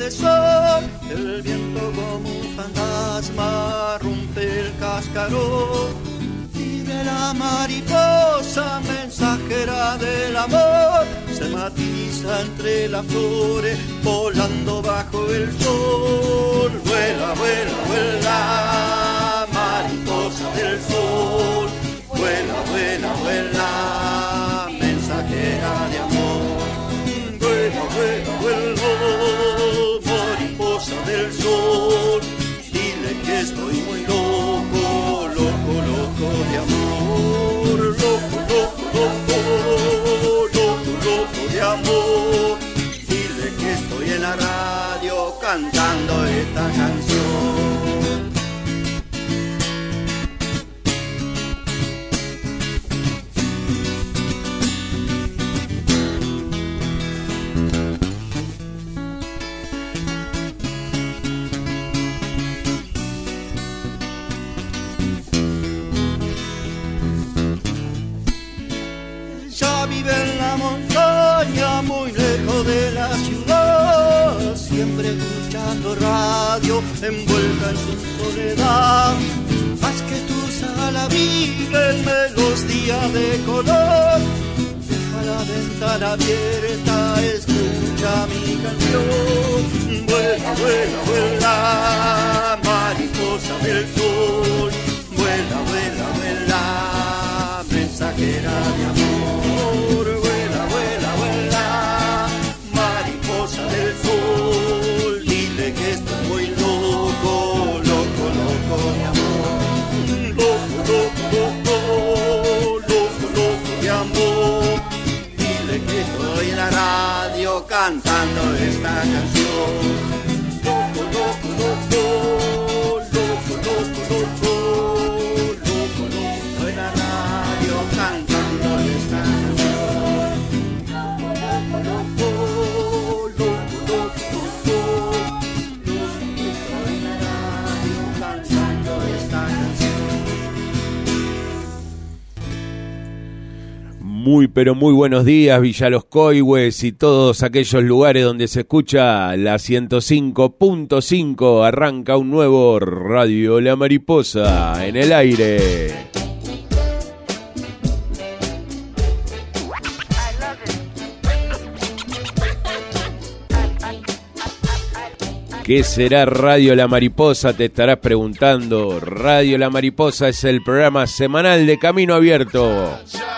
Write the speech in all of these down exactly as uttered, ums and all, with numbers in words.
de sol, el viento como un fantasma rompe el cascarón. Vive la mariposa, mensajera del amor, se matiza entre las flores, volando bajo el sol. Vuela, vuela, vuela, mariposa del sol. Vuela, vuela, vuela, mensajera de amor. Vuela, vuela, vuela, mariposa del sol. Dile que estoy muy loco, loco, loco de amor. Loco, loco, loco, loco, loco de amor. Dile que estoy en la radio cantando esta canción. Vive en la montaña, muy lejos de la ciudad, siempre escuchando radio, envuelta en su soledad. Haz que tu sala vive en melodía de color, deja la ventana abierta, escucha mi canción. Vuela, vuela, vuela, mariposa del sol. Vuela, vuela, vuela, mensajera de amor. Vuela, vuela, vuela, mariposa del sol. Dile que estoy muy loco, loco, loco de amor. Loco, loco, loco, loco, loco de amor. Dile que estoy en la radio cantando esta canción. Loco, loco, loco, loco, loco, loco, loco, loco en la radio cantando esta canción. Muy pero muy buenos días, Villa Los Coihues y todos aquellos lugares donde se escucha la ciento cinco punto cinco. Arranca un nuevo Radio La Mariposa en el aire. ¿Qué será Radio La Mariposa? Te estarás preguntando. Radio La Mariposa es el programa semanal de Camino Abierto.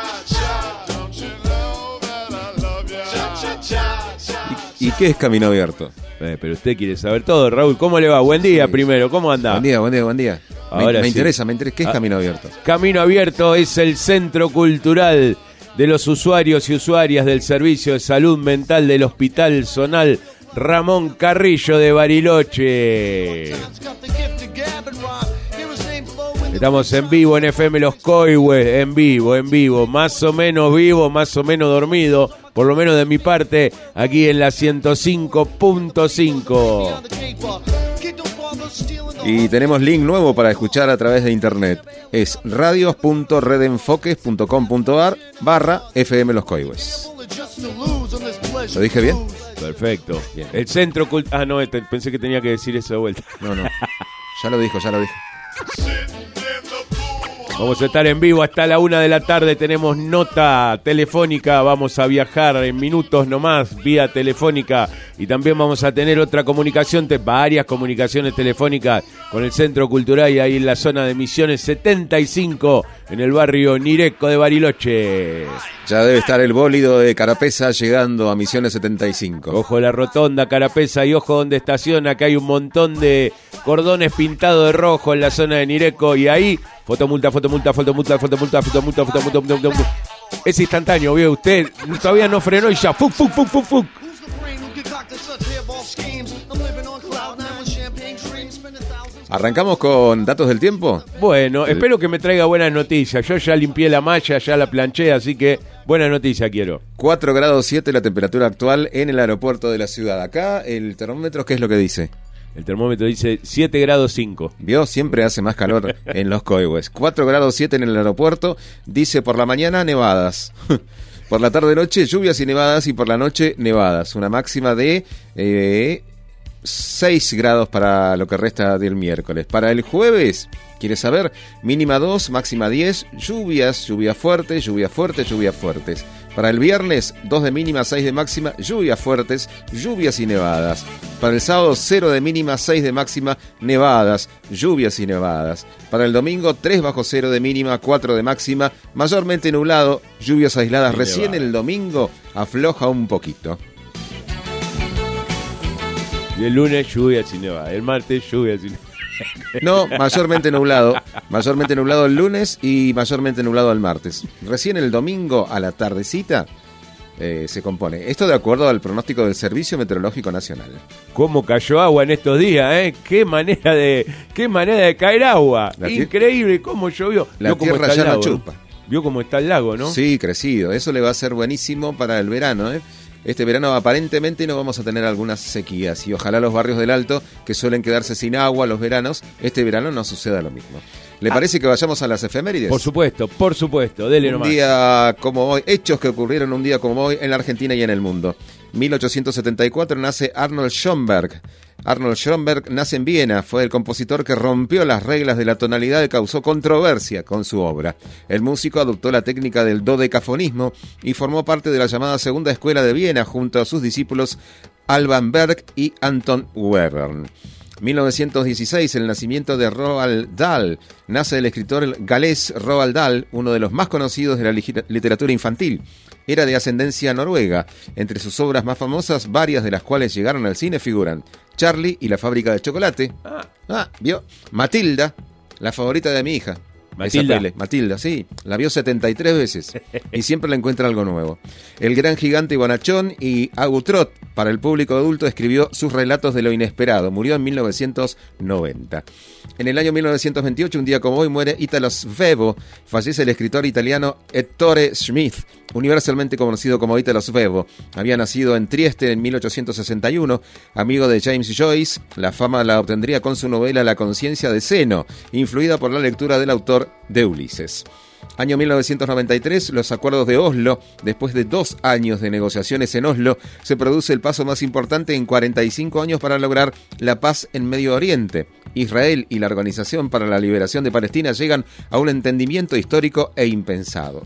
¿Y qué es Camino Abierto? Eh, pero usted quiere saber todo, Raúl. ¿Cómo le va? Buen día sí. Primero, ¿cómo anda? Buen día, buen día, buen día. Ahora me, me sí. interesa, me interesa. ¿Qué es ah, Camino Abierto? Camino Abierto es el centro cultural de los usuarios y usuarias del Servicio de Salud Mental del Hospital Zonal Ramón Carrillo de Bariloche. Estamos en vivo en F M Los Coihues, en vivo, en vivo, más o menos vivo, más o menos dormido, por lo menos de mi parte, aquí en la ciento cinco punto cinco. Y tenemos link nuevo para escuchar a través de internet. Es radios punto redenfoques punto com punto ar barra F M Los Coihues. ¿Lo dije bien? Perfecto. Bien. El centro cultural... Ah, no, pensé que tenía que decir eso de vuelta. No, no. Ya lo dijo, ya lo dijo. Vamos a estar en vivo hasta la una de la tarde. Tenemos nota telefónica. Vamos a viajar en minutos nomás, vía telefónica. Y también vamos a tener otra comunicación, varias comunicaciones telefónicas con el Centro Cultural y ahí en la zona de Misiones setenta y cinco, en el barrio Nireco de Bariloche. Ya debe estar el bólido de Carapesa llegando a Misiones setenta y cinco. Ojo la rotonda Carapesa y ojo donde estaciona, que hay un montón de cordones pintados de rojo en la zona de Nireco. Y ahí, fotomulta, fotomulta, fotomulta, fotomulta, fotomulta, fotomulta, fotomulta. Es instantáneo, ¿vio? Usted todavía no frenó y ya, fuc, fuc, fuc, fuc, fuc. ¿Arrancamos con datos del tiempo? Bueno, el... espero que me traiga buenas noticias. Yo ya limpié la malla, ya la planché, así que buena noticia quiero. cuatro grados siete la temperatura actual en el aeropuerto de la ciudad. Acá el termómetro, ¿qué es lo que dice? El termómetro dice siete grados cinco. ¿Vio? Siempre hace más calor en Los Coihues. cuatro grados siete en el aeropuerto. Dice por la mañana nevadas. Por la tarde-noche lluvias y nevadas y por la noche nevadas. Una máxima de... Eh, seis grados para lo que resta del miércoles. Para el jueves, ¿quieres saber? Mínima dos, máxima diez, lluvias, lluvias fuertes, lluvias fuertes, lluvias fuertes. Para el viernes, dos de mínima, seis de máxima, lluvias fuertes, lluvias y nevadas. Para el sábado, cero de mínima, seis de máxima, nevadas, lluvias y nevadas. Para el domingo, tres bajo cero de mínima, cuatro de máxima, mayormente nublado, lluvias aisladas. Recién el domingo afloja un poquito. Y el lunes, lluvias y nevadas. El martes, lluvias y nevadas. No, mayormente nublado, mayormente nublado el lunes y mayormente nublado el martes. Recién el domingo a la tardecita eh, se compone. Esto de acuerdo al pronóstico del Servicio Meteorológico Nacional. ¿Cómo cayó agua en estos días, eh? Qué manera de, qué manera de caer agua. La Increíble cómo llovió. La tierra ya no chupa. Vio cómo está el lago, ¿no? Sí, crecido. Eso le va a ser buenísimo para el verano, ¿eh? Este verano aparentemente no vamos a tener algunas sequías y ojalá los barrios del Alto, que suelen quedarse sin agua los veranos, este verano no suceda lo mismo. ¿Le ah. parece que vayamos a las efemérides? Por supuesto, por supuesto, dele nomás. Un día como hoy, hechos que ocurrieron un día como hoy en la Argentina y en el mundo. mil ochocientos setenta y cuatro nace Arnold Schoenberg. Arnold Schoenberg nace en Viena, fue el compositor que rompió las reglas de la tonalidad y causó controversia con su obra. El músico adoptó la técnica del dodecafonismo y formó parte de la llamada Segunda Escuela de Viena junto a sus discípulos Alban Berg y Anton Webern. mil novecientos dieciséis, el nacimiento de Roald Dahl. Nace el escritor galés Roald Dahl, uno de los más conocidos de la literatura infantil. Era de ascendencia noruega. Entre sus obras más famosas, varias de las cuales llegaron al cine, figuran Charlie y la fábrica de chocolate. Ah, ah vio. Matilda, la favorita de mi hija. Matilda. Esa pele, Matilda, sí. La vio setenta y tres veces y siempre le encuentra algo nuevo. El gran gigante bonachón y Agutrot, para el público adulto, escribió sus relatos de lo inesperado. Murió en mil novecientos noventa. En el año mil novecientos veintiocho, un día como hoy, muere Italo Svevo. Fallece el escritor italiano Ettore Schmidt, universalmente conocido como Italo Svevo. Había nacido en Trieste en mil ochocientos sesenta y uno, amigo de James Joyce. La fama la obtendría con su novela La conciencia de Zeno, influida por la lectura del autor de Ulises. Año mil novecientos noventa y tres, los acuerdos de Oslo. Después de dos años de negociaciones en Oslo, se produce el paso más importante en cuarenta y cinco años para lograr la paz en Medio Oriente. Israel y la Organización para la Liberación de Palestina llegan a un entendimiento histórico e impensado.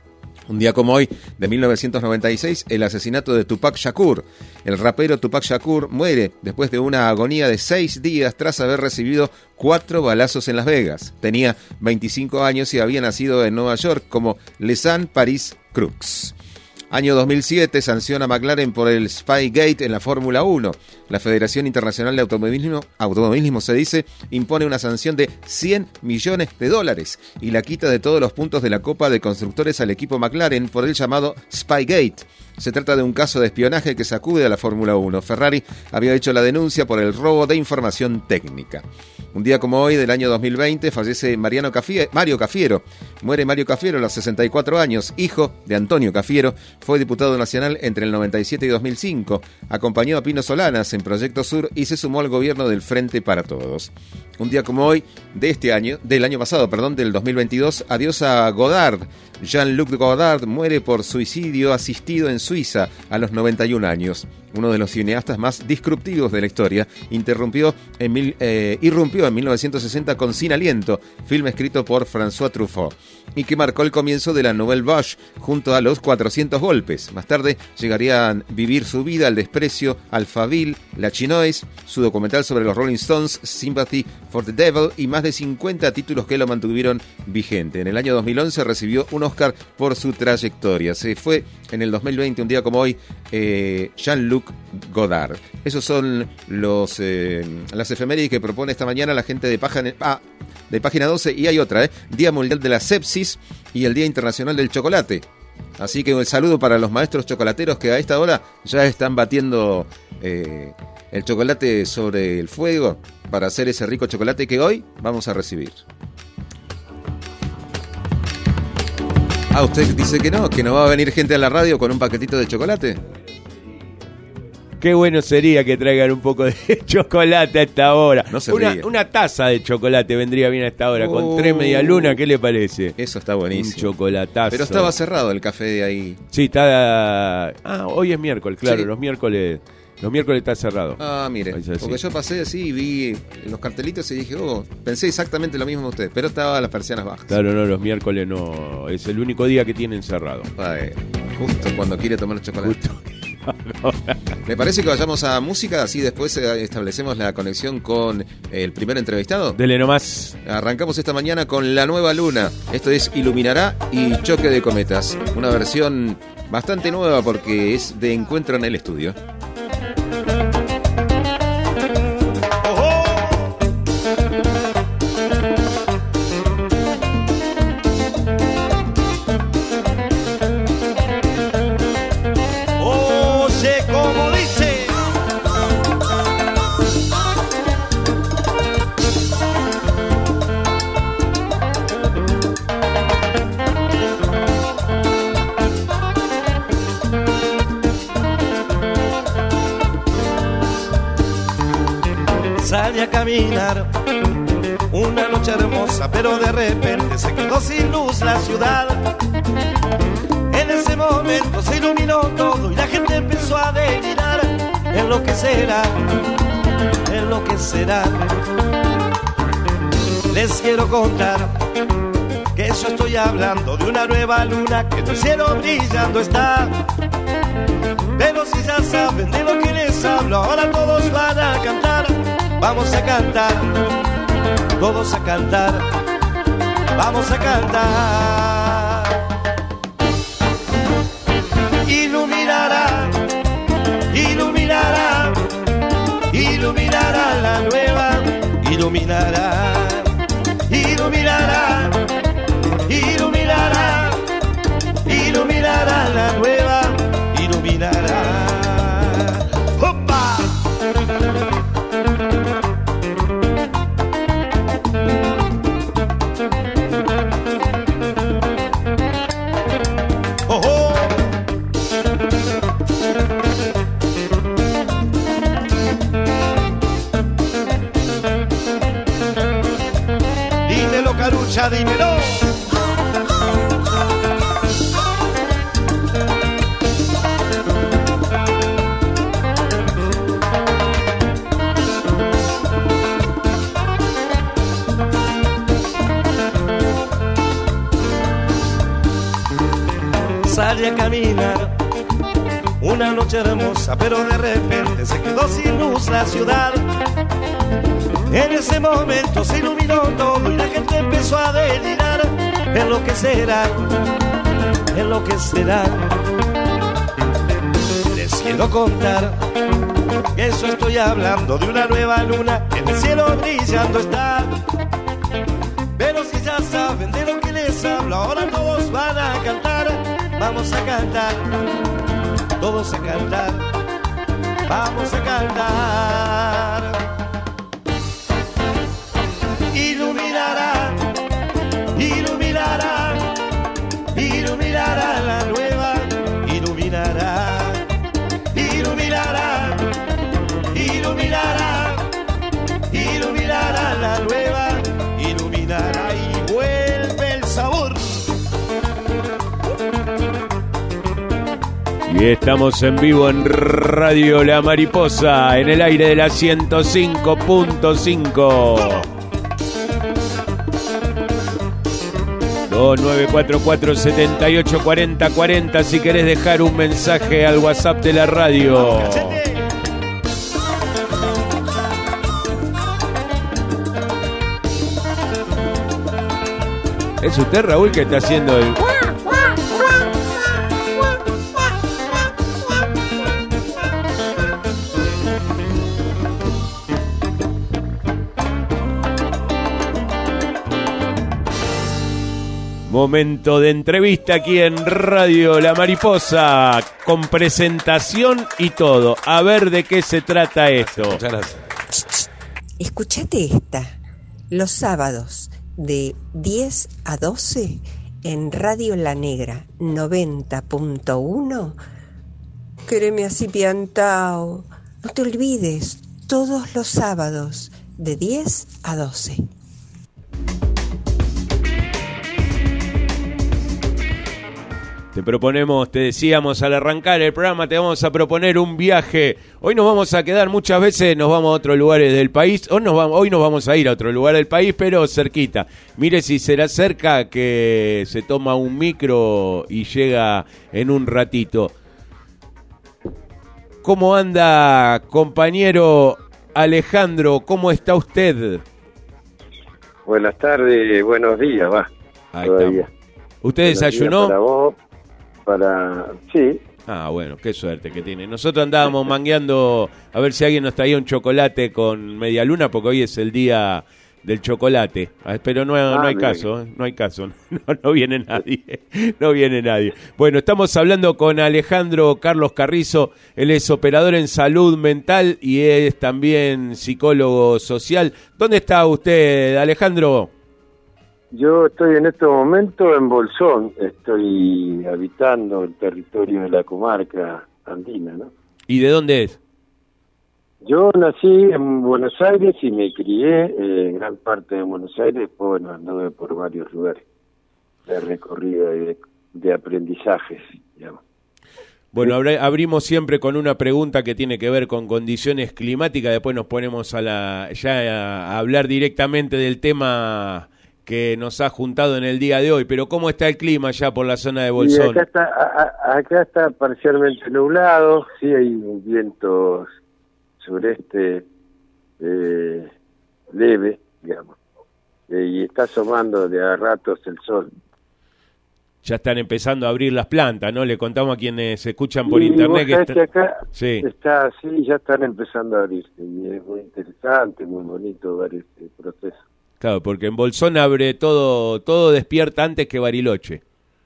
Un día como hoy, de mil novecientos noventa y seis, el asesinato de Tupac Shakur. El rapero Tupac Shakur muere después de una agonía de seis días tras haber recibido cuatro balazos en Las Vegas. Tenía veinticinco años y había nacido en Nueva York como Lesan Paris Crux. Año dos mil siete, sanciona a McLaren por el Spygate en la Fórmula uno. La Federación Internacional de Automovilismo, Automovilismo se dice, impone una sanción de cien millones de dólares y la quita de todos los puntos de la Copa de Constructores al equipo McLaren por el llamado Spygate. Se trata de un caso de espionaje que sacude a la Fórmula uno. Ferrari había hecho la denuncia por el robo de información técnica. Un día como hoy, del año dos mil veinte, fallece Mariano Cafiero, Mario Cafiero. Muere Mario Cafiero a los sesenta y cuatro años, hijo de Antonio Cafiero. Fue diputado nacional entre el noventa y siete y dos mil cinco. Acompañó a Pino Solanas en Proyecto Sur y se sumó al gobierno del Frente para Todos. Un día como hoy, de este año, del año pasado, perdón, del dos mil veintidós, adiós a Godard. Jean-Luc Godard muere por suicidio asistido en Suiza a los noventa y un años. Uno de los cineastas más disruptivos de la historia, interrumpió en mil, eh, irrumpió en mil novecientos sesenta con Sin Aliento, film escrito por François Truffaut, y que marcó el comienzo de la Nouvelle Vague junto a los cuatrocientos golpes. Más tarde llegarían a Vivir su vida, al desprecio, Alphaville, La Chinoise, su documental sobre los Rolling Stones, Sympathy for the Devil, y más de cincuenta títulos que lo mantuvieron vigente. En el año dos mil once recibió un Oscar por su trayectoria. Se fue en el dos mil veinte, un día como hoy, eh, Jean-Luc Godard. Esos son los eh, las efemérides que propone esta mañana la gente de Página, ah, de Página doce, y hay otra, eh, Día Mundial de la Sepsis y el Día Internacional del Chocolate. Así que un saludo para los maestros chocolateros que a esta hora ya están batiendo eh, el chocolate sobre el fuego para hacer ese rico chocolate que hoy vamos a recibir. Ah, usted dice que no, que no va a venir gente a la radio con un paquetito de chocolate. Qué bueno sería que traigan un poco de chocolate a esta hora. No se una, ríe. una taza de chocolate vendría bien a esta hora, Oh. con tres medialunas, ¿qué le parece? Eso está buenísimo. Un chocolatazo. Pero estaba cerrado el café de ahí. Sí, está... Ah, hoy es miércoles, claro, Sí. los miércoles... Los miércoles está cerrado. Ah, mire, Es así. porque yo pasé así y vi los cartelitos y dije, oh, pensé exactamente lo mismo que usted, pero estaba las persianas bajas. Claro, no, los miércoles no... Es el único día que tienen cerrado. Ay, justo cuando quiere tomar chocolate. Justo. Me parece que vayamos a música, así después eh, establecemos la conexión con el primer entrevistado. Dele nomás. Arrancamos esta mañana con La Nueva Luna. Esto es Iluminará y Choque de Cometas. Una versión bastante nueva porque es de Encuentro en el Estudio. Oye, como dice. Salí a caminar una noche hermosa, pero de repente se quedó sin luz la ciudad. En ese momento se iluminó todo y la gente empezó a delirar. En lo que será, en lo que será. Les quiero contar que yo estoy hablando de una nueva luna que en el cielo brillando está. Pero si ya saben de lo que les hablo, ahora todos van a cantar. Vamos a cantar, todos a cantar. Vamos a cantar. Iluminará, iluminará, iluminará la nueva, iluminará, iluminará, iluminará, iluminará la nueva, iluminará. ¡Opa! ¡Oh, oh! Dímelo, Carucha, dímelo. Salí a caminar una noche hermosa, pero de repente se quedó sin luz la ciudad. En ese momento se iluminó todo y la gente empezó a delirar. En lo que será, en lo que será. Les quiero contar que yo estoy hablando de una nueva luna que en el cielo brillando está. Pero si ya saben de lo que les hablo, ahora todos van a cantar. Vamos a cantar, todos a cantar. Vamos a cantar. Iluminará, iluminará, iluminará la nueva, iluminará, iluminará, iluminará, iluminará la nueva, iluminará y vuelve el sabor. Y estamos en vivo en Radio La Mariposa, en el aire de la ciento cinco punto cinco. dos nueve cuatro cuatro siete ocho cuatro cero cuatro cero si querés dejar un mensaje al WhatsApp de la radio. ¿Es usted, Raúl, que está haciendo el...? Momento de entrevista aquí en Radio La Mariposa, con presentación y todo. A ver de qué se trata esto. Muchas gracias. Escuchate esta, los sábados de diez a doce en Radio La Negra noventa punto uno, quereme así piantao. No te olvides, todos los sábados, de diez a doce. Te proponemos, te decíamos al arrancar el programa, te vamos a proponer un viaje. Hoy nos vamos a quedar, muchas veces nos vamos a otros lugares del país. Hoy nos vamos, hoy nos vamos a ir a otro lugar del país, pero cerquita. Mire si será cerca, que se toma un micro y llega en un ratito. ¿Cómo anda, compañero Alejandro? ¿Cómo está usted? Buenas tardes, buenos días, va. Ahí estamos. ¿Usted desayunó? Para vos, para... Sí. Ah, bueno, qué suerte que tiene. Nosotros andábamos mangueando a ver si alguien nos traía un chocolate con media luna, porque hoy es el día del chocolate. Pero no, ah, no hay caso, ¿eh? no hay caso. No, no viene nadie, no viene nadie. Bueno, estamos hablando con Alejandro Carlos Carrizo. Él es operador en salud mental y es también psicólogo social. ¿Dónde está usted, Alejandro? Yo estoy en este momento en Bolsón, estoy habitando el territorio de la comarca andina, ¿no? ¿Y de dónde es? Yo nací en Buenos Aires y me crié eh, en gran parte de Buenos Aires, después bueno, anduve por varios lugares de recorrido y de, de aprendizajes, digamos. Bueno, abrimos siempre con una pregunta que tiene que ver con condiciones climáticas, después nos ponemos a la ya a hablar directamente del tema que nos ha juntado en el día de hoy, pero ¿cómo está el clima ya por la zona de Bolsón? Y acá está, a, a, acá está parcialmente nublado, sí hay un viento sureste eh, leve, digamos, eh, y está asomando de a ratos el sol. Ya están empezando a abrir las plantas, ¿no? Le contamos a quienes escuchan por y internet que, está... que acá sí. está, sí, ya están empezando a abrirse, y es muy interesante, muy bonito ver este proceso. Claro, porque en Bolsón abre todo, todo despierta antes que Bariloche,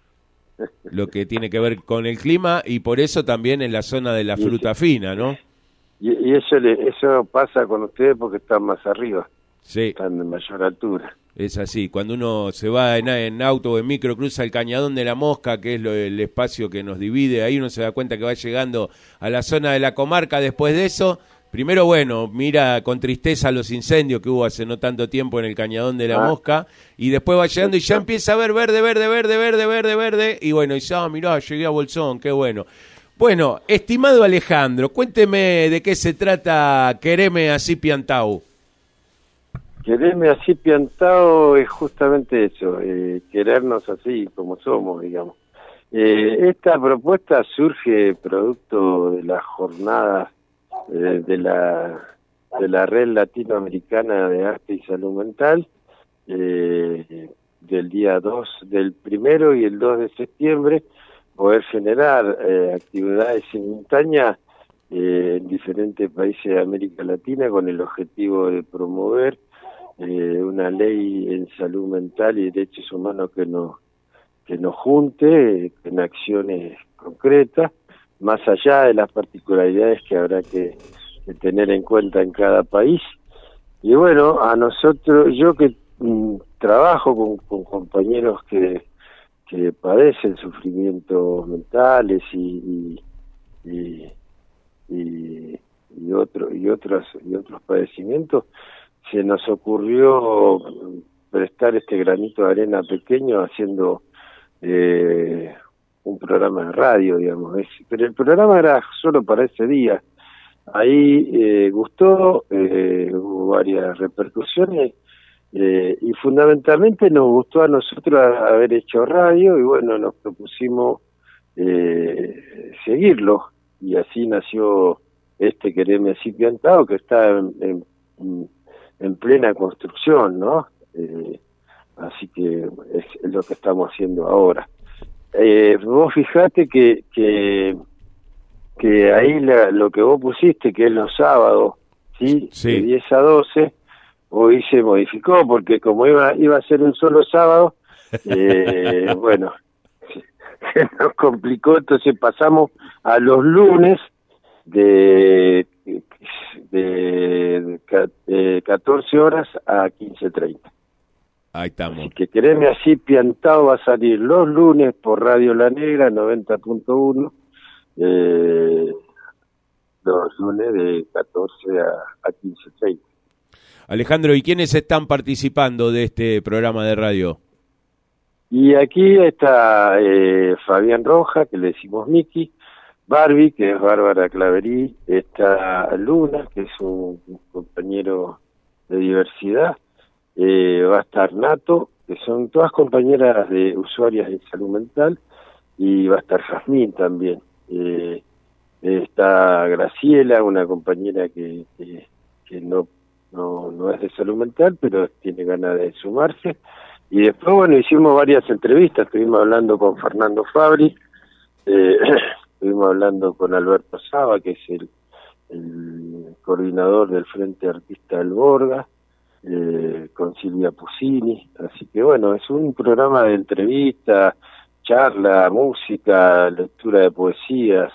lo que tiene que ver con el clima, y por eso también en la zona de la fruta fina, ¿no? Y, y eso le, eso pasa con ustedes porque están más arriba, sí. Están en mayor altura. Es así, cuando uno se va en, en auto o en micro, cruza el Cañadón de la Mosca, que es lo, el espacio que nos divide, ahí uno se da cuenta que va llegando a la zona de la comarca. Después de eso, primero, bueno, mira con tristeza los incendios que hubo hace no tanto tiempo en el Cañadón de la ah. Mosca, y después va llegando y ya empieza a ver verde, verde, verde, verde, verde, verde, y bueno, y dice, ah, mirá, llegué a Bolsón, qué bueno. Bueno, estimado Alejandro, cuénteme de qué se trata Quereme así piantao. Quererme así piantao es justamente eso, eh, querernos así como somos, digamos. Eh, esta propuesta surge producto de las jornadas eh, de la de la Red Latinoamericana de Arte y Salud Mental, eh, del día dos, del primero y el dos de septiembre, poder generar eh, actividades simultáneas eh, en diferentes países de América Latina con el objetivo de promover Eh, una ley en salud mental y derechos humanos que nos que nos junte eh, en acciones concretas, más allá de las particularidades que habrá que, que tener en cuenta en cada país. Y bueno, a nosotros, yo que mm, trabajo con, con compañeros que, que padecen sufrimientos mentales y y, y, y, y, otro, y, otros, y otros padecimientos, se nos ocurrió prestar este granito de arena pequeño haciendo eh, un programa de radio, digamos. Es, pero el programa era solo para ese día. Ahí eh, gustó, eh, hubo varias repercusiones eh, y fundamentalmente nos gustó a nosotros haber hecho radio y bueno, nos propusimos eh, seguirlo y así nació este Quereme así piantao, que está en, en en plena construcción, ¿no? Eh, así que es, es lo que estamos haciendo ahora. Eh, vos fijate que que, que ahí la, lo que vos pusiste, que es los sábados, ¿sí? Sí. De diez a doce, hoy se modificó, porque como iba iba a ser un solo sábado, eh, bueno, se nos complicó, entonces pasamos a los lunes de de, de catorce horas a quince treinta. Ahí estamos. Así que Quereme así piantao va a salir los lunes por Radio La Negra noventa punto uno, eh, los lunes de catorce a quince treinta. Alejandro, ¿y quiénes están participando de este programa de radio? Y aquí está eh, Fabián Roja, que le decimos Miki, Barbie, que es Bárbara Claverí, está Luna, que es un, un compañero de diversidad, eh, va a estar Nato, que son todas compañeras de usuarias de salud mental, y va a estar Jazmín también. Eh, está Graciela, una compañera que, que, que no, no, no es de salud mental, pero tiene ganas de sumarse. Y después, bueno, hicimos varias entrevistas, estuvimos hablando con Fernando Fabri, eh, estuvimos hablando con Alberto Saba, que es el, el coordinador del Frente Artista del Borga, eh, con Silvia Pusini, así que bueno, es un programa de entrevistas, charla, música, lectura de poesías.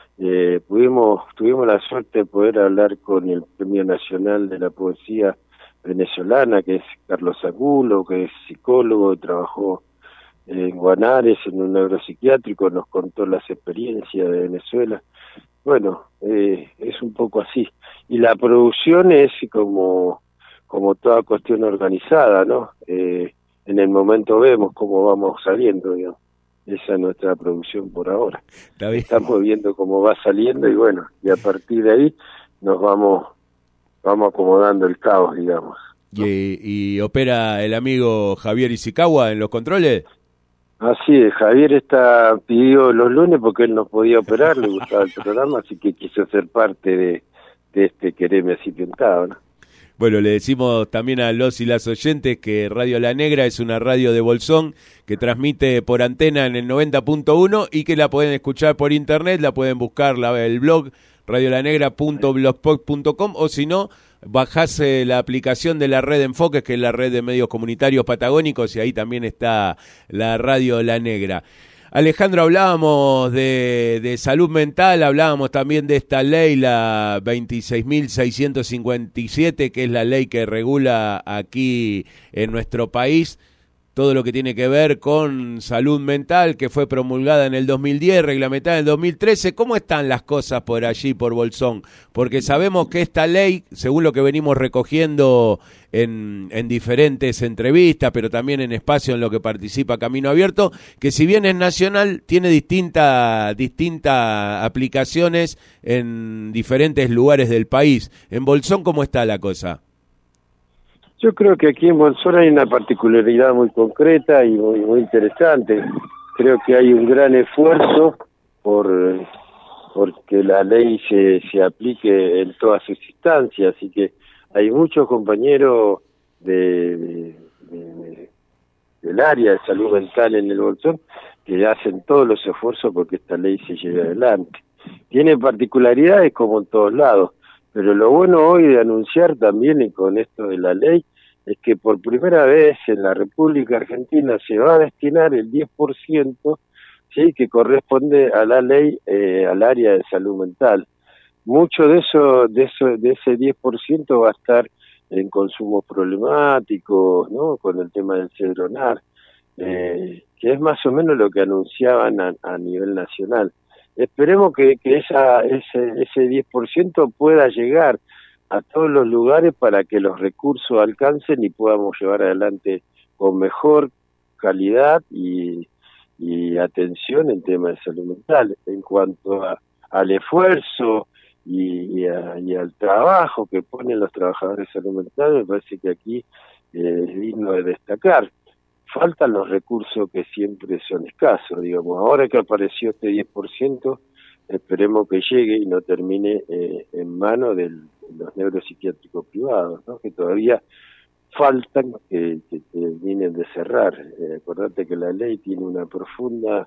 Eh, pudimos, tuvimos la suerte de poder hablar con el Premio Nacional de la Poesía venezolana, que es Carlos Angulo, que es psicólogo, trabajó en Guanares, en un neuropsiquiátrico, nos contó las experiencias de Venezuela. Bueno, eh, es un poco así. Y la producción es como, como toda cuestión organizada, ¿no? Eh, en el momento vemos cómo vamos saliendo, digamos. Esa es nuestra producción por ahora. Estamos viendo cómo va saliendo y bueno, y a partir de ahí nos vamos vamos acomodando el caos, digamos, ¿no? ¿Y, y opera el amigo Javier Ishikawa en los controles? Así es, Javier está pidió los lunes porque él no podía operar, le gustaba el programa, así que quiso ser parte de, de este Quereme Así Pintado, ¿no? Bueno, le decimos también a los y las oyentes que Radio La Negra es una radio de Bolsón que transmite por antena en el noventa punto uno y que la pueden escuchar por internet, la pueden buscar la, el blog radiolanegra punto blogspot punto com o si no, bajase la aplicación de la red Enfoques, que es la red de medios comunitarios patagónicos, y ahí también está la Radio La Negra. Alejandro, hablábamos de, de salud mental, hablábamos también de esta ley, la veintiséis mil seiscientos cincuenta y siete, que es la ley que regula aquí en nuestro país todo lo que tiene que ver con salud mental, que fue promulgada en el dos mil diez, reglamentada en el dos mil trece. ¿Cómo están las cosas por allí, por Bolsón? Porque sabemos que esta ley, según lo que venimos recogiendo en, en diferentes entrevistas, pero también en espacio en lo que participa Camino Abierto, que si bien es nacional, tiene distintas distintas aplicaciones en diferentes lugares del país. En Bolsón, ¿cómo está la cosa? Yo creo que aquí en Bolsón hay una particularidad muy concreta y muy, muy interesante. Creo que hay un gran esfuerzo por porque la ley se, se aplique en todas sus instancias, así que hay muchos compañeros de, de, de, del área de salud mental en el Bolsón que hacen todos los esfuerzos porque esta ley se lleve adelante. Tiene particularidades como en todos lados, pero lo bueno hoy de anunciar también y con esto de la ley es que por primera vez en la República Argentina se va a destinar el diez por ciento, sí, que corresponde a la ley eh, al área de salud mental. Mucho de eso, de eso, de ese diez por ciento va a estar en consumos problemáticos, ¿no? Con el tema del Cedronar, eh, que es más o menos lo que anunciaban a, a nivel nacional. Esperemos que, que esa, ese, ese diez por ciento pueda llegar a todos los lugares para que los recursos alcancen y podamos llevar adelante con mejor calidad y, y atención en temas de salud mental. En cuanto a, al esfuerzo y, y, a, y al trabajo que ponen los trabajadores de salud mental, me parece que aquí eh, es digno de destacar. Faltan los recursos que siempre son escasos, digamos. Ahora que apareció este diez por ciento, esperemos que llegue y no termine eh, en manos de los neuropsiquiátricos privados, ¿no? Que todavía faltan que, que terminen de cerrar. Eh, acordate que la ley tiene una profunda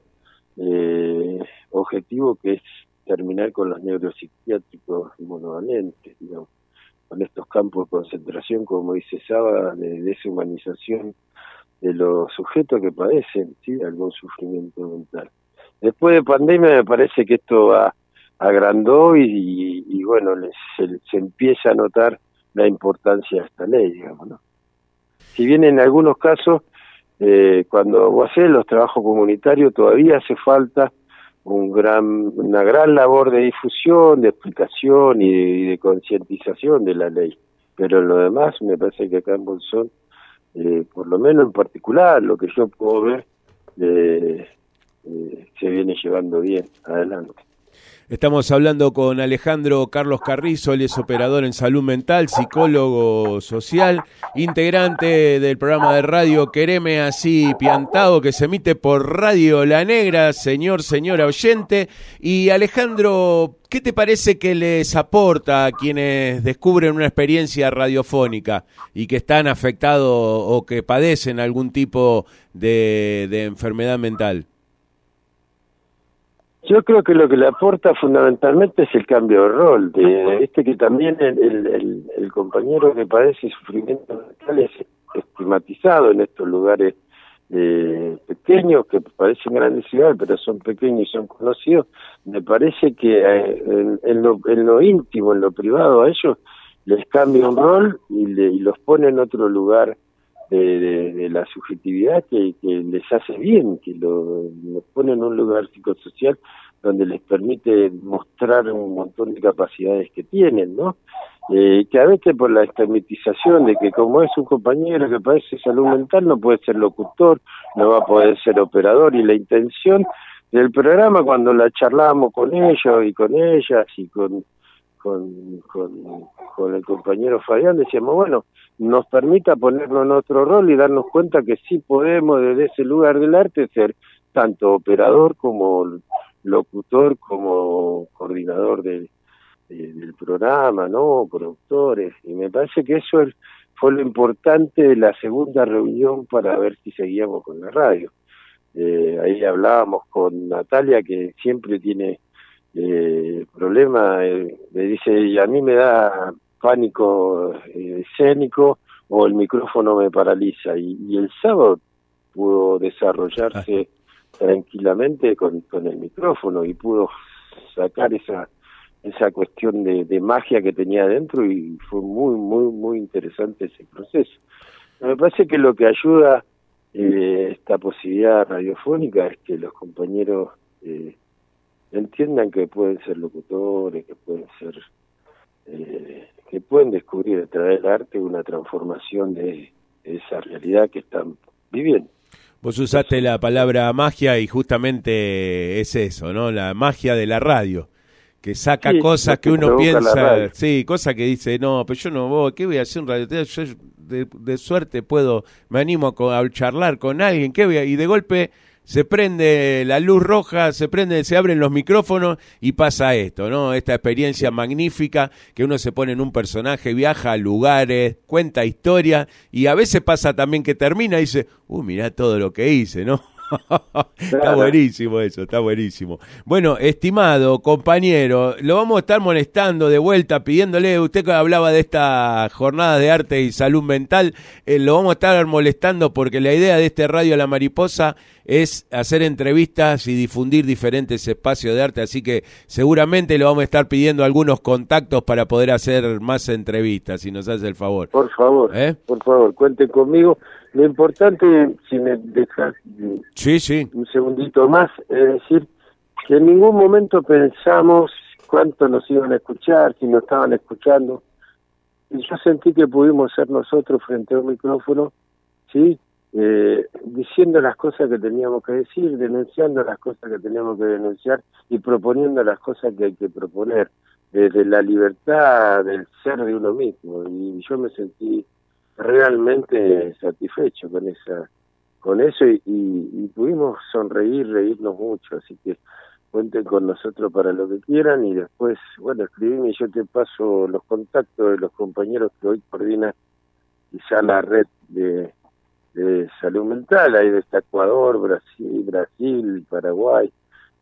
eh, objetivo que es terminar con los neuropsiquiátricos monovalentes, digamos, con estos campos de concentración, como dice Saba, de deshumanización de los sujetos que padecen, ¿sí?, algún sufrimiento mental. Después de pandemia me parece que esto va agrandó y, y, y bueno, se, se empieza a notar la importancia de esta ley, digamos, ¿no? Si bien en algunos casos, eh, cuando vos hacés los trabajos comunitarios, todavía hace falta un gran, una gran labor de difusión, de explicación y de, y de concientización de la ley. Pero en lo demás, me parece que acá en Bolsón, eh, por lo menos en particular, lo que yo puedo ver, eh, eh, se viene llevando bien adelante. Estamos hablando con Alejandro Carlos Carrizo, él es operador en salud mental, psicólogo social, integrante del programa de radio Quereme Así Piantao, que se emite por Radio La Negra, señor, señora oyente. Y Alejandro, ¿qué te parece que les aporta a quienes descubren una experiencia radiofónica y que están afectados o que padecen algún tipo de, de enfermedad mental? Yo creo que lo que le aporta fundamentalmente es el cambio de rol, de este que también el, el, el, el compañero que padece sufrimiento mental es estigmatizado en estos lugares eh, pequeños, que parecen grandes ciudades, pero son pequeños y son conocidos. Me parece que eh, en, en, lo, en lo íntimo, en lo privado, a ellos les cambia un rol y, le, y los pone en otro lugar de, de, de la subjetividad que, que les hace bien, que lo, los pone en un lugar psicosocial donde les permite mostrar un montón de capacidades que tienen, ¿no? Eh, que a veces por la estigmatización de que como es un compañero que padece salud mental no puede ser locutor, no va a poder ser operador, y la intención del programa cuando la charlábamos con ellos y con ellas y con con, con, con el compañero Fabián, decíamos, bueno, nos permita ponernos en otro rol y darnos cuenta que sí podemos desde ese lugar del arte ser tanto operador como locutor, como coordinador del, de, del programa, ¿no? Productores, y me parece que eso es, fue lo importante de la segunda reunión para ver si seguíamos con la radio. Eh, ahí hablábamos con Natalia, que siempre tiene eh, problema, eh, me dice, y a mí me da pánico eh, escénico o el micrófono me paraliza, y, y el sábado pudo desarrollarse tranquilamente con, con el micrófono y pudo sacar esa esa cuestión de, de magia que tenía adentro, y fue muy, muy, muy interesante ese proceso. Me parece que lo que ayuda eh, esta posibilidad radiofónica es que los compañeros eh, entiendan que pueden ser locutores, que pueden ser eh, que pueden descubrir a través del arte una transformación de, de esa realidad que están viviendo. Vos usaste la palabra magia y justamente es eso, ¿no? La magia de la radio, que saca sí, cosas que, que uno piensa, sí, cosas que dice, no, pero yo no voy, ¿qué voy a hacer un radio? Yo de, de suerte puedo, me animo a, a charlar con alguien, ¿qué voy a? Y de golpe se prende la luz roja, se prende, se abren los micrófonos y pasa esto, ¿no? Esta experiencia magnífica que uno se pone en un personaje, viaja a lugares, cuenta historia, y a veces pasa también que termina y dice, uh, mirá todo lo que hice, ¿no? Está buenísimo eso, está buenísimo. Bueno, estimado compañero, lo vamos a estar molestando de vuelta, pidiéndole, usted que hablaba de esta jornada de arte y salud mental, eh, lo vamos a estar molestando porque la idea de este Radio La Mariposa es hacer entrevistas y difundir diferentes espacios de arte, así que seguramente le vamos a estar pidiendo algunos contactos para poder hacer más entrevistas, si nos hace el favor. Por favor, ¿Eh? por favor, cuente conmigo. Lo importante, si me dejas sí, sí. un segundito más, es decir, que en ningún momento pensamos cuánto nos iban a escuchar, si nos estaban escuchando. Y yo sentí que pudimos ser nosotros frente a un micrófono, ¿sí? Eh, diciendo las cosas que teníamos que decir, denunciando las cosas que teníamos que denunciar y proponiendo las cosas que hay que proponer, desde la libertad del ser de uno mismo. Y yo me sentí realmente satisfecho con esa con eso y, y, y pudimos sonreír, reírnos mucho, así que cuenten con nosotros para lo que quieran, y después, bueno, escribime y yo te paso los contactos de los compañeros que hoy coordinan quizá la red de, de salud mental. Ahí está Ecuador, Brasil, Brasil, Paraguay,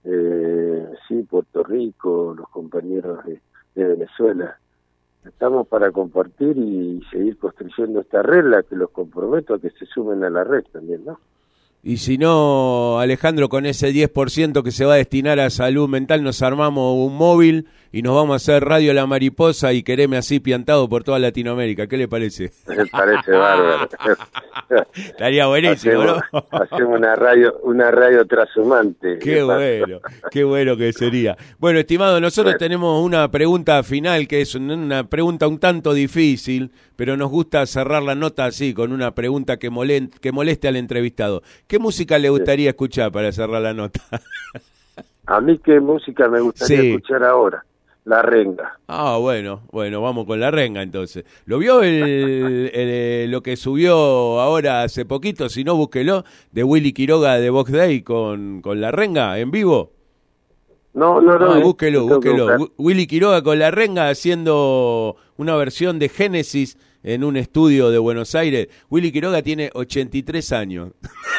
eh, sí, Puerto Rico, los compañeros de, de Venezuela. Estamos para compartir y seguir construyendo esta red, la que los comprometo a que se sumen a la red también, ¿no? Y si no, Alejandro, con ese diez por ciento que se va a destinar a salud mental, nos armamos un móvil y nos vamos a hacer Radio La Mariposa y Quereme Así piantado por toda Latinoamérica. ¿Qué le parece? Me parece bárbaro. Estaría buenísimo, hacemos, ¿no? Hacemos una radio, una radio trashumante. Qué bueno, qué bueno que sería. Bueno, estimado, nosotros Bueno. tenemos una pregunta final que es una pregunta un tanto difícil, pero nos gusta cerrar la nota así, con una pregunta que, molen, que moleste al entrevistado. ¿Qué música le gustaría escuchar para cerrar la nota? A mí, ¿qué música me gustaría Sí. escuchar ahora? La renga. Ah, bueno, bueno, vamos con la renga entonces. ¿Lo vio el, el- lo que subió ahora hace poquito? Si no, búsquelo, de Willy Quiroga de Vox Day con, con la renga en vivo. No, no, no. Ah, eh, búsquelo, tengo que búsquelo. buscar. Wi- Willy Quiroga con la renga haciendo una versión de Génesis en un estudio de Buenos Aires. Willy Quiroga tiene ochenta y tres años.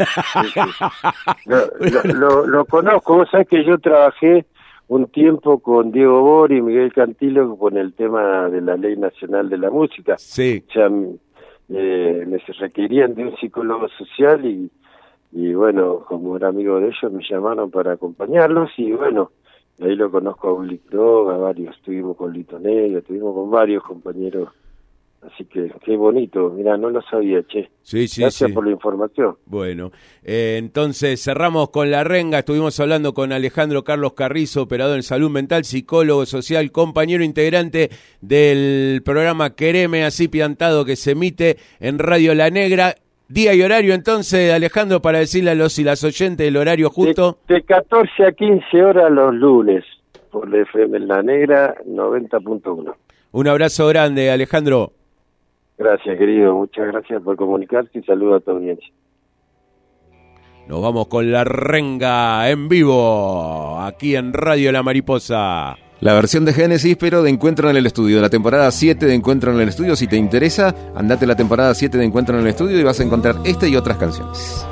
Lo, lo, lo, lo conozco. Vos sabés que yo trabajé un tiempo con Diego Bori y Miguel Cantilo con el tema de la Ley Nacional de la Música. Sí. O sea, eh, les requerían de un psicólogo social y, y bueno, como era amigo de ellos, me llamaron para acompañarlos y bueno, ahí lo conozco a Willy Quiroga, varios, estuvimos con Lito Negro, estuvimos con varios compañeros, así que qué bonito, mirá, no lo sabía, che. Sí, sí, Gracias sí. por la información. Bueno, eh, entonces cerramos con la renga. Estuvimos hablando con Alejandro Carlos Carrizo, operador en salud mental, psicólogo social, compañero integrante del programa Quereme Así piantado que se emite en Radio La Negra. Día y horario entonces, Alejandro, para decirle a los y las oyentes el horario justo. De, de catorce a quince horas los lunes, por la F M en La Negra noventa punto uno. Un abrazo grande, Alejandro. Gracias, querido, muchas gracias por comunicarse y saludo a tu audiencia. Nos vamos con la renga en vivo, aquí en Radio La Mariposa. La versión de Génesis, pero de Encuentro en el Estudio, de la temporada siete de Encuentro en el Estudio. Si te interesa, andate a la temporada siete de Encuentro en el Estudio y vas a encontrar esta y otras canciones.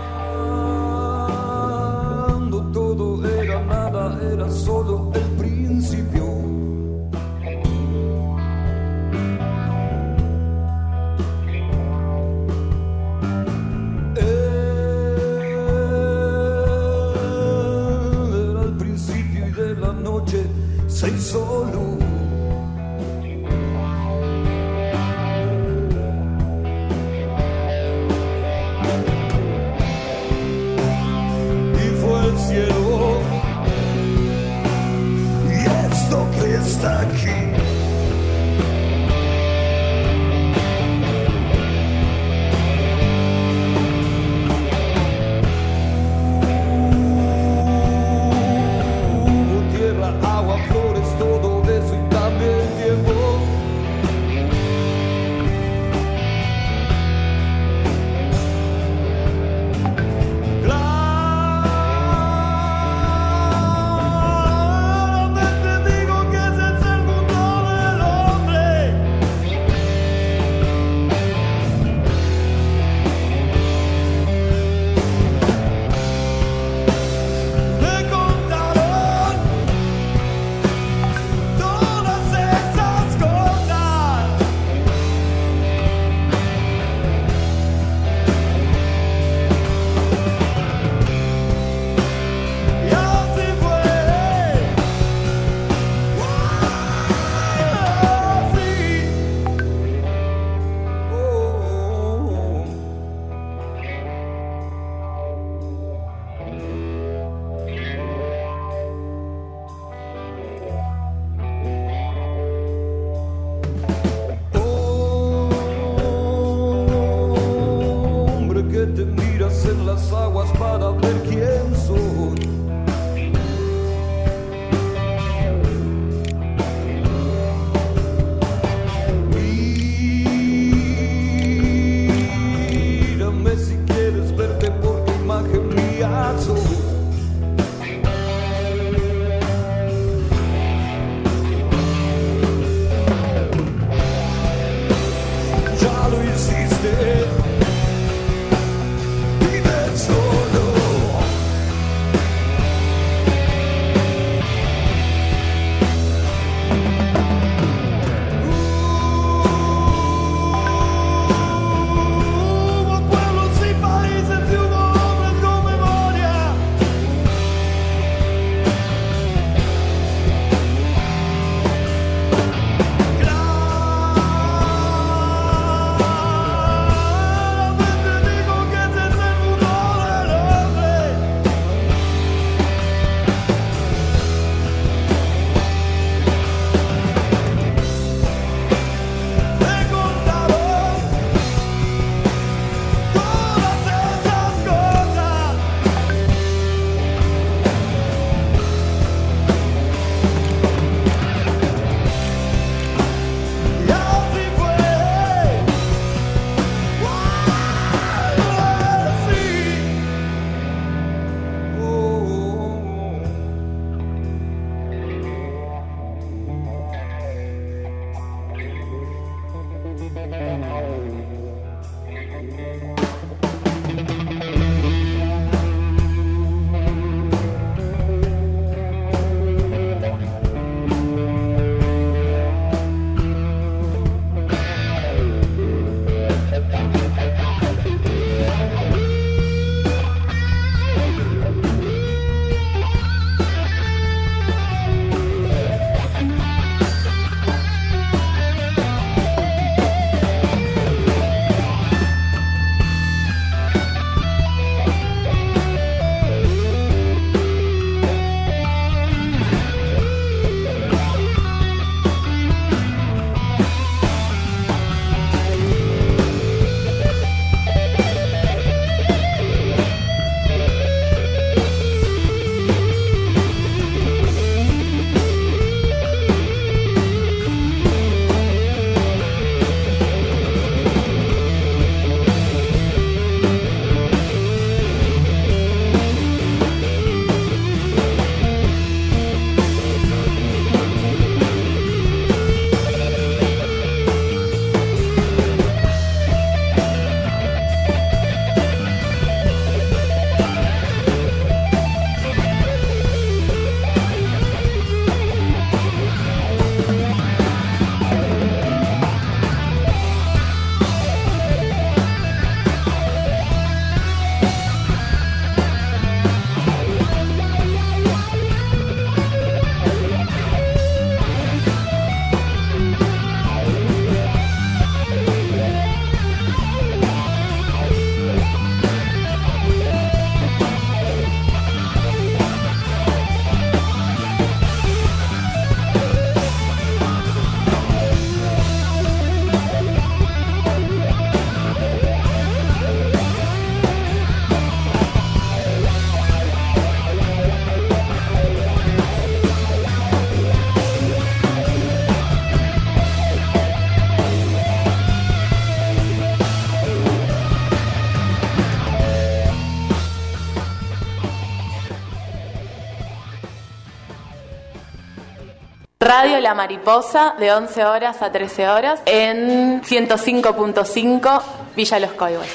Cuando todo era nada, era solo el principio. Era el principio y de la noche se hizo luz. Y fue el cielo. Y esto que está aquí. Hubo tierra, agua, flores, todo eso y también tiempo. Claramente digo que ese es el mundo del hombre. Me contaron todas esas cosas. Y así fue. Así. Oh. Hombre que te miras en las aguas para ver quién soy. Mírame si quieres verte porque imagen mía sos. Ya lo hiciste. Y de eso Radio La Mariposa de once horas a trece horas en ciento cinco punto cinco Villa Los Coihues.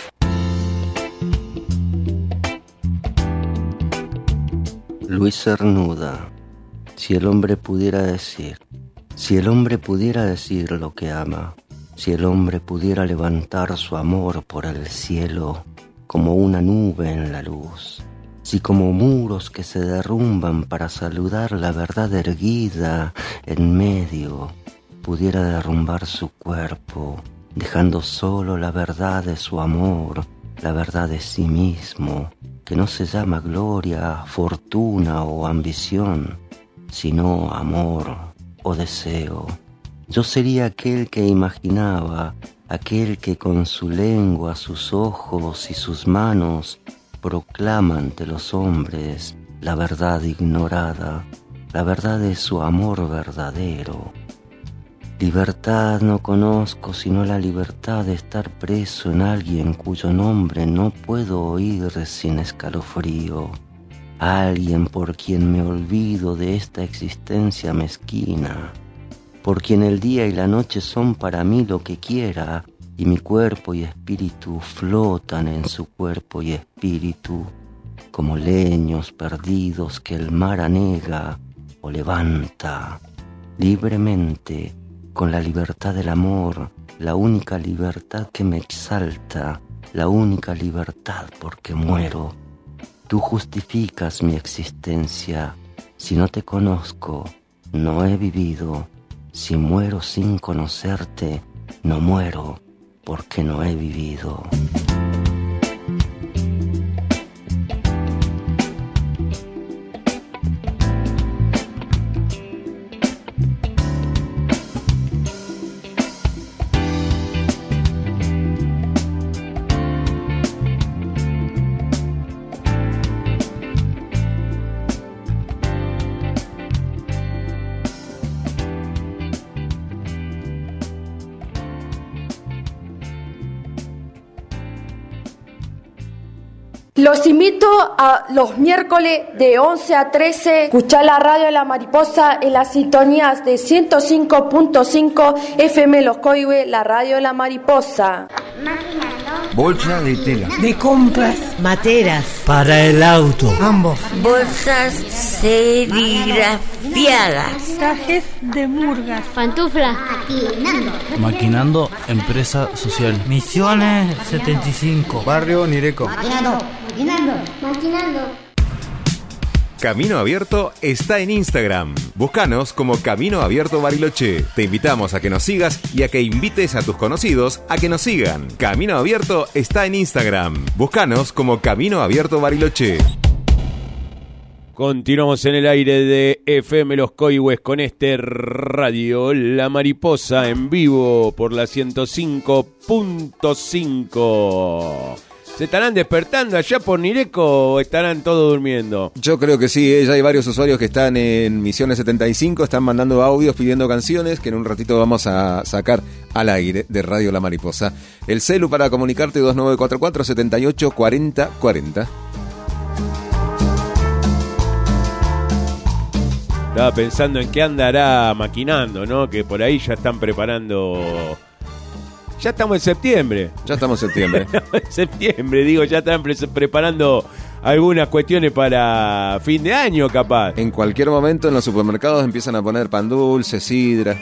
Luis Cernuda. Si el hombre pudiera decir, si el hombre pudiera decir lo que ama, si el hombre pudiera levantar su amor por el cielo como una nube en la luz, si como muros que se derrumban para saludar la verdad erguida en medio, pudiera derrumbar su cuerpo, dejando solo la verdad de su amor, la verdad de sí mismo, que no se llama gloria, fortuna o ambición, sino amor o deseo. Yo sería aquel que imaginaba, aquel que con su lengua, sus ojos y sus manos proclama ante los hombres la verdad ignorada, la verdad de su amor verdadero. Libertad no conozco sino la libertad de estar preso en alguien cuyo nombre no puedo oír sin escalofrío. Alguien por quien me olvido de esta existencia mezquina, por quien el día y la noche son para mí lo que quiera, y mi cuerpo y espíritu flotan en su cuerpo y espíritu, como leños perdidos que el mar anega o levanta, libremente, con la libertad del amor, la única libertad que me exalta, la única libertad porque muero. Tú justificas mi existencia. Si no te conozco, no he vivido. Si muero sin conocerte, no muero porque no he vivido. Los invito a los miércoles de once a trece, escuchar la radio de La Mariposa en las sintonías de ciento cinco punto cinco F M Los Coihues, la radio de La Mariposa. Bolsa de tela. De compras. Materas. Para el auto. Ambos. Bolsas serigrafiadas. Trajes de murgas. Pantuflas. Maquinando. Maquinando, empresa social. Misiones setenta y cinco. Barrio Nireco. Maquinando. Maquinando. Maquinando. Camino Abierto está en Instagram. Búscanos como Camino Abierto Bariloche. Te invitamos a que nos sigas y a que invites a tus conocidos a que nos sigan. Camino Abierto está en Instagram. Búscanos como Camino Abierto Bariloche. Continuamos en el aire de F M Los Coihues con este radio La Mariposa en vivo por la ciento cinco punto cinco. ¿Se estarán despertando allá por Nireco o estarán todos durmiendo? Yo creo que sí, ¿eh? Ya hay varios usuarios que están en Misiones setenta y cinco, están mandando audios pidiendo canciones que en un ratito vamos a sacar al aire de Radio La Mariposa. El celu para comunicarte dos nueve cuatro cuatro, siete ocho, cuatro cero cuatro cero. Estaba pensando en qué andará maquinando, ¿no? Que por ahí ya están preparando... Ya estamos en septiembre. Ya estamos en septiembre. En septiembre, digo, ya están pre- preparando algunas cuestiones para fin de año, capaz. En cualquier momento en los supermercados empiezan a poner pan dulce, sidra.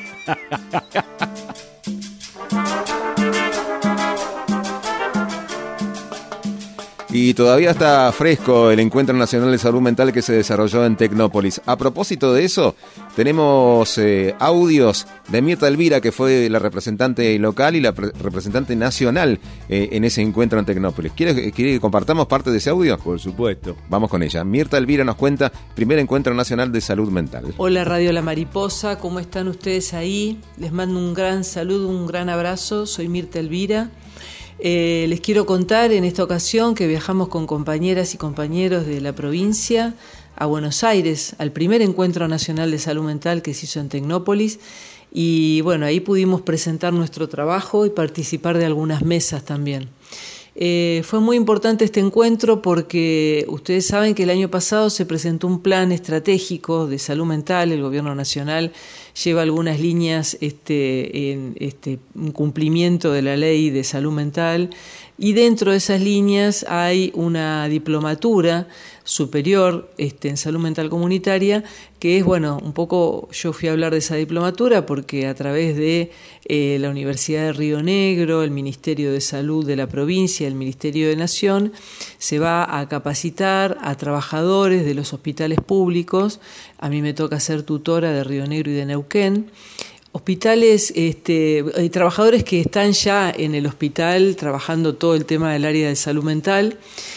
Y todavía está fresco el Encuentro Nacional de Salud Mental que se desarrolló en Tecnópolis. A propósito de eso, tenemos eh, audios de Mirta Elvira, que fue la representante local y la pre- representante nacional eh, en ese encuentro en Tecnópolis. ¿Quiere, ¿Quiere que compartamos parte de ese audio? Por supuesto. Vamos con ella. Mirta Elvira nos cuenta primer Encuentro Nacional de Salud Mental. Hola Radio La Mariposa, ¿cómo están ustedes ahí? Les mando un gran saludo, un gran abrazo. Soy Mirta Elvira. Eh, les quiero contar en esta ocasión que viajamos con compañeras y compañeros de la provincia a Buenos Aires, al primer Encuentro Nacional de Salud Mental que se hizo en Tecnópolis, y bueno, ahí pudimos presentar nuestro trabajo y participar de algunas mesas también. Eh, fue muy importante este encuentro porque ustedes saben que el año pasado se presentó un plan estratégico de salud mental, el Gobierno Nacional lleva algunas líneas este, en este, un cumplimiento de la ley de salud mental, y dentro de esas líneas hay una diplomatura superior este, en salud mental comunitaria, que es, bueno, un poco, yo fui a hablar de esa diplomatura porque a través de eh, la Universidad de Río Negro, el Ministerio de Salud de la provincia, el Ministerio de Nación, se va a capacitar a trabajadores de los hospitales públicos. A mí me toca ser tutora de Río Negro y de Neuquén. Hospitales, este, hay trabajadores que están ya en el hospital trabajando todo el tema del área de salud mental,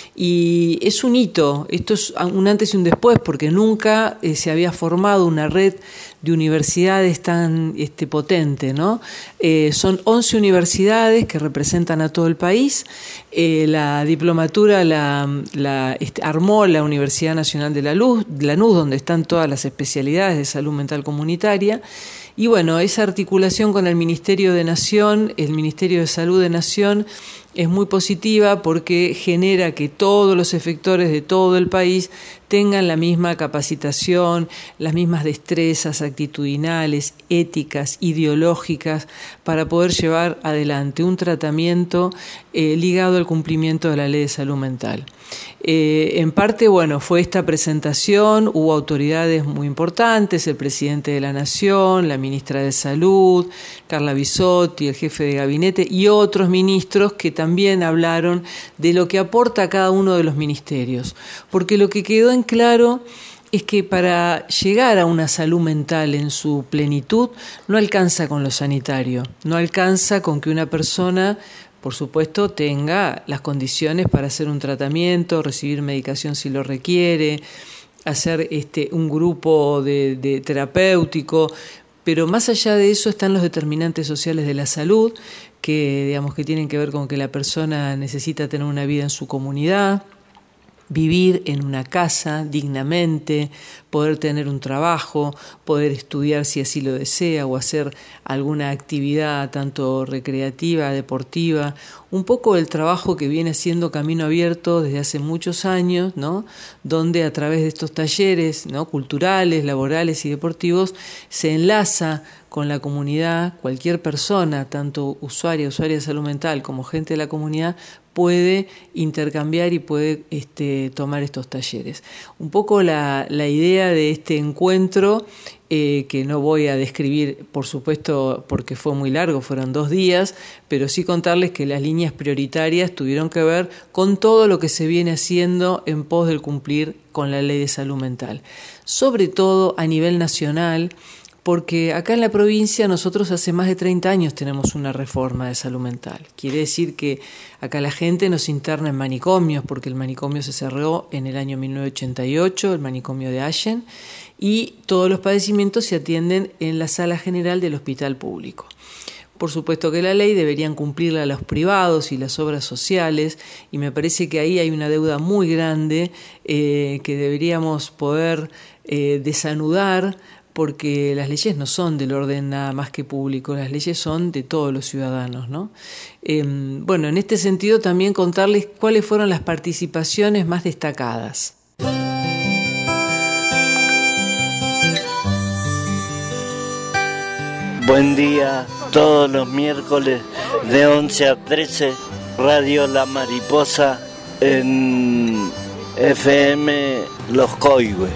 y es un hito, esto es un antes y un después, porque nunca eh, se había formado una red de universidades tan este, potente, ¿no? Eh, son once universidades que representan a todo el país. Eh, la diplomatura la, la este, armó la Universidad Nacional de la Luz, Lanús, donde están todas las especialidades de salud mental comunitaria. Y bueno, esa articulación con el Ministerio de Nación, el Ministerio de Salud de Nación, es muy positiva porque genera que todos los efectores de todo el país tengan la misma capacitación, las mismas destrezas actitudinales, éticas, ideológicas, para poder llevar adelante un tratamiento eh, ligado al cumplimiento de la Ley de Salud Mental. Eh, en parte, bueno, fue esta presentación, hubo autoridades muy importantes, el presidente de la Nación, la ministra de Salud, Carla Bisotti, el jefe de gabinete y otros ministros que también hablaron de lo que aporta cada uno de los ministerios, porque lo que quedó en claro es que para llegar a una salud mental en su plenitud no alcanza con lo sanitario, no alcanza con que una persona, por supuesto, tenga las condiciones para hacer un tratamiento, recibir medicación si lo requiere, hacer este, un grupo de, de terapéutico, pero más allá de eso están los determinantes sociales de la salud, que digamos que tienen que ver con que la persona necesita tener una vida en su comunidad, vivir en una casa dignamente, poder tener un trabajo, poder estudiar si así lo desea o hacer alguna actividad tanto recreativa, deportiva, un poco el trabajo que viene siendo Camino Abierto desde hace muchos años, ¿no? Donde a través de estos talleres, ¿no?, culturales, laborales y deportivos se enlaza con la comunidad. Cualquier persona, tanto usuaria, usuaria de salud mental como gente de la comunidad, puede intercambiar y puede este, tomar estos talleres. Un poco la, la idea de este encuentro, eh, que no voy a describir, por supuesto, porque fue muy largo, fueron dos días, pero sí contarles que las líneas prioritarias tuvieron que ver con todo lo que se viene haciendo en pos del cumplir con la Ley de Salud Mental, sobre todo a nivel nacional, porque acá en la provincia nosotros hace más de treinta años tenemos una reforma de salud mental. Quiere decir que acá la gente nos interna en manicomios, porque el manicomio se cerró en el año mil novecientos ochenta y ocho, el manicomio de Allen, y todos los padecimientos se atienden en la sala general del hospital público. Por supuesto que la ley deberían cumplirla a los privados y las obras sociales, y me parece que ahí hay una deuda muy grande eh, que deberíamos poder eh, desanudar, porque las leyes no son del orden nada más que público, las leyes son de todos los ciudadanos, ¿no? Eh, bueno, en este sentido también contarles cuáles fueron las participaciones más destacadas. Buen día, todos los miércoles de once a trece, Radio La Mariposa en F M Los Coihues.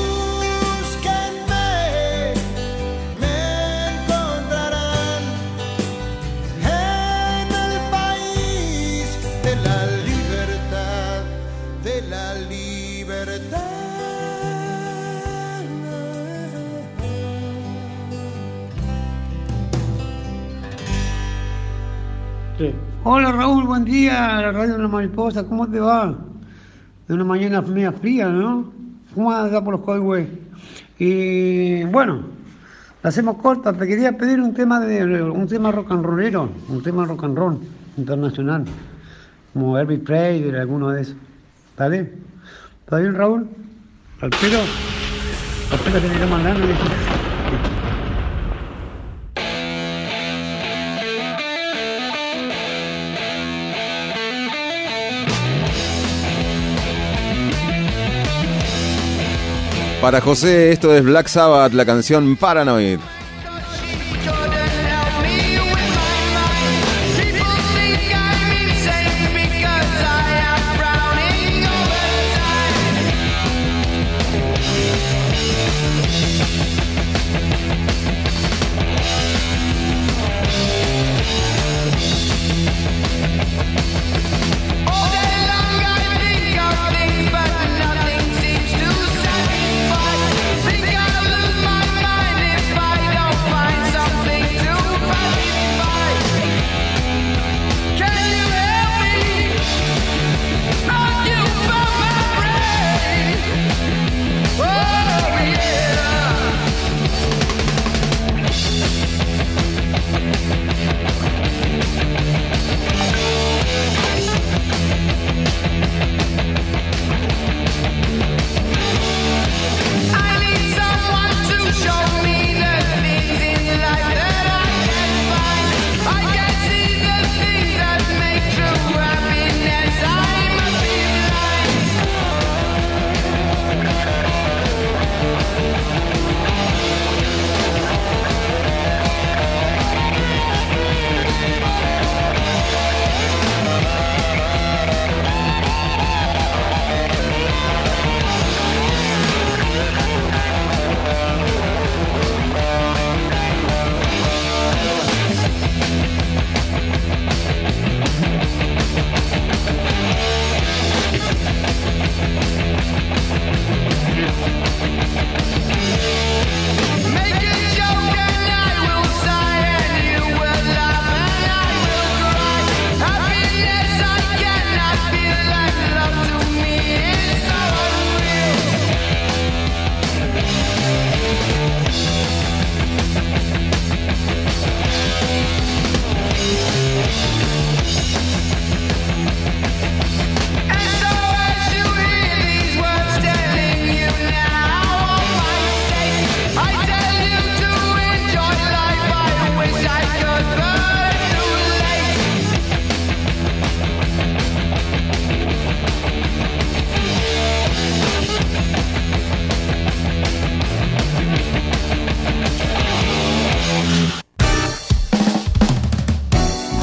Hola Raúl, buen día, la radio de la Mariposa, ¿cómo te va? De una mañana media fría, ¿no? ¿Cómo andas por los Coihues? Y bueno, la hacemos corta, te quería pedir un tema de un tema rock and rollero, un tema rock and roll internacional, como Elvis Presley, alguno de esos. ¿Vale? ¿Está bien, Raúl? ¿Al pelo? ¿Al pelo que te llama mandando? Para José, esto es Black Sabbath, la canción Paranoid.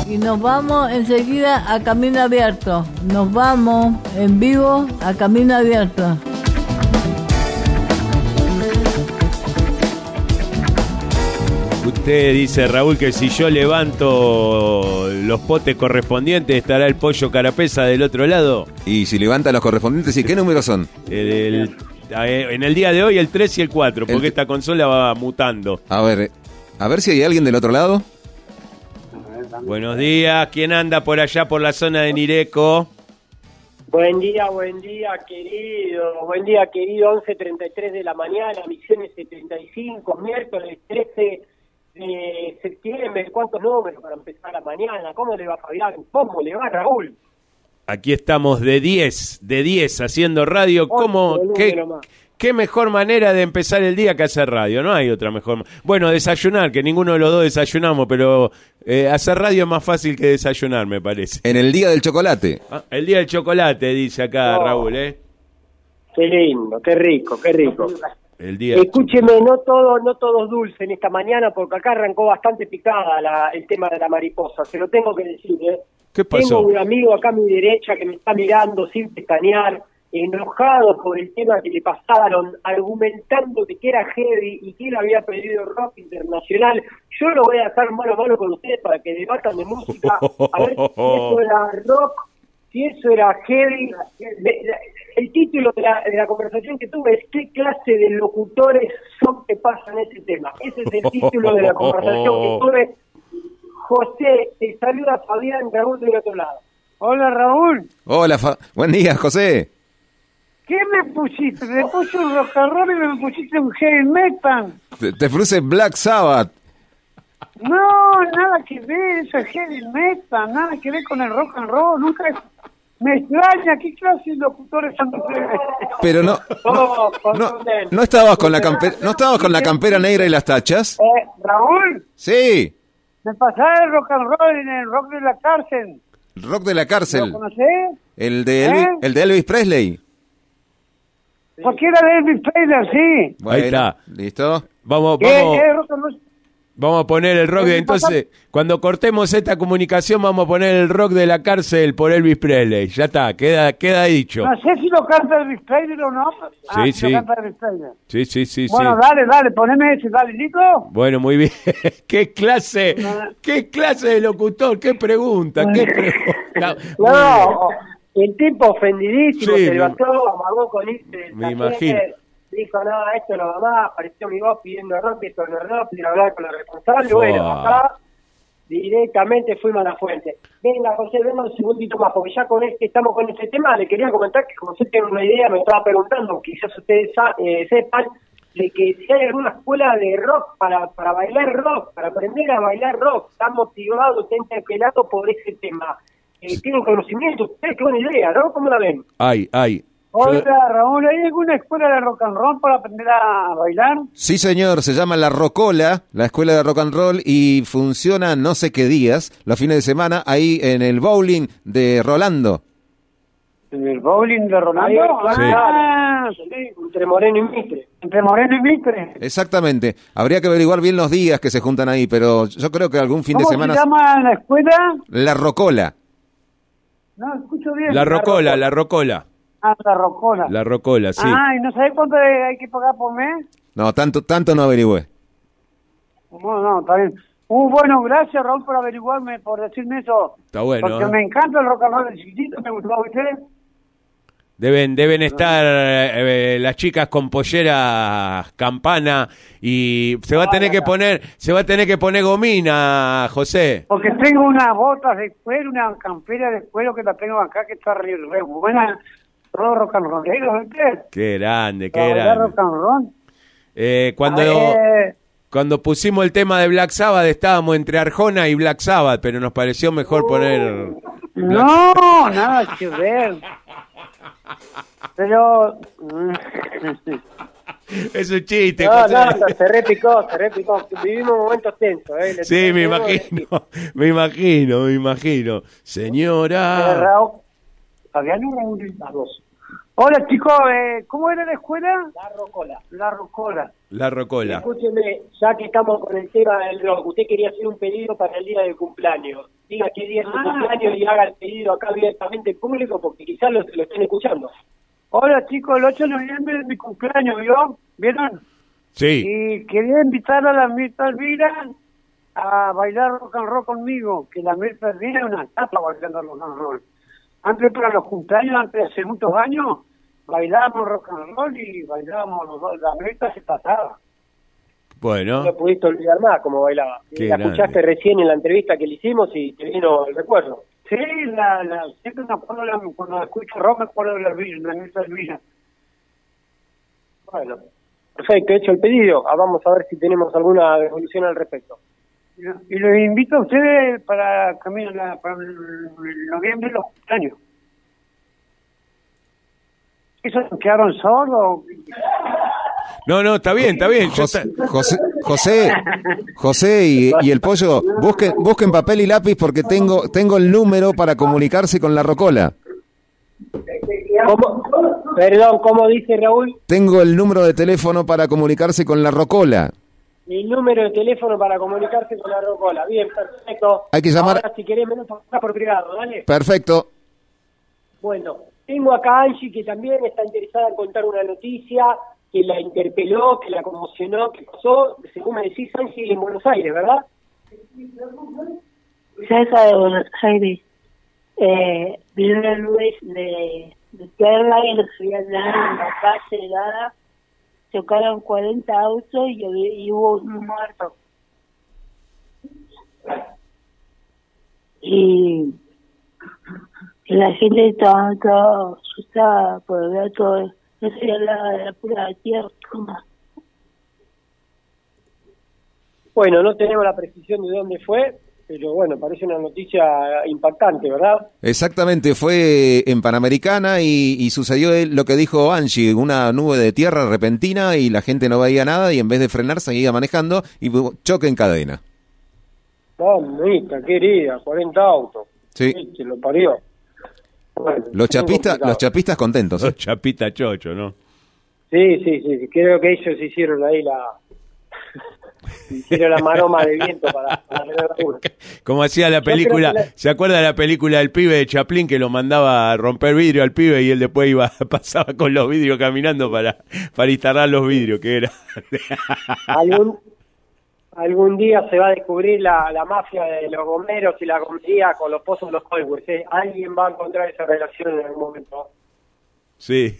y nos vamos enseguida a Camino Abierto. Nos vamos en vivo a Camino Abierto. Usted dice, Raúl, que si yo levanto los potes correspondientes, ¿estará el pollo Carapesa del otro lado? Y si levanta los correspondientes, ¿y qué números son? El, el, en el día de hoy el tres y el cuatro, porque el... esta consola va mutando. A ver, a ver si hay alguien del otro lado. Buenos días, ¿quién anda por allá por la zona de Nireco? Buen día, buen día, querido. Buen día, querido. once treinta y tres de la mañana, Misiones setenta y cinco, miércoles trece de septiembre. ¿Cuántos números para empezar la mañana? ¿Cómo le va, Fabián? ¿Cómo le va, Raúl? Aquí estamos de diez, de diez, haciendo radio. ¿Cómo? ¿Qué, qué mejor manera de empezar el día que hacer radio? No hay otra mejor. Bueno, desayunar, que ninguno de los dos desayunamos, pero eh, hacer radio es más fácil que desayunar, me parece. En el día del chocolate. Ah, el día del chocolate, dice acá oh, Raúl, ¿eh? Qué lindo, qué rico, qué rico. El día Escúcheme, no todo, no todo es dulce en esta mañana, porque acá arrancó bastante picada la, el tema de la mariposa, se lo tengo que decir, ¿eh? ¿Qué pasó? Tengo un amigo acá a mi derecha que me está mirando sin pestañear, enojado por el tema que le pasaron, argumentando de que era heavy y que él había pedido rock internacional. Yo lo voy a dejar mano a mano con ustedes para que debatan de música, a ver si eso era rock, si eso era heavy. El título de la, de la conversación que tuve es ¿qué clase de locutores son que pasan ese tema? Ese es el título de la conversación que tuve. José, te saluda Fabián, Raúl del otro lado. Hola, Raúl. Hola, Fa- buen día, José. ¿Qué me pusiste? Me puse un rock and roll y me pusiste un heavy metal. Te, te puse Black Sabbath. No, nada que ver, eso es heavy metal, nada que ver con el rock and roll, nunca... Me extraña, ¿qué clase de locutores son ustedes? Pero no, no, no, no estabas con la campera, no estabas con la campera negra y las tachas. Eh, Raúl. Sí. Me pasaba el rock and roll en el rock de la cárcel. Rock de la cárcel. ¿Lo conocés? El de Elvis, ¿Eh? el de Elvis Presley. Porque era de Elvis Presley, sí. Bueno, ahí está. ¿Listo? Vamos, ¿Qué, vamos. qué rock and roll? Vamos a poner el rock de, entonces, cuando cortemos esta comunicación vamos a poner el rock de la cárcel por Elvis Presley. Ya está, queda queda dicho. No sé si lo canta Elvis Presley o no. Ah, sí, si sí. Lo canta Elvis Presley. Sí, sí, sí. Bueno, sí. dale, dale, poneme ese, dale, ¿listo? Bueno, muy bien. ¿Qué clase, qué clase de locutor? ¿Qué pregunta? ¿Qué pregunta? No, el tipo ofendidísimo, Sí, se me- levantó, amagó con este. Me imagino. Dijo, no, esto no va más, apareció mi voz pidiendo rock, esto no es rock, quiero hablar con la responsable. Oh. Bueno, acá directamente fuimos a la fuente. Venga, José, venga un segundito más, porque ya con este, estamos con este tema, le quería comentar que como usted tiene una idea, me estaba preguntando, quizás ustedes sa- eh, sepan, de que si hay alguna escuela de rock para, para bailar rock, para aprender a bailar rock, está motivado, está interpelado por ese tema. Eh, tienen conocimiento, ustedes, qué buena idea, ¿no? ¿Cómo la ven? Ay, ay. Hola, Raúl, ¿hay alguna escuela de rock and roll para aprender a bailar? Sí, señor, se llama La Rocola, la escuela de rock and roll, y funciona no sé qué días, los fines de semana, ahí en el bowling de Rolando. ¿En el bowling de Rolando? Ahí, Ah, sí, entre Moreno y Mitre. Entre Moreno y Mitre. Exactamente, habría que averiguar bien los días que se juntan ahí, pero yo creo que algún fin de ¿Cómo semana... se llama la escuela? La Rocola. No, escucho bien. La Rocola, la Rocola. Ah, la Rocola. La Rocola, sí. Ah, ¿y no sabés cuánto hay que pagar por mes? No, tanto tanto no averigüé. No, no, está bien. Uh, bueno, gracias, Raúl, por averiguarme, por decirme eso. Está bueno, Porque ¿eh? me encanta el rock and roll de chiquitito, me gustaba, ¿viste? Deben, deben estar eh, las chicas con polleras campana y se va a tener que poner, se va a tener que poner gomina, José. Porque tengo unas botas de cuero, una campera de cuero que la tengo acá, que está re, re buena. Todo rock and rollero, ¿viste? Qué grande, qué Para bailar grande. rock and roll. Eh, cuando, A ver. cuando pusimos el tema de Black Sabbath estábamos entre Arjona y Black Sabbath, pero nos pareció mejor poner... No, nada que ver. Pero... Es un chiste, No, José. no, se repicó, se repicó. Vivimos momentos tensos, ¿eh? Le Sí, me tenemos que imagino, me imagino, me imagino. Eh, Señora... Raúl, Fabián o Raúl, las dos. Hola, chicos, eh, ¿cómo era la escuela? La Rocola. La Rocola. La Rocola. Escúcheme, ya que estamos con el tema del rock, usted quería hacer un pedido para el día del cumpleaños. diga qué día es su cumpleaños y haga el pedido acá abiertamente en público, porque quizás lo, lo estén escuchando. Hola chicos, el ocho de noviembre es mi cumpleaños, ¿vio? ¿Vieron? Sí. Y quería invitar a la Mirta Elvira a bailar rock and roll conmigo, que la Mirta Elvira es una tapa bailando rock and roll. Antes para los cumpleaños, antes hace muchos años, bailábamos rock and roll y bailábamos los dos, la Mirta se pasaba. Bueno. No lo pudiste olvidar más como bailaba. Qué la grande. escuchaste recién en la entrevista que le hicimos y te vino el recuerdo. Sí, la, la, siempre me acuerdo, la, cuando escucho rock me acuerdo de la Elvira, la Mirta Elvira. Bueno, perfecto, hecho el pedido. Ah, vamos a ver si tenemos alguna devolución al respecto. Y los invito a ustedes para camino la, para el noviembre los cumpleaños. ¿Eso quedaron solos? No, no, está bien, está bien. Yo José, ta- José, José, José y, y el pollo, busquen, busquen papel y lápiz porque tengo, tengo el número para comunicarse con la Rocola. ¿Cómo? Perdón, ¿cómo dice Raúl? Tengo el número de teléfono para comunicarse con la Rocola. El número de teléfono para comunicarse con la Rocola. Bien, perfecto. Hay que llamar- Ahora, si querés, menos por, por privado, ¿vale? Perfecto. Bueno, tengo acá a Angie, que también está interesada en contar una noticia que la interpeló, que la conmocionó, que pasó, según me decís, Angie, en Buenos Aires, ¿verdad? Cerca de Buenos Aires, eh, vi una nube de, de perla y no subía nada en la calle, nada. Chocaron cuarenta autos y, y hubo un muerto. Y, y la gente estaba toda asustada por ver todo. No se hablaba de la pura tierra. Bueno, no tenemos la precisión de dónde fue, pero bueno, parece una noticia impactante, ¿verdad? Exactamente, fue en Panamericana y, y sucedió lo que dijo Angie, una nube de tierra repentina y la gente no veía nada y en vez de frenar seguía manejando y hubo choque en cadena. Mamita, querida, cuarenta autos. Sí. Sí, se lo parió. Bueno, Los muy chapistas, complicado. los chapistas contentos. ¿eh? Los chapita chocho, ¿no? Sí, sí, sí, sí, creo que ellos hicieron ahí la... hicieron la maroma de viento para... para tener una. Como hacía la Yo creo película, que la- ¿se acuerda de la película del pibe de Chaplin que lo mandaba a romper vidrio al pibe y él después iba, pasaba con los vidrios caminando para, para instalar los vidrios, que era? Algún, algún día se va a descubrir la, la mafia de los gomeros y la gomería con los pozos de los Colwers, ¿eh? Alguien va a encontrar esa relación en algún momento. Sí.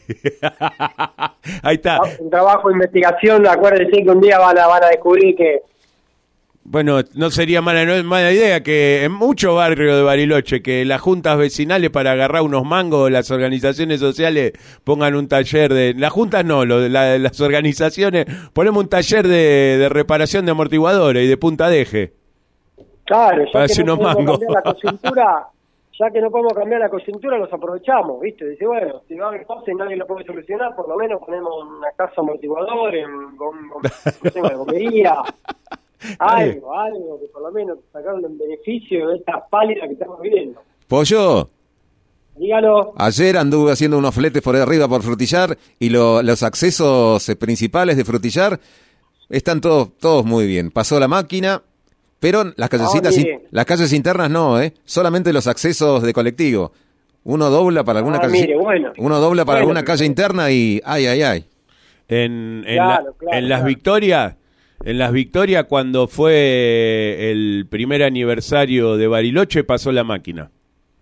Ahí está. Un trabajo de investigación, acuérdense que un día van a, van a descubrir que... Bueno, no sería mala, no es mala idea que en muchos barrios de Bariloche que las juntas vecinales para agarrar unos mangos, las organizaciones sociales pongan un taller de... Las juntas no, lo de la- las organizaciones, ponemos un taller de, de reparación de amortiguadores y de punta de eje. Claro, ya Para que hacer no unos podemos mangos. cambiar la coyuntura, ya que no podemos cambiar la coyuntura, los aprovechamos, ¿viste? Dice, bueno, si va a haber cosas y nadie lo puede solucionar, por lo menos ponemos una casa amortiguador, en, con, con- no sé, una gomería, algo, algo, que por lo menos sacaron un beneficio de esta pálida que estamos viviendo. Pollo, Dígalo. ayer anduve haciendo unos fletes por arriba por Frutillar y lo- los accesos eh, principales de Frutillar están todos, todos muy bien. Pasó la máquina, pero las callecitas, Ah, in- mire. las calles internas no, ¿eh? Solamente los accesos de colectivo. Uno dobla para alguna Ah, calle, mire, bueno. uno dobla para Bueno, alguna calle interna y ay, ay, ay. En, en, Claro, la- claro, en las claro. Victorias, en las Victorias cuando fue el primer aniversario de Bariloche pasó la máquina.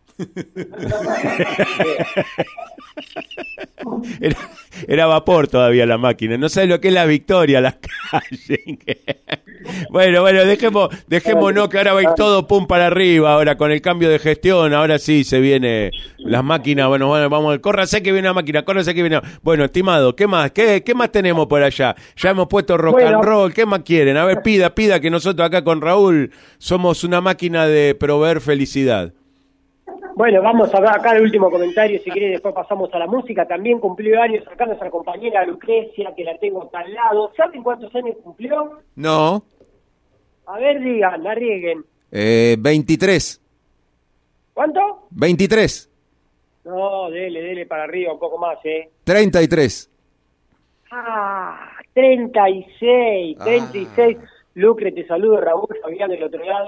Era, era vapor todavía la máquina. No sabes lo que es la Victoria, las calles. Bueno, bueno, dejemos, dejémonos que ahora va a ir todo pum para arriba. Ahora con el cambio de gestión, ahora sí se viene las máquinas. Bueno, bueno, vamos, córrase que viene una máquina, córrase que viene. Bueno, estimado, ¿qué más? ¿Qué, qué más tenemos por allá? Ya hemos puesto rock Bueno. and roll. ¿Qué más quieren? A ver, pida, pida que nosotros acá con Raúl somos una máquina de proveer felicidad. Bueno, vamos a ver acá el último comentario, si querés, después pasamos a la música. También cumplió años acá nuestra compañera Lucrecia, que la tengo acá al lado. ¿Saben cuántos años cumplió? No, A ver, digan, arriesguen. eh, veintitrés. ¿Cuánto? veintitrés. No, dele, dele para arriba un poco más, ¿eh? treinta y tres. Ah, treinta y seis, treinta y seis. Lucre, te saludo, Raúl, Fabián del otro lado.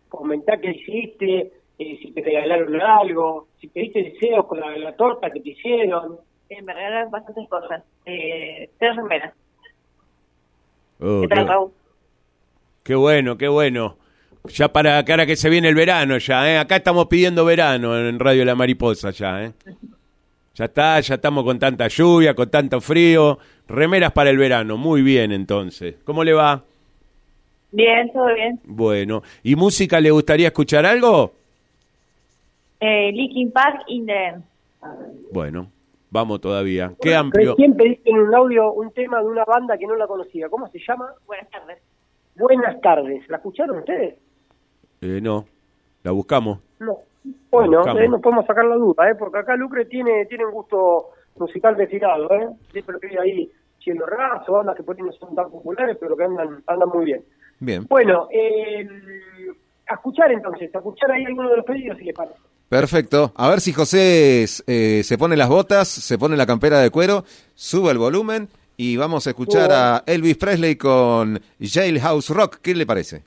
comentá qué hiciste, eh, si te regalaron algo, si pediste deseos con la, la torta que te hicieron. Eh, me regalaron bastantes cosas. Eh, tres remeras. Oh, ¿Qué tal, qué, Raúl? qué bueno, qué bueno. Ya para cara que se viene el verano ya, ¿eh? Acá estamos pidiendo verano en Radio La Mariposa ya, ¿eh? Ya está, ya estamos con tanta lluvia, con tanto frío. Remeras para el verano, muy bien entonces. ¿Cómo le va? Bien, todo bien. Bueno, ¿y música le gustaría escuchar algo? Eh, Linkin Park, In The End. Bueno, vamos todavía. Qué Bueno, amplio. Recién pediste en un audio un tema de una banda que no la conocía. ¿Cómo se llama? Buenas tardes. Buenas tardes. ¿La escucharon ustedes? Eh, no, la buscamos. No. Bueno, Buscamos. eh, nos podemos sacar la duda, ¿eh? Porque acá Lucre tiene tiene un gusto musical destilado, ¿eh? Siempre que hay ahí Cielo Raso, bandas que por ahí no son tan populares, pero que andan andan muy bien. Bien. Bueno, eh, a escuchar entonces, a escuchar ahí alguno de los pedidos, si les parece. Perfecto. A ver si José eh, se pone las botas, se pone la campera de cuero, sube el volumen y vamos a escuchar Bueno. a Elvis Presley con Jailhouse Rock. ¿Qué le parece?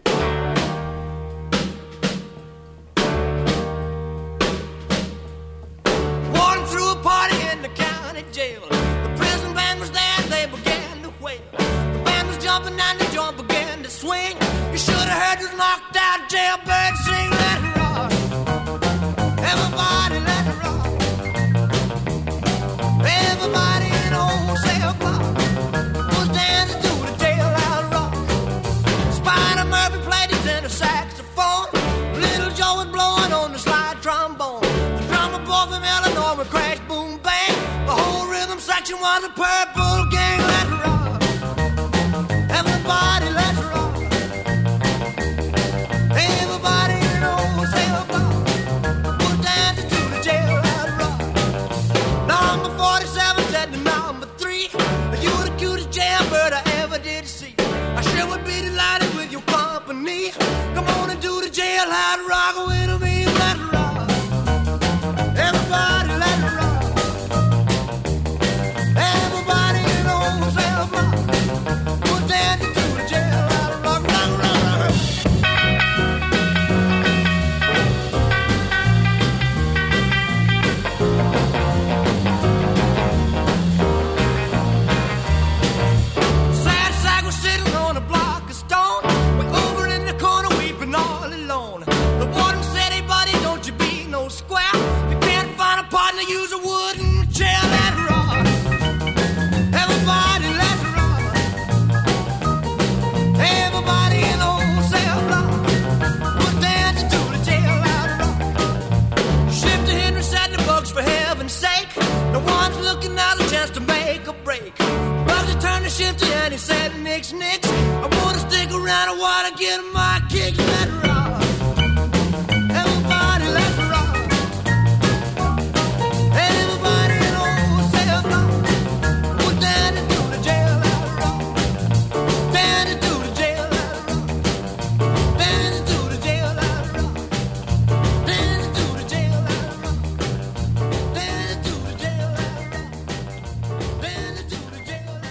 Walking through a party in the county jail. The prison band was there and they began to wail. The band was jumping and the joint began to swing. You should have heard this knocked out jailbird sing. Let it rock. Everybody let it rock. Everybody in the whole cell block was dancing to the jailhouse rock. Spider Murphy played his tenor saxophone. Little Joe was blowing on the slide trombone. The drummer boy from Illinois would crash, boom, bang. The whole rhythm section was a purple gang. Let it rock. Everybody let it rock. Everybody in the whole cell block was dancing to the jailhouse rock. Number forty-seven said to number three, you the cutest jailbird I ever did see. I sure would be delighted with your company. Come on and do the jailhouse rock with me. Let it rock. Everybody let it rock. Everybody in the whole cell block was dancing to the jailhouse rock. Rock, rock, rock, rock. Sad sack was sitting on a block of stone, way over in the corner weeping all alone. The warden said, hey buddy, don't you be no square. If you can't find a partner, use a wooden chair. Let it rock. Everybody let it rock. Everybody in the whole cell block was dancing to the jailhouse rock. Shifter Henry said the bugs for heaven's sake. No one's looking out a chance to make a break. Bugsy turned to Shifter and he said, Nix, Nix, I wanna stick around, I wanna get my kicks. Let it rock. Everybody let it rock. Everybody in the whole cell block was dancing to the jailhouse rock. Dancing to the jailhouse rock. Dancing to the jailhouse rock. Dancing to the jailhouse rock. Dancing to the jailhouse rock. Dancing to the jailhouse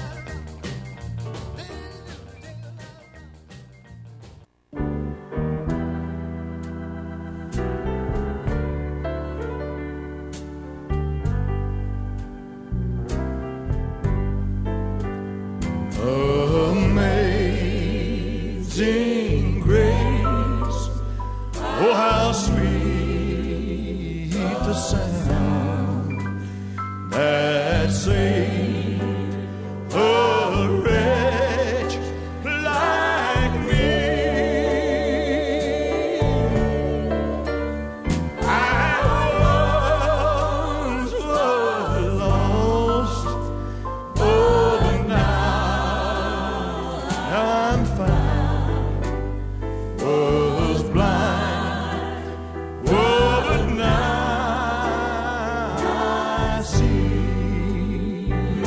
Amazing grace, oh how sweet the sound that saved a wretch like me. I once was lost, oh but now I'm found. Was blind, oh but now I see.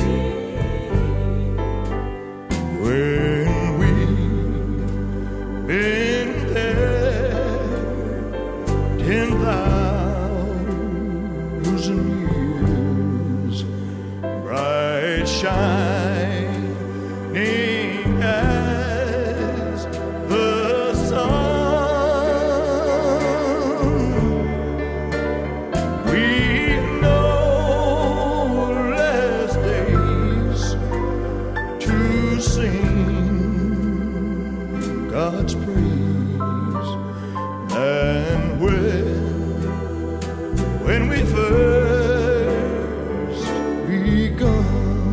When we've been there ten thousand years, bright shining as the sun. when we first begun.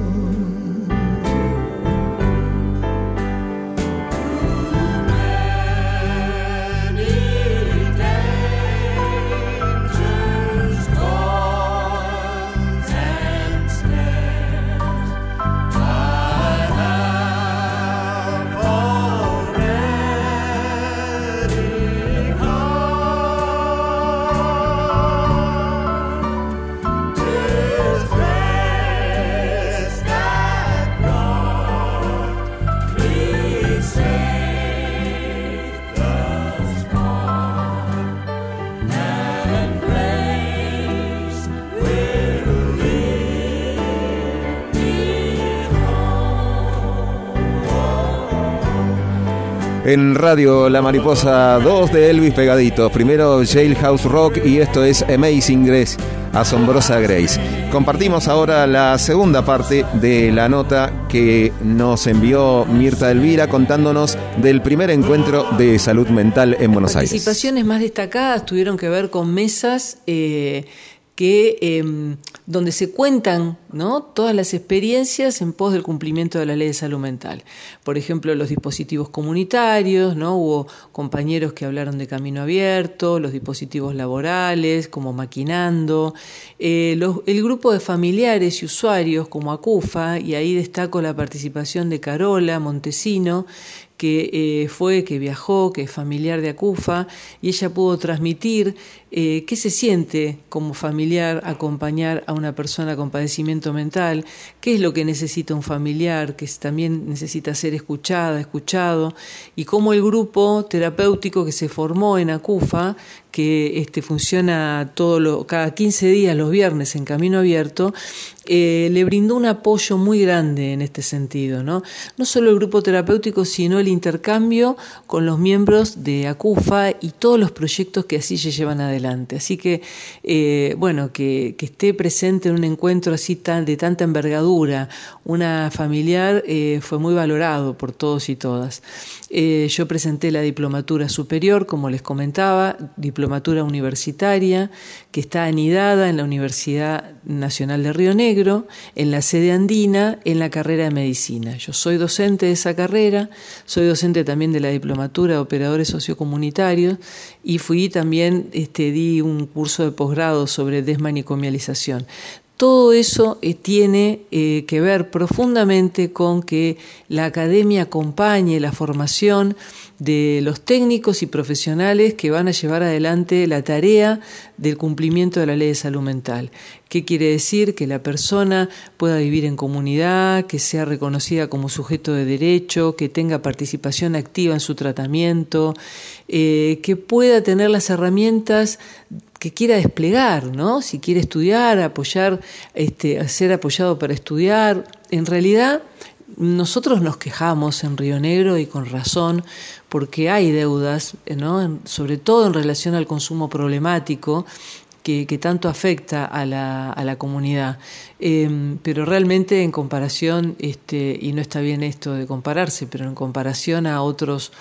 En Radio La Mariposa, dos de Elvis pegaditos. Primero Jailhouse Rock y esto es Amazing Grace, Asombrosa Grace. Compartimos ahora la segunda parte de la nota que nos envió Mirta Elvira contándonos del primer encuentro de salud mental en Buenos Aires. Las participaciones más destacadas tuvieron que ver con mesas eh, que eh, donde se cuentan, ¿no?, todas las experiencias en pos del cumplimiento de la ley de salud mental. Por ejemplo, los dispositivos comunitarios, ¿no? Hubo compañeros que hablaron de Camino Abierto, los dispositivos laborales, como Maquinando, eh, los, el grupo de familiares y usuarios como ACUFA, y ahí destaco la participación de Carola Montesino, que eh, fue, que viajó, que es familiar de ACUFA, y ella pudo transmitir eh, qué se siente como familiar acompañar a una persona con padecimiento mental, qué es lo que necesita un familiar, que también necesita ser escuchada, escuchado, y cómo el grupo terapéutico que se formó en ACUFA, que este, funciona todo lo, cada quince días los viernes en Camino Abierto, eh, le brindó un apoyo muy grande en este sentido, ¿no? No solo el grupo terapéutico, sino el intercambio con los miembros de ACUFA y todos los proyectos que así se llevan adelante. Así que, eh, bueno, que, que esté presente en un encuentro así tan, de tanta envergadura, una familiar, eh, fue muy valorado por todos y todas. Eh, yo presenté la diplomatura superior, como les comentaba, diplomatura universitaria, que está anidada en la Universidad Nacional de Río Negro, en la sede andina, en la carrera de medicina. Yo soy docente de esa carrera, soy docente también de la diplomatura de operadores sociocomunitarios y fui también, este, di un curso de posgrado sobre desmanicomialización. Todo eso eh, tiene eh, que ver profundamente con que la academia acompañe la formación de los técnicos y profesionales que van a llevar adelante la tarea del cumplimiento de la ley de salud mental. ¿Qué quiere decir? Que la persona pueda vivir en comunidad, que sea reconocida como sujeto de derecho, que tenga participación activa en su tratamiento, eh, que pueda tener las herramientas que quiera desplegar, ¿no? Si quiere estudiar, apoyar, este, ser apoyado para estudiar. En realidad, nosotros nos quejamos en Río Negro y con razón, porque hay deudas, ¿no?, sobre todo en relación al consumo problemático que, que tanto afecta a la, a la comunidad. Eh, pero realmente en comparación, este, y no está bien esto de compararse, pero en comparación a otros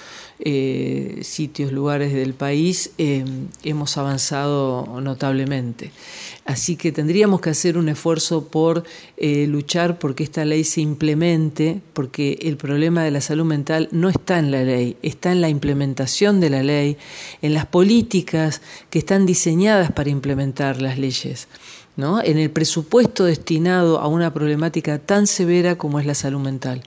eh, sitios, lugares del país, eh, hemos avanzado notablemente. Así que tendríamos que hacer un esfuerzo por eh, luchar porque esta ley se implemente, porque el problema de la salud mental no está en la ley, está en la implementación de la ley, en las políticas que están diseñadas para implementar las leyes, ¿no?, en el presupuesto destinado a una problemática tan severa como es la salud mental.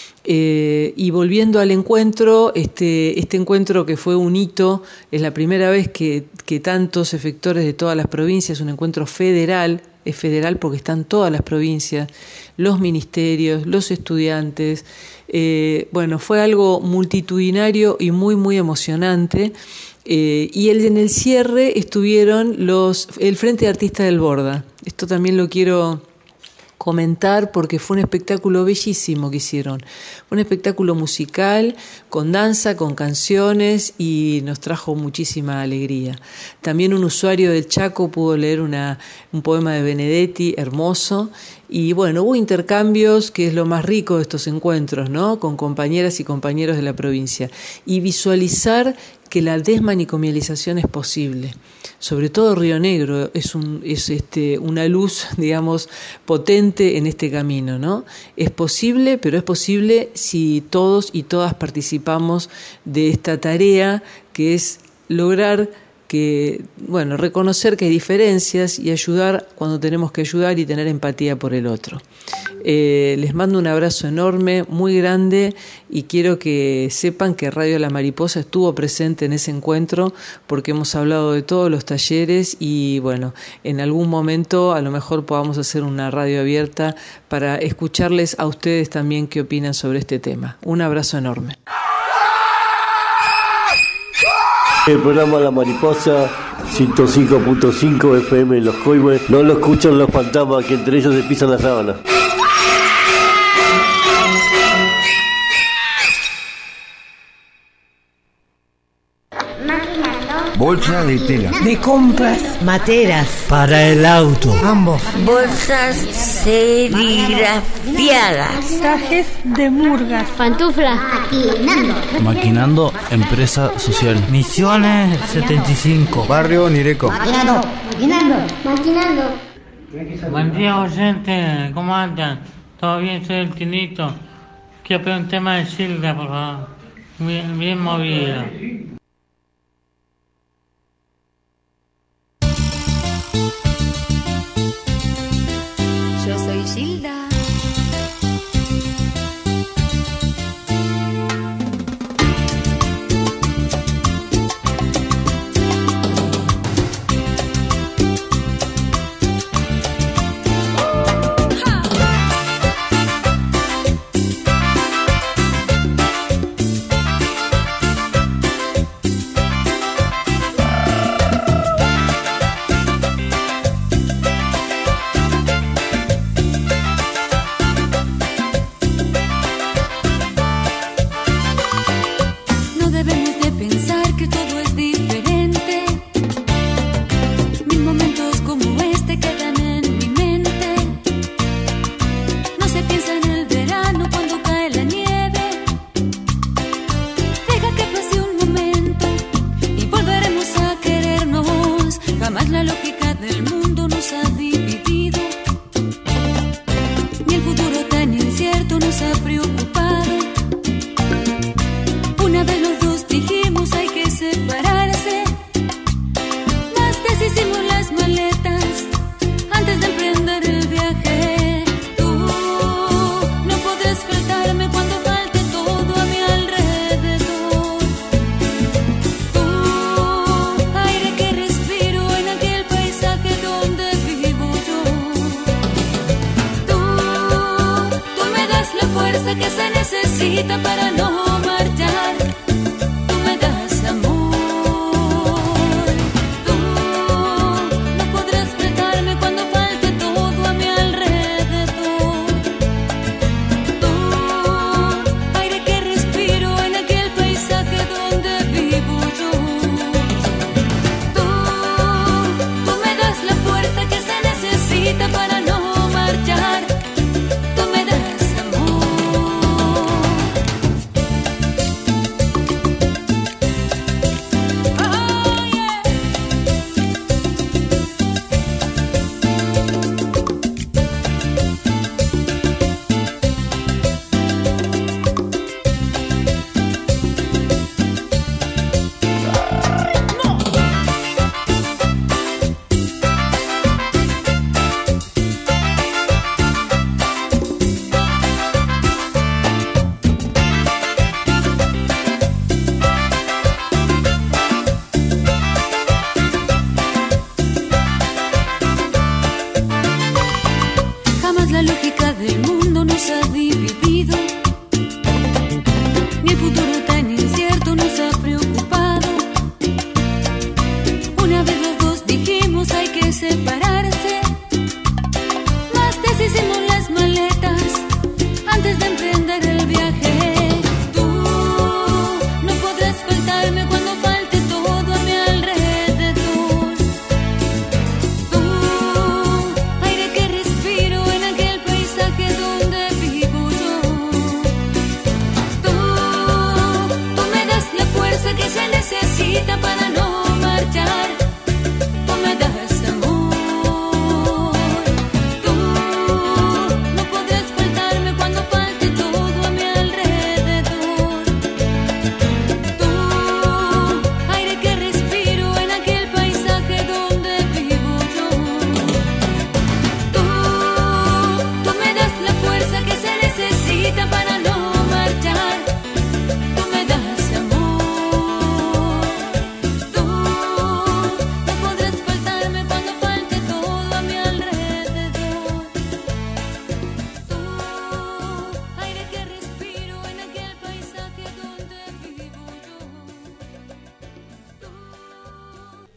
Eh, y volviendo al encuentro, este, este encuentro que fue un hito, es la primera vez que, que tantos efectores de todas las provincias, un encuentro federal, es federal porque están todas las provincias, los ministerios, los estudiantes, eh, bueno, fue algo multitudinario y muy, muy emocionante. Eh, y el, en el cierre estuvieron los el Frente de Artistas del Borda. Esto también lo quiero comentar porque fue un espectáculo bellísimo que hicieron. Fue un espectáculo musical, con danza, con canciones, y nos trajo muchísima alegría. También un usuario del Chaco pudo leer una, un poema de Benedetti hermoso, Y bueno, hubo intercambios, que es lo más rico de estos encuentros, ¿no? Con compañeras y compañeros de la provincia. Y visualizar que la desmanicomialización es posible. Sobre todo Río Negro es, un, es este, una luz, digamos, potente en este camino, ¿no? Es posible, pero es posible si todos y todas participamos de esta tarea, que es lograr que, bueno, reconocer que hay diferencias y ayudar cuando tenemos que ayudar y tener empatía por el otro. Eh, les mando un abrazo enorme, muy grande, y quiero que sepan que Radio La Mariposa estuvo presente en ese encuentro porque hemos hablado de todos los talleres y bueno, en algún momento a lo mejor podamos hacer una radio abierta para escucharles a ustedes también qué opinan sobre este tema. Un abrazo enorme. El programa La Mariposa, ciento cinco punto cinco F M en Los Coihues, no lo escuchan los fantasmas que entre ellos se pisan la sábana. Bolsa de tela. De compras. Materas. Para el auto. Ambos. Bolsas serigrafiadas. Trajes de murgas. Pantuflas. Maquinando. Maquinando, empresa social. Misiones setenta y cinco. Barrio Nireco. Maquinando. Maquinando. Maquinando. Buen día, oyente. ¿Cómo andan? ¿Todo bien? Soy el Tinito. Quiero pedir un tema de Silvia, por favor. Bien, bien movido. Yo soy Gilda. Para no marchar, tú me das amor.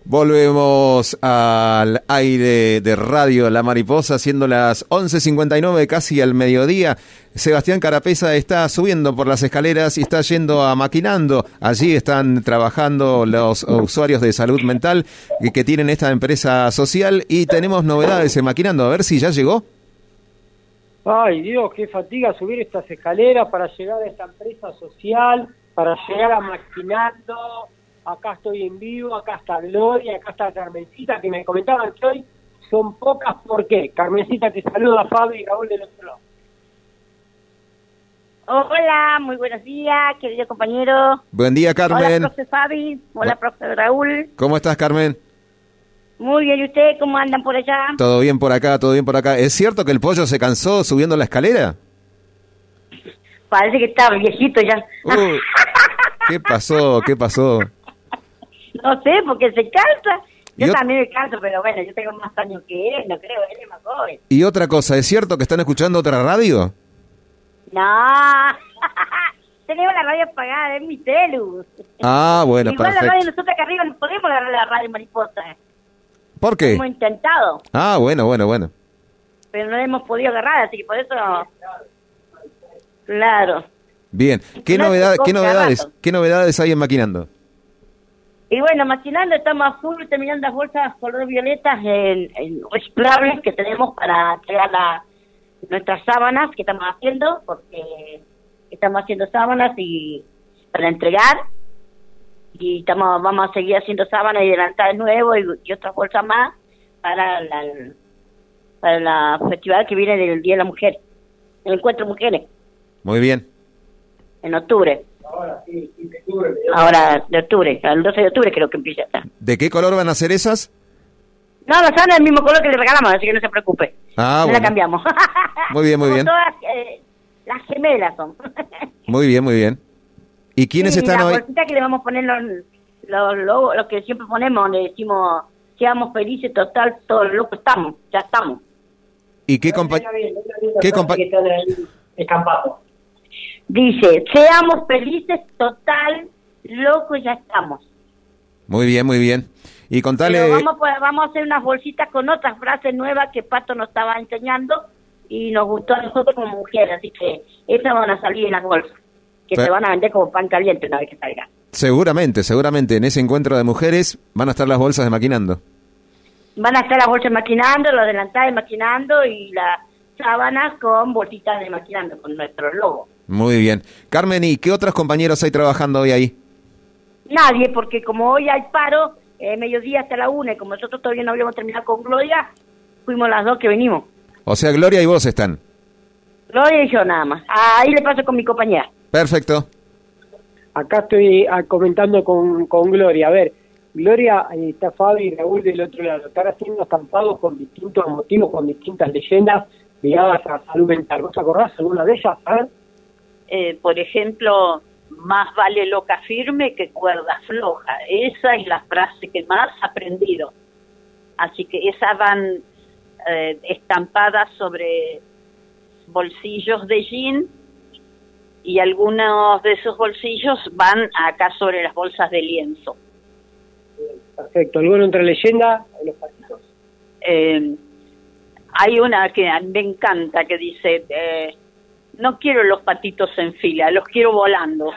Volvemos al aire de Radio La Mariposa, siendo las once cincuenta y nueve, casi al mediodía. Sebastián Carapeza está subiendo por las escaleras y está yendo a Maquinando. Allí están trabajando los usuarios de salud mental que, que tienen esta empresa social, y tenemos novedades en Maquinando. A ver si ya llegó. Ay, Dios, qué fatiga subir estas escaleras para llegar a esta empresa social, para llegar a Maquinando. Acá estoy en vivo, acá está Gloria, acá está Carmencita, que me comentaban que hoy son pocas. ¿Por qué? Carmencita, te saluda Fabi y Raúl del otro lado. Hola, muy buenos días, querido compañero. Buen día, Carmen. Hola, profe Fabi. Hola, profe Raúl. ¿Cómo estás, Carmen? Muy bien, ¿y usted cómo andan por allá? Todo bien por acá, todo bien por acá. ¿Es cierto que el pollo se cansó subiendo la escalera? Parece que está viejito ya. Uh, ¿Qué pasó? ¿Qué pasó? No sé, porque se cansa. Yo Yo- también me canso, pero bueno, yo tengo más años que él, no creo, él es más joven. Y otra cosa, ¿es cierto que están escuchando otra radio? No, tenemos la radio apagada, es mi celu. Ah, bueno, Igual la perfecto. radio, nosotros acá arriba no podemos agarrar la radio mariposa. ¿Por qué? Hemos intentado, Ah, bueno, bueno, bueno. pero no hemos podido agarrar, así que por eso... Claro. Bien. ¿Qué No se novedad, qué compra novedades, rato. qué novedades hay en Maquinando? Y bueno, maquinando, estamos a full terminando las bolsas color violetas en, en reciclables que tenemos para entregar la, nuestras sábanas que estamos haciendo, porque estamos haciendo sábanas y para entregar, y estamos vamos a seguir haciendo sábanas y delantales nuevos y, y otras bolsas más para la para la festival que viene del Día de la Mujer, el Encuentro de Mujeres, Muy bien. en octubre. Ahora sí, sí, de octubre. Ahora, de octubre, el doce de octubre creo que empieza. ¿De qué color van a ser esas? No, la sábana es el mismo color que le regalamos, así que no se preocupe. Ah, no bueno. la cambiamos. Muy bien, muy Como bien. todas eh, las gemelas son. Muy bien, muy bien. ¿Y quiénes Sí, están la hoy? bolsita que le vamos a poner los, los, logos, los que siempre ponemos, le decimos, seamos felices, total, todos locos estamos, ya estamos. ¿Y qué compa qué compa Escampado. Dice, seamos felices, total, locos, ya estamos. Muy bien, muy bien. Y contale, Pero vamos, a- vamos a hacer unas bolsitas con otras frases nuevas que Pato nos estaba enseñando y nos gustó a nosotros como mujeres, así que esas van a salir en las bolsas, que Pe- se van a vender como pan caliente una vez que salgan. seguramente, seguramente en ese encuentro de mujeres van a estar las bolsas de Maquinando. Van a estar las bolsas maquinando, los delantales maquinando y las sábanas con bolsitas de maquinando, con nuestro logo. Muy bien. Carmen, ¿y qué otros compañeros hay trabajando hoy ahí? Nadie, porque como hoy hay paro, eh, mediodía hasta la una, y como nosotros todavía no habíamos terminado con Gloria, fuimos las dos que venimos. O sea, Gloria y vos están. Gloria y yo nada más. Ahí le paso con mi compañera. Perfecto. Acá estoy ah, comentando con, con Gloria. A ver, Gloria, eh, está Fabi y Raúl del otro lado. Están haciendo estampados con distintos motivos, con distintas leyendas ligadas a salud mental. ¿Vos te acordás alguna de ellas? A ver. Eh, por ejemplo, más vale loca firme que cuerda floja. Esa es la frase que más he aprendido. Así que esas van eh, estampadas sobre bolsillos de jean y algunos de esos bolsillos van acá sobre las bolsas de lienzo. Perfecto. ¿Alguna otra leyenda? De los patitos. Eh, hay una que a mí me encanta que dice... Eh, no quiero los patitos en fila, los quiero volando.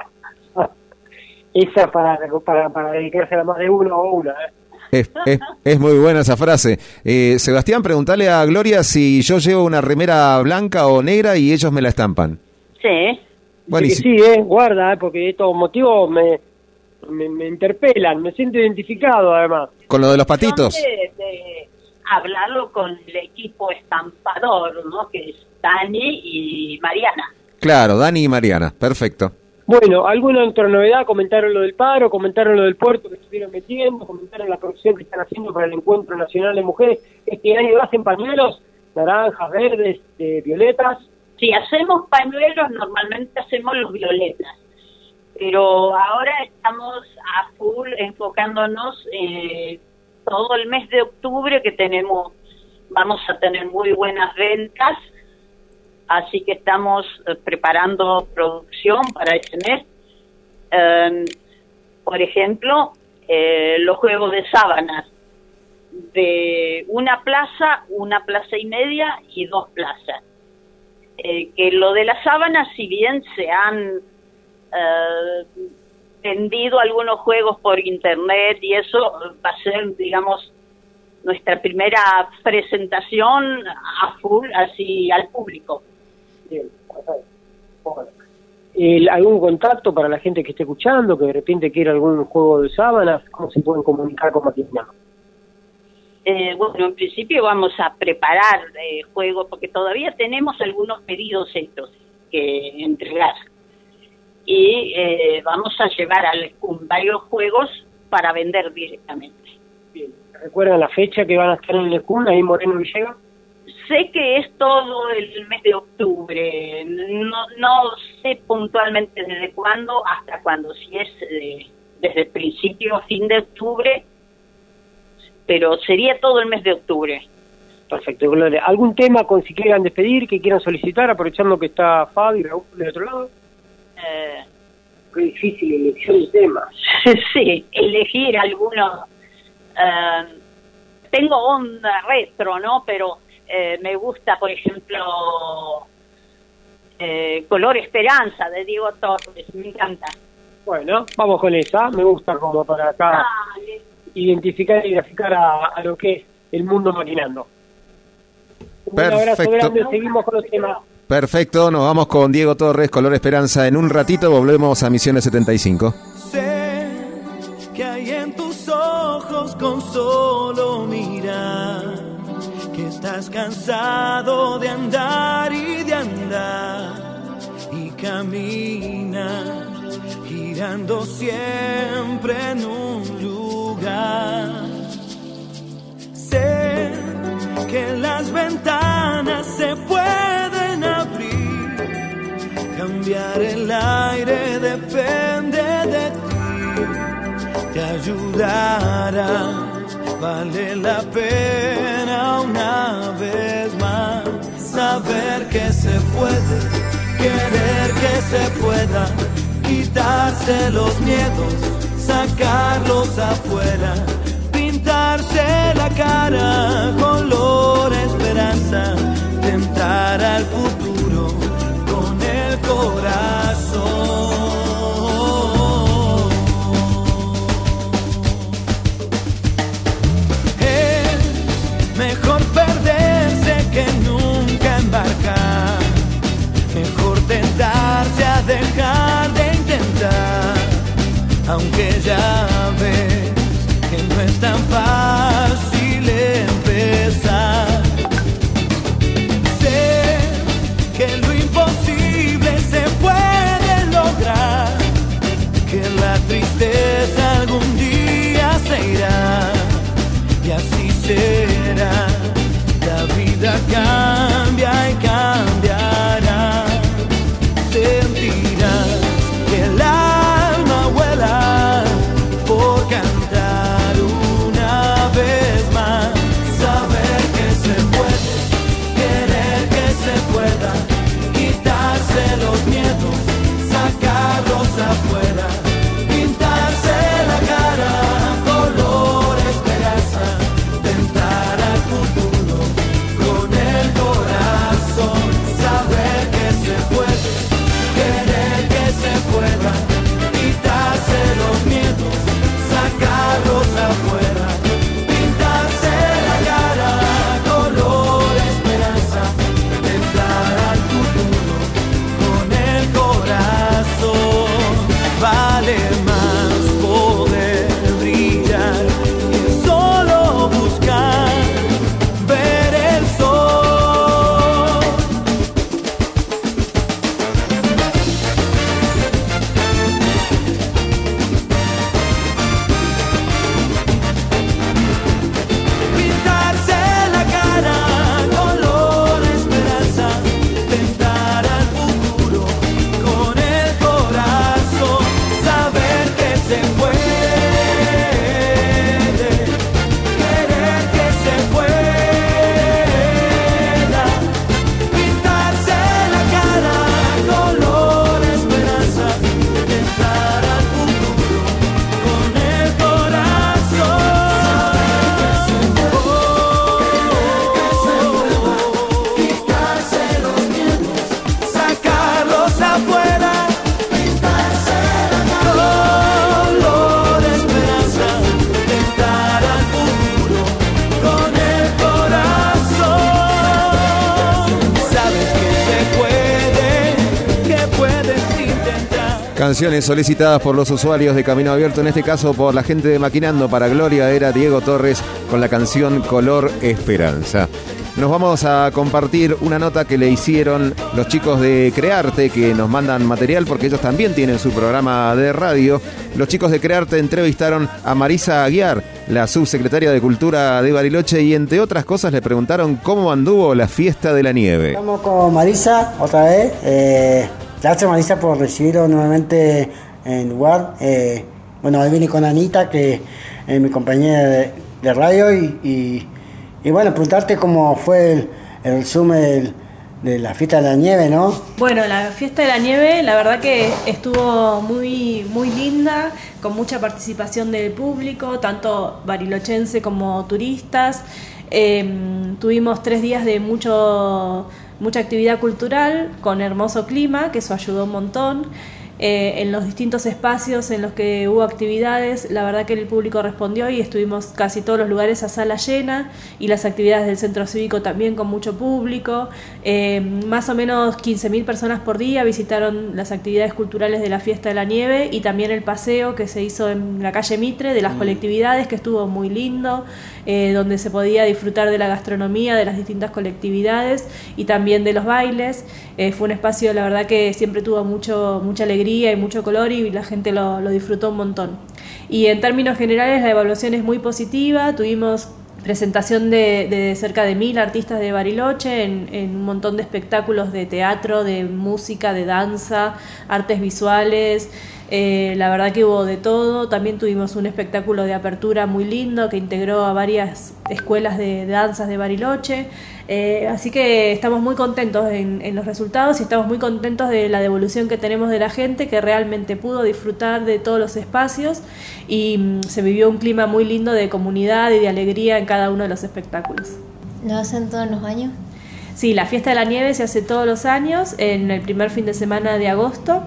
Esa para, para, para dedicarse a más de uno o una. ¿eh? Es, es, es muy buena esa frase. Eh, Sebastián, preguntale a Gloria si yo llevo una remera blanca o negra y ellos me la estampan. Sí. Buenísimo. Sí, sí, eh, guarda, eh, porque estos motivos me, me, me interpelan, me siento identificado además. Con lo de los patitos. De, de hablarlo con el equipo estampador, ¿no? Que es Dani y Mariana. Claro, Dani y Mariana. Perfecto. Bueno, ¿alguna otra novedad? Comentaron lo del paro, comentaron lo del puerto que estuvieron metiendo, comentaron la producción que están haciendo para el Encuentro Nacional de Mujeres. Este año hacen pañuelos naranjas, verdes, eh, violetas. Si hacemos pañuelos, normalmente hacemos los violetas. Pero ahora estamos a full enfocándonos eh, todo el mes de octubre que tenemos, vamos a tener muy buenas ventas. Así que estamos eh, preparando producción para ese mes. Eh, por ejemplo, eh, los juegos de sábanas, de una plaza, una plaza y media y dos plazas. Eh, que lo de las sábanas, si bien se han eh, vendido algunos juegos por internet y eso, va a ser, digamos, nuestra primera presentación a full, así al público. Bien, bueno. El, ¿Algún contacto para la gente que esté escuchando, que de repente quiera algún juego de sábanas? ¿Cómo se pueden comunicar con Maquinando? Eh, bueno, en principio vamos a preparar eh, juegos, porque todavía tenemos algunos pedidos hechos que entregar. Y eh, vamos a llevar al E C U M varios juegos para vender directamente. Bien. ¿Recuerdan la fecha que van a estar en el E C U M, ahí en Moreno Villegas? Sé que es todo el mes de octubre, no, no sé puntualmente desde cuándo hasta cuándo, si es eh, desde el principio o fin de octubre, pero sería todo el mes de octubre. Perfecto, Gloria. ¿Algún tema con si quieran despedir, que quieran solicitar, aprovechando que está Fabi y Raúl del otro lado? Eh, Qué difícil elección de temas. sí, elegir algunos. Eh, tengo onda retro, ¿no? Pero eh, me gusta, por ejemplo, eh, Color Esperanza de Diego Torres, me encanta. Bueno, vamos con esa, me gusta como para acá Dale. identificar y graficar a, a lo que es el mundo maquinando. Un abrazo grande, seguimos con los temas. Perfecto, nos vamos con Diego Torres, Color Esperanza. En un ratito volvemos a Misiones setenta y cinco. Sé que hay en tus ojos con solo mirar, que estás cansado de andar y de andar, y camina girando siempre en un lugar. Sé que las ventanas se pueden abrir, cambiar el aire depende de ti, te ayudará, vale la pena una vez más saber que se puede, querer que se pueda, quitarse los miedos, sacarlos afuera, pintarse la cara color esperanza, tentar al futuro con el corazón. Es mejor perderse que nunca embarcar, mejor tentarse a dejar de intentar, aunque ya ves que no es tan fácil empezar. Sé que lo imposible se puede lograr, que la tristeza algún día se irá, y así será. La vida cambia y cambiará, sentirás que el alma vuela por cantar una vez Canciones solicitadas por los usuarios de Camino Abierto, en este caso por la gente de Maquinando. Para Gloria era Diego Torres con la canción Color Esperanza. Nos vamos a compartir una nota que le hicieron los chicos de Crearte, que nos mandan material porque ellos también tienen su programa de radio. Los chicos de Crearte entrevistaron a Marisa Aguiar, la subsecretaria de Cultura de Bariloche, y entre otras cosas le preguntaron cómo anduvo la fiesta de la nieve. Estamos con Marisa otra vez. Eh, gracias, Marisa, por recibirlo nuevamente en el lugar. Eh, bueno, hoy vine con Anita, que es mi compañera de, de radio, y, y Y bueno, preguntarte cómo fue el, el resumen del, de la fiesta de la nieve, ¿no? Bueno, la fiesta de la nieve, la verdad que estuvo muy, muy linda, con mucha participación del público, tanto barilochense como turistas. Eh, tuvimos tres días de mucho, mucha actividad cultural, con hermoso clima, que eso ayudó un montón. Eh, en los distintos espacios en los que hubo actividades, la verdad que el público respondió y estuvimos casi todos los lugares a sala llena, y las actividades del centro cívico también con mucho público. Eh, más o menos quince mil personas por día visitaron las actividades culturales de la fiesta de la nieve, y también el paseo que se hizo en la calle Mitre de las mm. colectividades, que estuvo muy lindo, eh, donde se podía disfrutar de la gastronomía de las distintas colectividades y también de los bailes. Eh, fue un espacio, la verdad, que siempre tuvo mucho, mucha alegría y mucho color, y la gente lo, lo disfrutó un montón. Y en términos generales la evaluación es muy positiva. Tuvimos presentación de, de cerca de mil artistas de Bariloche en, en un montón de espectáculos de teatro, de música, de danza, artes visuales. Eh, la verdad que hubo de todo. También tuvimos un espectáculo de apertura muy lindo que integró a varias escuelas de, de danzas de Bariloche. Eh, así que estamos muy contentos en, en los resultados, y estamos muy contentos de la devolución que tenemos de la gente, que realmente pudo disfrutar de todos los espacios, y mm, se vivió un clima muy lindo de comunidad y de alegría en cada uno de los espectáculos. ¿Lo hacen todos los años? Sí, la fiesta de la nieve se hace todos los años en el primer fin de semana de agosto.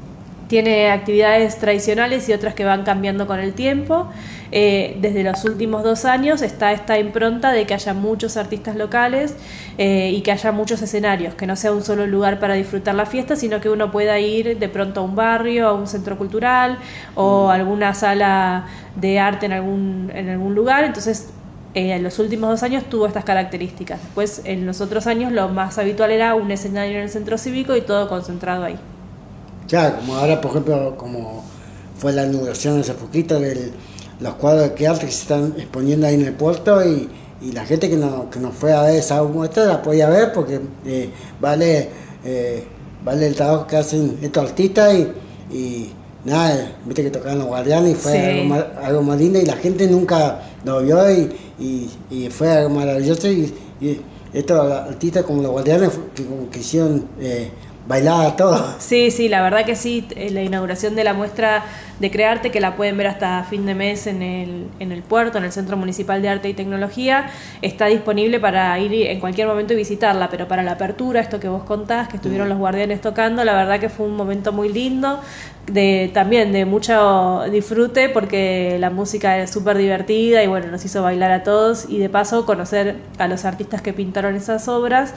Tiene actividades tradicionales y otras que van cambiando con el tiempo. Eh, desde los últimos dos años está esta impronta de que haya muchos artistas locales eh, y que haya muchos escenarios, que no sea un solo lugar para disfrutar la fiesta, sino que uno pueda ir de pronto a un barrio, a un centro cultural o a alguna sala de arte en algún, en algún lugar. Entonces, eh, en los últimos dos años tuvo estas características. Después, en los otros años, lo más habitual era un escenario en el centro cívico y todo concentrado ahí. Claro, como ahora, por ejemplo, como fue la inauguración hace poquito de los cuadros de arte que se están exponiendo ahí en el puerto, y, y la gente que no, que no fue a ver esa muestra la podía ver porque eh, vale eh, vale el trabajo que hacen estos artistas, y, y nada, viste que tocaban los Guardianes, y fue sí. algo, más, algo más lindo, y la gente nunca lo vio, y, y, y fue algo maravilloso, y, y estos artistas como los Guardianes que, como que hicieron eh, bailaba todo. Sí, sí, la verdad que sí. La inauguración de la muestra de Crearte, que la pueden ver hasta fin de mes en el, en el puerto, en el Centro Municipal de Arte y Tecnología, está disponible para ir en cualquier momento y visitarla, pero para la apertura, esto que vos contás, que estuvieron los Guardianes tocando, la verdad que fue un momento muy lindo, de también de mucho disfrute, porque la música es súper divertida y bueno, nos hizo bailar a todos, y de paso conocer a los artistas que pintaron esas obras,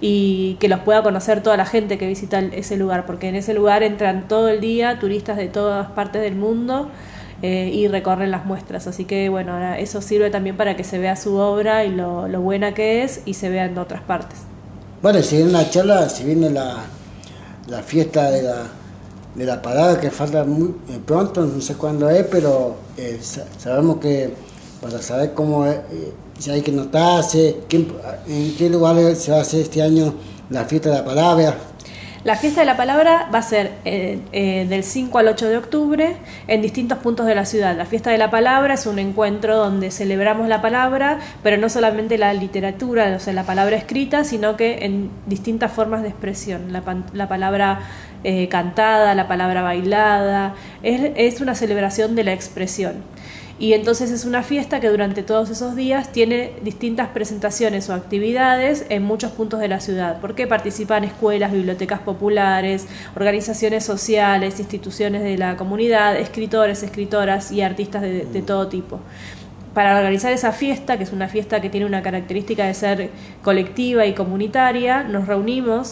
y que los pueda conocer toda la gente que visita ese lugar, porque en ese lugar entran todo el día turistas de todas partes del mundo eh, y recorren las muestras. Así que bueno, ahora eso sirve también para que se vea su obra y lo, lo buena que es, y se vea en otras partes. Bueno, si viene la charla, si viene la, la fiesta de la, de la parada, que falta muy eh, pronto, no sé cuándo es, pero eh, sabemos que para saber cómo es, eh, si hay que notarse, ¿quién, en qué lugares se va a hacer este año la fiesta de la palabra. La fiesta de la palabra va a ser eh, eh, del cinco al ocho de octubre en distintos puntos de la ciudad. La fiesta de la palabra es un encuentro donde celebramos la palabra, pero no solamente la literatura, o sea, la palabra escrita, sino que en distintas formas de expresión. La, la palabra eh, cantada, la palabra bailada, es, es una celebración de la expresión. Y entonces es una fiesta que durante todos esos días tiene distintas presentaciones o actividades en muchos puntos de la ciudad, porque participan escuelas, bibliotecas populares, organizaciones sociales, instituciones de la comunidad, escritores, escritoras y artistas de, de todo tipo. Para organizar esa fiesta, que es una fiesta que tiene una característica de ser colectiva y comunitaria, nos reunimos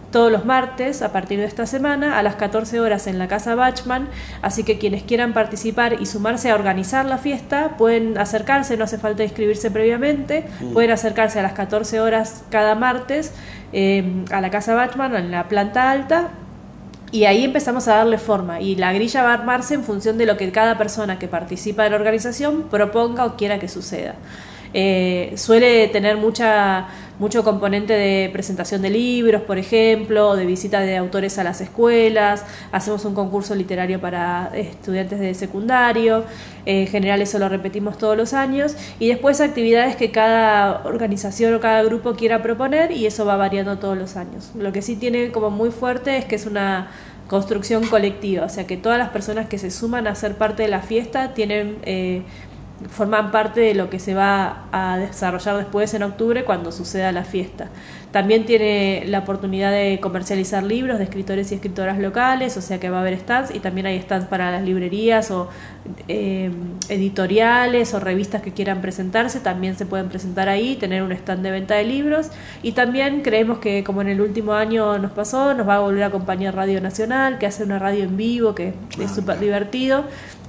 todos los martes a partir de esta semana a las catorce horas en la Casa Bachmann, así que quienes quieran participar y sumarse a organizar la fiesta pueden acercarse, no hace falta inscribirse previamente, mm. pueden acercarse a las catorce horas cada martes eh, a la Casa Bachmann en la planta alta. Y ahí empezamos a darle forma y la grilla va a armarse en función de lo que cada persona que participa de la organización proponga o quiera que suceda. Eh, suele tener mucha mucho componente de presentación de libros, por ejemplo, de visita de autores a las escuelas, hacemos un concurso literario para estudiantes de secundario, eh, en general eso lo repetimos todos los años, y después actividades que cada organización o cada grupo quiera proponer, y eso va variando todos los años. Lo que sí tiene como muy fuerte es que es una construcción colectiva, o sea que todas las personas que se suman a ser parte de la fiesta tienen eh, forman parte de lo que se va a desarrollar después en octubre cuando suceda la fiesta. También tiene la oportunidad de comercializar libros de escritores y escritoras locales, o sea que va a haber stands, y también hay stands para las librerías o eh, editoriales o revistas que quieran presentarse, también se pueden presentar ahí, tener un stand de venta de libros. Y también creemos que, como en el último año nos pasó, nos va a volver a acompañar Radio Nacional, que hace una radio en vivo que es súper divertido.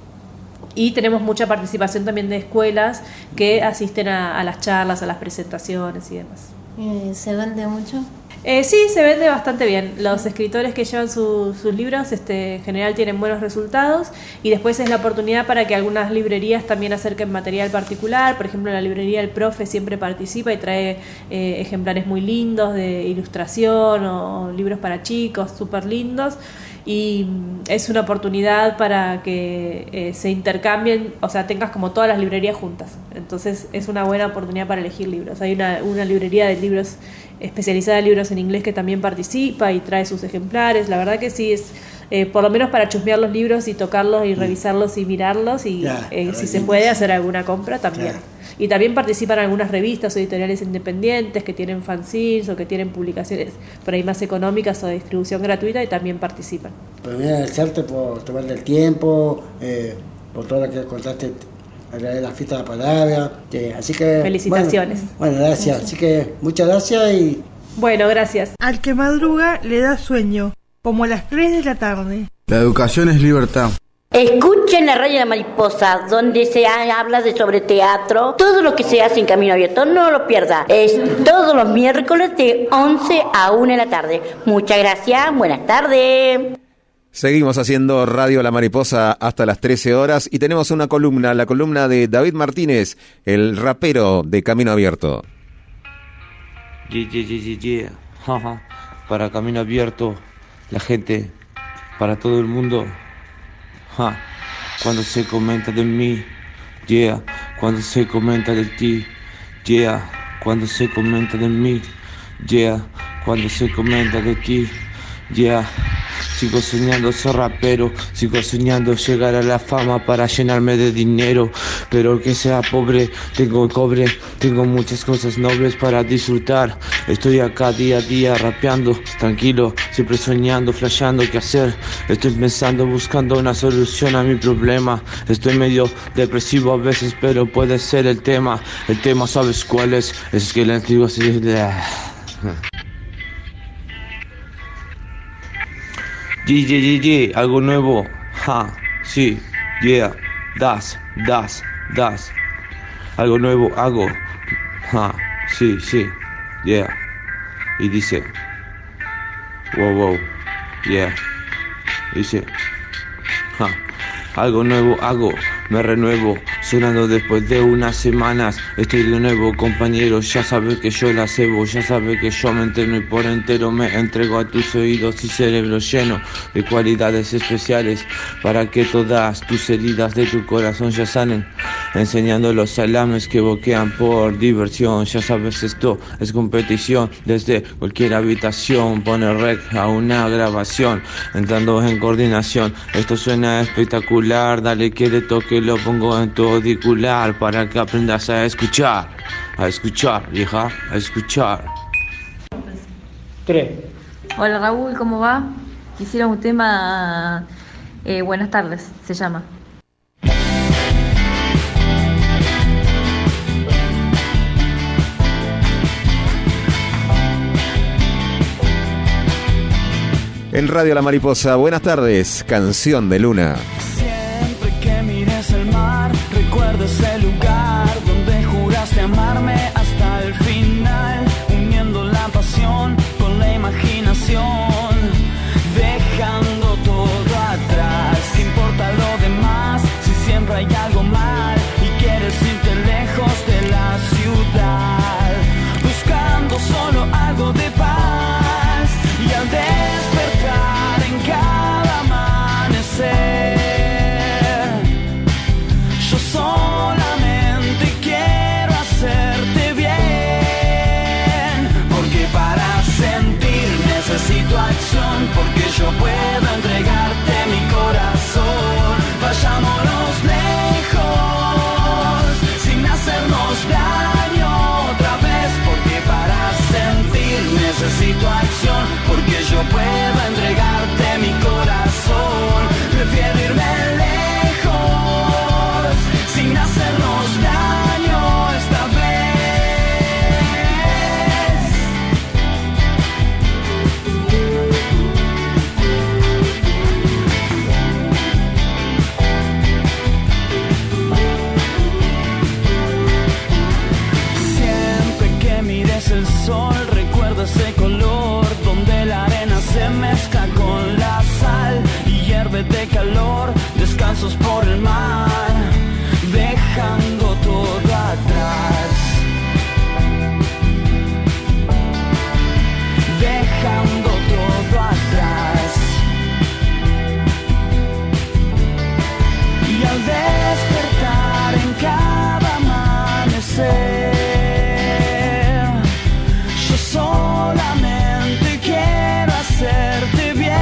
Y tenemos mucha participación también de escuelas que asisten a, a las charlas, a las presentaciones y demás. Eh, ¿Se vende mucho? Eh, sí, se vende bastante bien. Los escritores que llevan su, sus libros este, en general tienen buenos resultados, y después es la oportunidad para que algunas librerías también acerquen material particular. Por ejemplo, la librería El Profe siempre participa y trae eh, ejemplares muy lindos de ilustración o, o libros para chicos súper lindos. Y es una oportunidad para que eh, se intercambien, o sea, tengas como todas las librerías juntas. Entonces es una buena oportunidad para elegir libros. Hay una, una librería de libros especializada en libros en inglés que también participa y trae sus ejemplares. La verdad que sí es, eh, por lo menos para chusmear los libros y tocarlos y revisarlos y mirarlos, y Ya, eh, si se puede hacer alguna compra también. Claro. Y también participan algunas revistas o editoriales independientes que tienen fanzines o que tienen publicaciones por ahí más económicas o de distribución gratuita, y también participan. Primero agradecerte por tomarte el tiempo, eh, por todo lo que contaste a través de la fiesta de la palabra. Eh, así que Felicitaciones. Bueno, bueno, gracias. Así que muchas gracias y... Bueno, gracias. Al que madruga le da sueño, como a las tres de la tarde. La educación es libertad. Escuchen la Radio de la Mariposa, donde se habla de sobre teatro, todo lo que se hace en Camino Abierto, no lo pierda. Es todos los miércoles de once a una de la tarde. Muchas gracias, buenas tardes. Seguimos haciendo Radio La Mariposa hasta las trece horas y tenemos una columna, la columna de David Martínez, el rapero de Camino Abierto. Yeah, yeah, yeah, yeah, yeah. Para Camino Abierto, la gente, para todo el mundo. Ja. Cuando se comenta de mí, yeah. Cuando se comenta de ti, yeah. Cuando se comenta de mí, yeah. Cuando se comenta de ti, yeah. Sigo soñando ser rapero, sigo soñando llegar a la fama para llenarme de dinero, pero que sea pobre, tengo cobre, tengo muchas cosas nobles para disfrutar. Estoy acá día a día rapeando, tranquilo, siempre soñando, flasheando qué hacer. Estoy pensando, buscando una solución a mi problema. Estoy medio depresivo a veces, pero puede ser el tema. El tema, ¿sabes cuál es? Es que el antiguo se... Yeah, yeah, yeah, yeah, algo nuevo, ja, sí, yeah, das, das, das, algo nuevo hago, ja, sí, sí, yeah, y dice, wow, wow, yeah, dice, ja, algo nuevo hago, me renuevo, sonando después de unas semanas. Estoy de nuevo, compañero, ya sabes que yo la cebo, ya sabes que yo me entreno y por entero me entrego a tus oídos y cerebro lleno de cualidades especiales para que todas tus heridas de tu corazón ya sanen, enseñando los salames que boquean por diversión. Ya sabes, esto es competición desde cualquier habitación, pone rec a una grabación, entrando en coordinación. Esto suena espectacular, dale que le toque, lo pongo en tu auricular para que aprendas a escuchar, a escuchar, vieja, a escuchar. Tres. Hola Raúl, ¿cómo va? Hicieron un tema, eh, buenas tardes, se llama. En Radio La Mariposa, buenas tardes, Canción de Luna. Siempre que mires el mar, recuerda ese lugar donde juraste amarme hasta el final, uniendo la pasión con la imaginación, dejando todo atrás. ¿Qué importa lo demás si siempre hay algo mal y quieres irte lejos de la ciudad, buscando solo algo de paz? Y al despertar en cada amanecer, yo solamente quiero hacerte bien, porque para sentir necesito acción, porque yo puedo entregarte mi corazón. Vayámonos lejos sin hacernos daño otra vez, porque para sentir necesito acción, porque yo puedo entregarte mi corazón. Prefiero irme lejos sin hacernos daño esta vez. Siempre que mires el sol, recuerda ese color donde la arena se mezcla con la sal y hierve de calor, descansos por el mar, dejando todo atrás, dejando todo atrás. Y al despertar en cada amanecer, yo solamente quiero hacerte bien,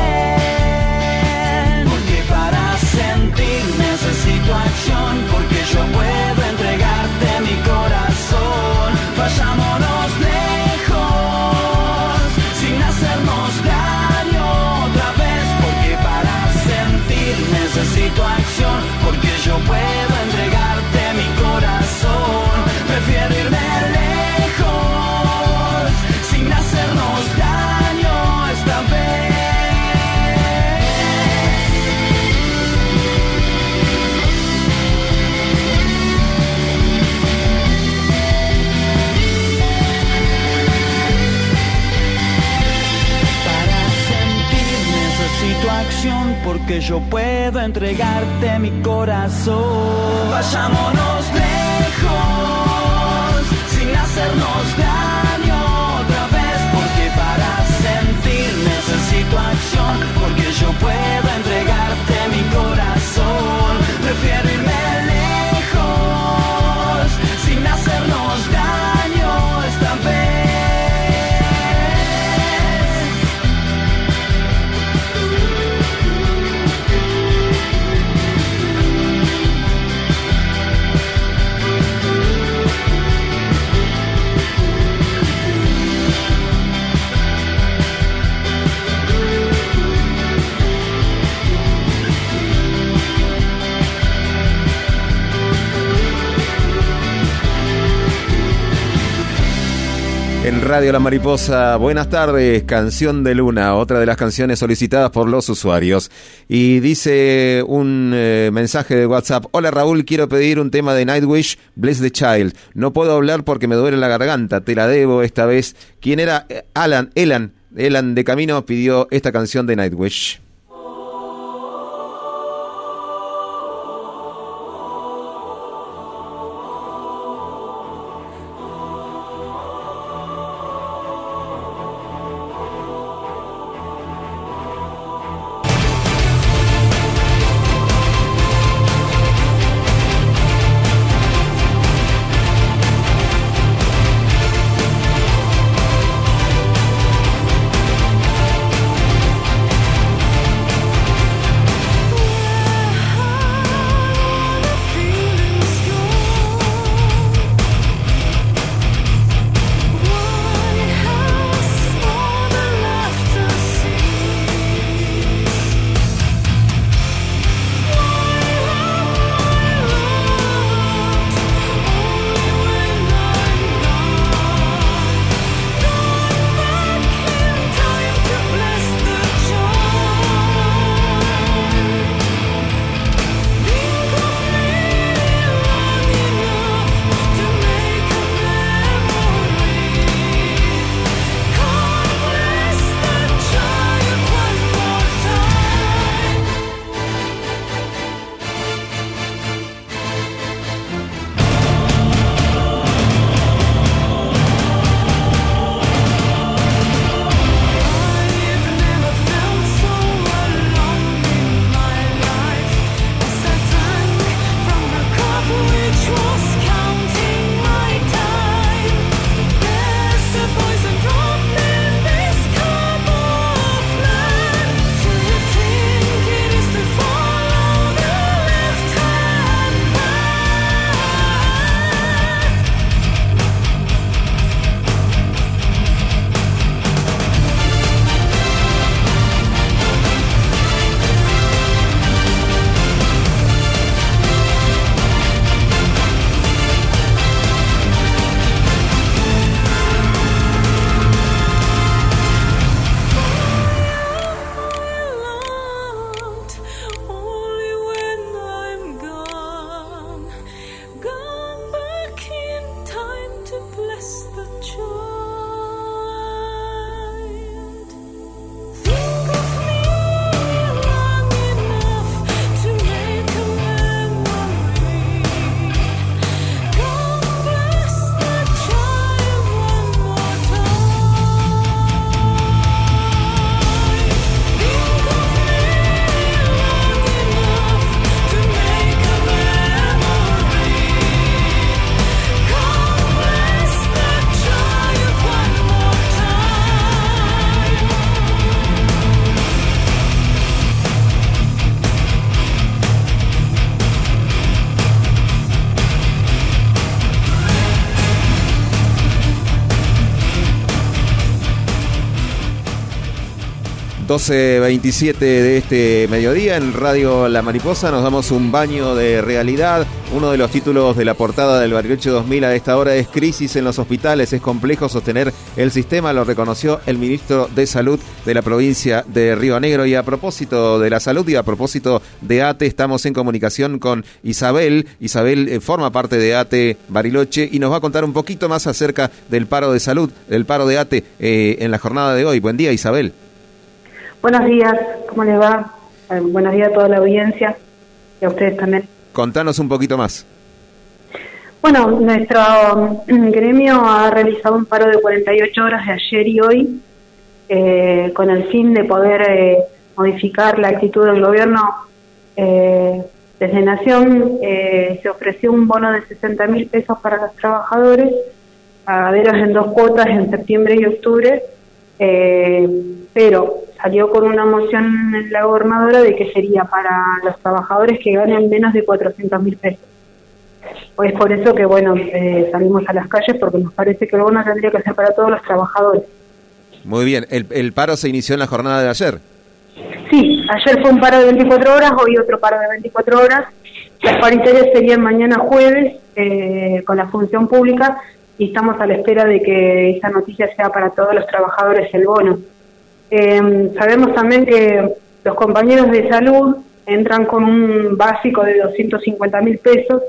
porque para sentir necesito acción, porque yo puedo entregarte mi corazón. Vayámonos lejos sin hacernos daño otra vez, porque para sentir necesito acción, porque yo puedo entregarte mi corazón. Prefiero irme lejos sin hacernos daño esta vez. Para sentir necesito acción, porque yo puedo entregarte mi corazón. Vayámonos lejos sin hacernos daño otra vez, porque para sentir necesito acción, porque yo puedo entregarte mi corazón. Prefiero irme lejos sin hacernos daño esta vez. En Radio La Mariposa, buenas tardes, Canción de Luna, otra de las canciones solicitadas por los usuarios. Y dice un eh, mensaje de WhatsApp: hola Raúl, quiero pedir un tema de Nightwish, Bless the Child. No puedo hablar porque me duele la garganta, te la debo esta vez. ¿Quién era? Alan, Elan, Elan de Camino pidió esta canción de Nightwish. Thank doce veintisiete de este mediodía en Radio La Mariposa nos damos un baño de realidad. Uno de los títulos de la portada del Bariloche dos mil a esta hora es Crisis en los hospitales, es complejo sostener el sistema, lo reconoció el ministro de Salud de la provincia de Río Negro. Y a propósito de la salud y a propósito de ATE, estamos en comunicación con Isabel. Isabel eh, forma parte de ATE Bariloche y nos va a contar un poquito más acerca del paro de salud, del paro de ATE eh, en la jornada de hoy. Buen día, Isabel. Buenos días, ¿cómo les va? Eh, buenos días a toda la audiencia y a ustedes también. Contanos un poquito más. Bueno, nuestro um, gremio ha realizado un paro de cuarenta y ocho horas de ayer y hoy eh, con el fin de poder eh, modificar la actitud del gobierno. Eh, desde Nación eh, se ofreció un bono de sesenta mil pesos para los trabajadores, pagaderos en dos cuotas en septiembre y octubre, eh, pero salió con una moción en la gobernadora de que sería para los trabajadores que ganen menos de cuatrocientos mil pesos. Pues por eso que, bueno, eh, salimos a las calles porque nos parece que el bono tendría que ser para todos los trabajadores. Muy bien, ¿el, el paro se inició en la jornada de ayer? Sí, ayer fue un paro de veinticuatro horas, hoy otro paro de veinticuatro horas. Las paritarias serían mañana jueves eh, con la función pública y estamos a la espera de que esa noticia sea para todos los trabajadores el bono. Eh, sabemos también que los compañeros de salud entran con un básico de doscientos cincuenta mil pesos,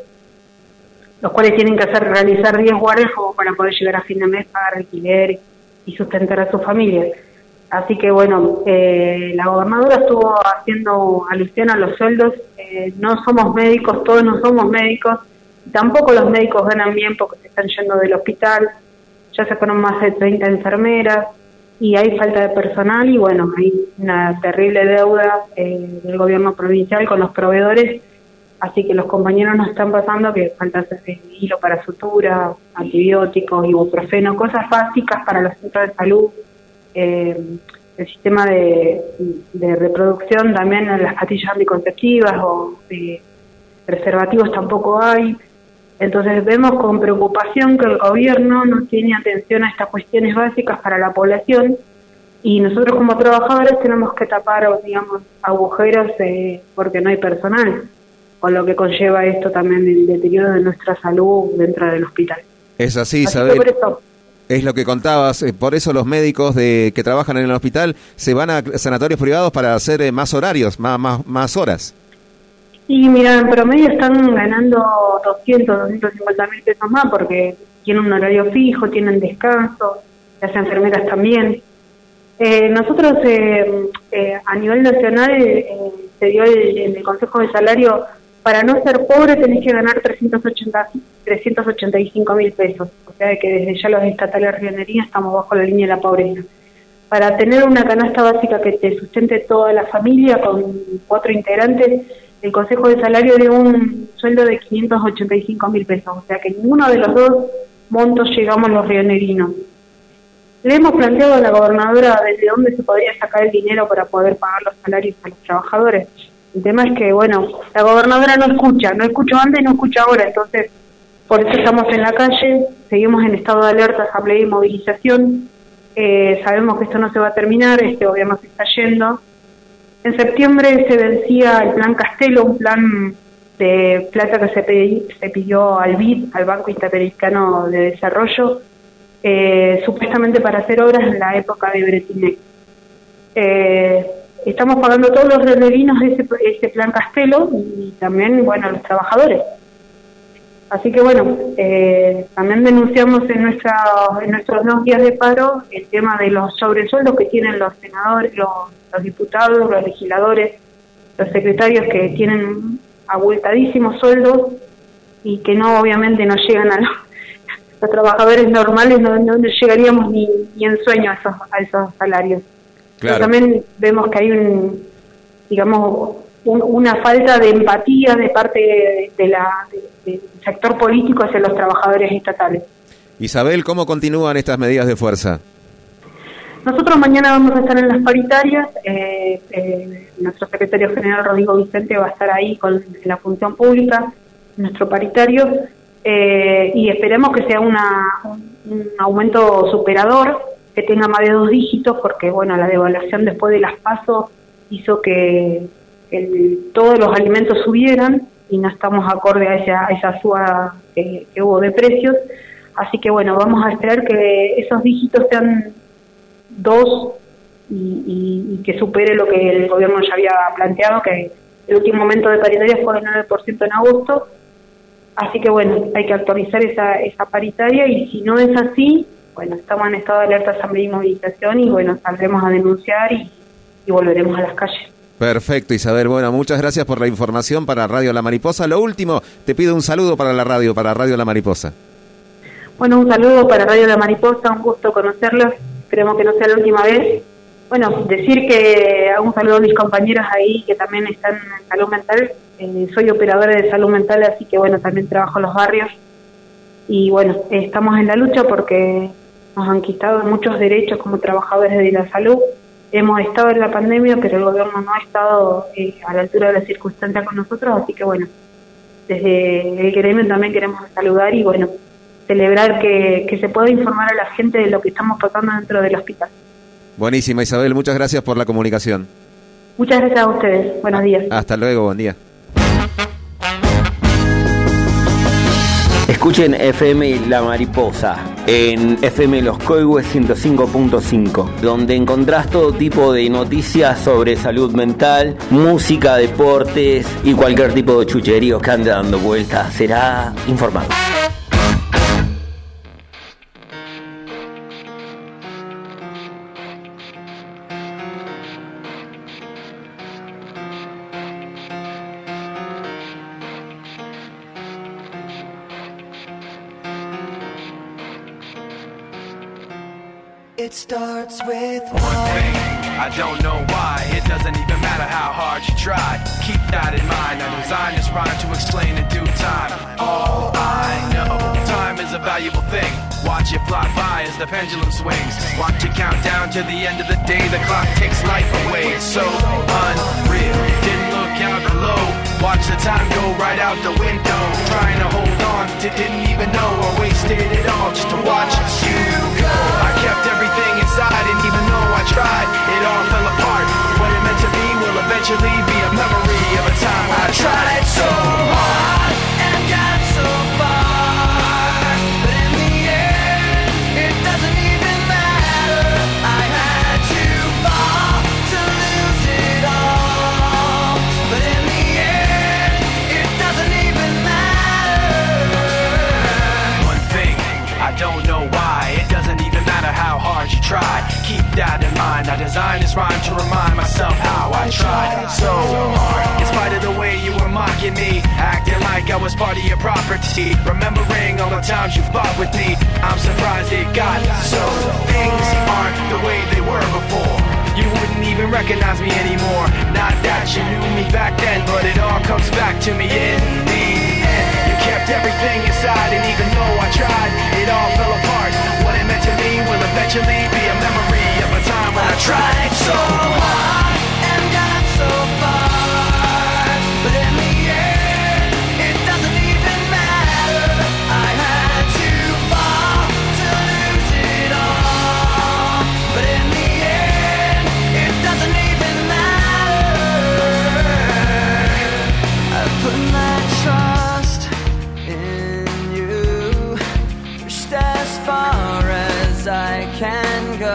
los cuales tienen que hacer realizar diez guardias como para poder llegar a fin de mes, pagar alquiler y sustentar a sus familias. Así que bueno, eh, la gobernadora estuvo haciendo alusión a los sueldos. Eh, no somos médicos, todos no somos médicos, tampoco los médicos ganan bien porque se están yendo del hospital, ya se fueron más de treinta enfermeras y hay falta de personal y bueno, hay una terrible deuda eh, del gobierno provincial con los proveedores, así que los compañeros nos están pasando que falta hilo para sutura, antibióticos, ibuprofeno, cosas básicas para los centros de salud, eh, el sistema de, de reproducción también, las pastillas anticonceptivas o eh, preservativos tampoco hay. Entonces vemos con preocupación que el gobierno no tiene atención a estas cuestiones básicas para la población y nosotros como trabajadores tenemos que tapar, digamos, agujeros eh, porque no hay personal, con lo que conlleva esto también el deterioro de nuestra salud dentro del hospital. Es así, así Isabel. Por eso, es lo que contabas, eh, por eso los médicos de que trabajan en el hospital se van a sanatorios privados para hacer eh, más horarios, más, más, más horas. Y mira, en promedio están ganando doscientos, doscientos cincuenta mil pesos más porque tienen un horario fijo, tienen descanso, las enfermeras también. Eh, nosotros eh, eh, a nivel nacional eh, se dio el, el Consejo de Salario, para no ser pobre tenés que ganar trescientos ochenta y cinco mil pesos, o sea que desde ya los estatales rionerías estamos bajo la línea de la pobreza. Para tener una canasta básica que te sustente toda la familia con cuatro integrantes, el Consejo de Salario dio un sueldo de quinientos ochenta y cinco mil pesos, o sea que ninguno de los dos montos llegamos los rionerinos. Le hemos planteado a la gobernadora desde dónde se podría sacar el dinero para poder pagar los salarios a los trabajadores. El tema es que, bueno, la gobernadora no escucha, no escuchó antes y no escucha ahora, entonces por eso estamos en la calle, seguimos en estado de alerta, asamblea y movilización. Eh, sabemos que esto no se va a terminar, este gobierno se está yendo. En septiembre se vencía el plan Castelo, un plan de plata que se, pedí, se pidió al B I D, al Banco Interamericano de Desarrollo, eh, supuestamente para hacer obras en la época de Bretinec. Eh, estamos pagando todos los rionerinos de ese, ese plan Castelo y también, bueno, los trabajadores. Así que bueno, eh, también denunciamos en, nuestra, en nuestros dos días de paro el tema de los sobresueldos que tienen los senadores, los, los diputados, los legisladores, los secretarios que tienen abultadísimos sueldos y que no, obviamente no llegan a los, los trabajadores normales, no, no llegaríamos ni, ni en sueño a esos, a esos salarios. Claro. Pero también vemos que hay un, digamos, un, una falta de empatía de parte de, de la, de, del sector político hacia los trabajadores estatales. Isabel, ¿cómo continúan estas medidas de fuerza? Nosotros mañana vamos a estar en las paritarias, eh, eh, nuestro secretario general Rodrigo Vicente va a estar ahí con la función pública, nuestro paritario, eh, y esperemos que sea una, un, un aumento superador que tenga más de dos dígitos, porque bueno, la devaluación después de las PASO hizo que el, todos los alimentos subieran y no estamos acorde a esa, a esa suba que, que hubo de precios. Así que bueno, vamos a esperar que esos dígitos sean dos y, y, y que supere lo que el gobierno ya había planteado, que el último momento de paritaria fue el nueve por ciento en agosto. Así que bueno, hay que actualizar esa, esa paritaria, y si no es así, bueno, estamos en estado de alerta, asamblea y movilización, y bueno, saldremos a denunciar y, y volveremos a las calles. Perfecto, Isabel. Bueno, muchas gracias por la información para Radio La Mariposa. Lo último, te pido un saludo para la radio, para Radio La Mariposa. Bueno, un saludo para Radio La Mariposa, un gusto conocerlos, esperemos que no sea la última vez. Bueno, decir que un saludo a mis compañeros ahí que también están en salud mental. Eh, soy operadora de salud mental, así que bueno, también trabajo en los barrios. Y bueno, eh, estamos en la lucha porque nos han quitado muchos derechos como trabajadores de la salud. Hemos estado en la pandemia, pero el gobierno no ha estado eh, a la altura de las circunstancias con nosotros, así que bueno, desde el gremio también queremos saludar y bueno, celebrar que, que se pueda informar a la gente de lo que estamos pasando dentro del hospital. Buenísima, Isabel, muchas gracias por la comunicación. Muchas gracias a ustedes, buenos días. Hasta luego, buen día. Escuchen F M La Mariposa en F M Los Coihues ciento cinco punto cinco, donde encontrás todo tipo de noticias sobre salud mental, música, deportes y cualquier tipo de chucheríos que ande dando vueltas. Será informado. It starts with one thing, I don't know why. It doesn't even matter how hard you try. Keep that in mind. I designed this rhyme to explain in due time. All I know, time is a valuable thing. Watch it fly by as the pendulum swings. Watch it count down to the end of the day. The clock takes life away. It's so unreal. Didn't look out below. Watch the time go right out the window. Trying to hold on to didn't even know I wasted it all just to watch you go. I kept everything inside, and even though I tried, it all fell apart. What it meant to be will eventually be a memory of a time I tried so hard and got so far, but in the end, it doesn't even matter. I had to fall to lose it all, but in the end, it doesn't even matter. One thing, I don't know why, it doesn't even matter how hard you try. Keep that in mind. I designed this rhyme to remind myself how I tried so hard. In spite of the way you were mocking me, acting like I was part of your property, remembering all the times you fought with me, I'm surprised it got so. Things aren't the way they were before. You wouldn't even recognize me anymore. Not that you knew me back then, but it all comes back to me in the end. You kept everything inside, and even though I tried, it all fell apart. What it meant to me will eventually be a memory of a time when I tried so hard and got so far, but in the end, it doesn't even matter. I had to fall to lose it all, but in the end, it doesn't even matter. I put my trust in you, pushed as far as I can go.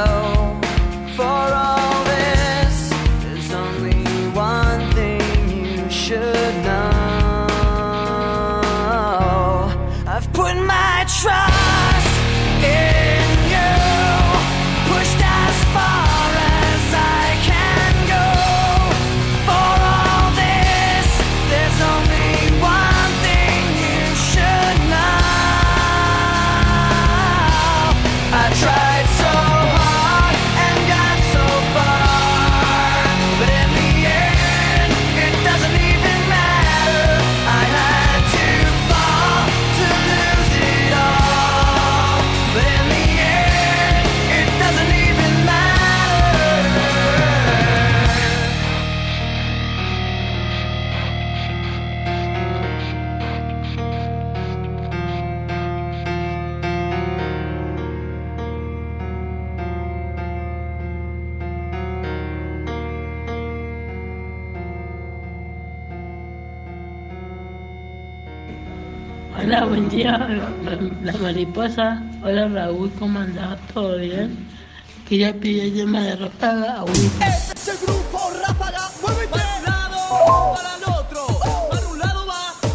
Hola, buen día, la mariposa. Hola, Raúl, ¿cómo andás? ¿Todo bien? Quería pedir el tema de Ráfaga, agüita. Este es el grupo Ráfaga, muévete. Para un lado, para el otro, para un lado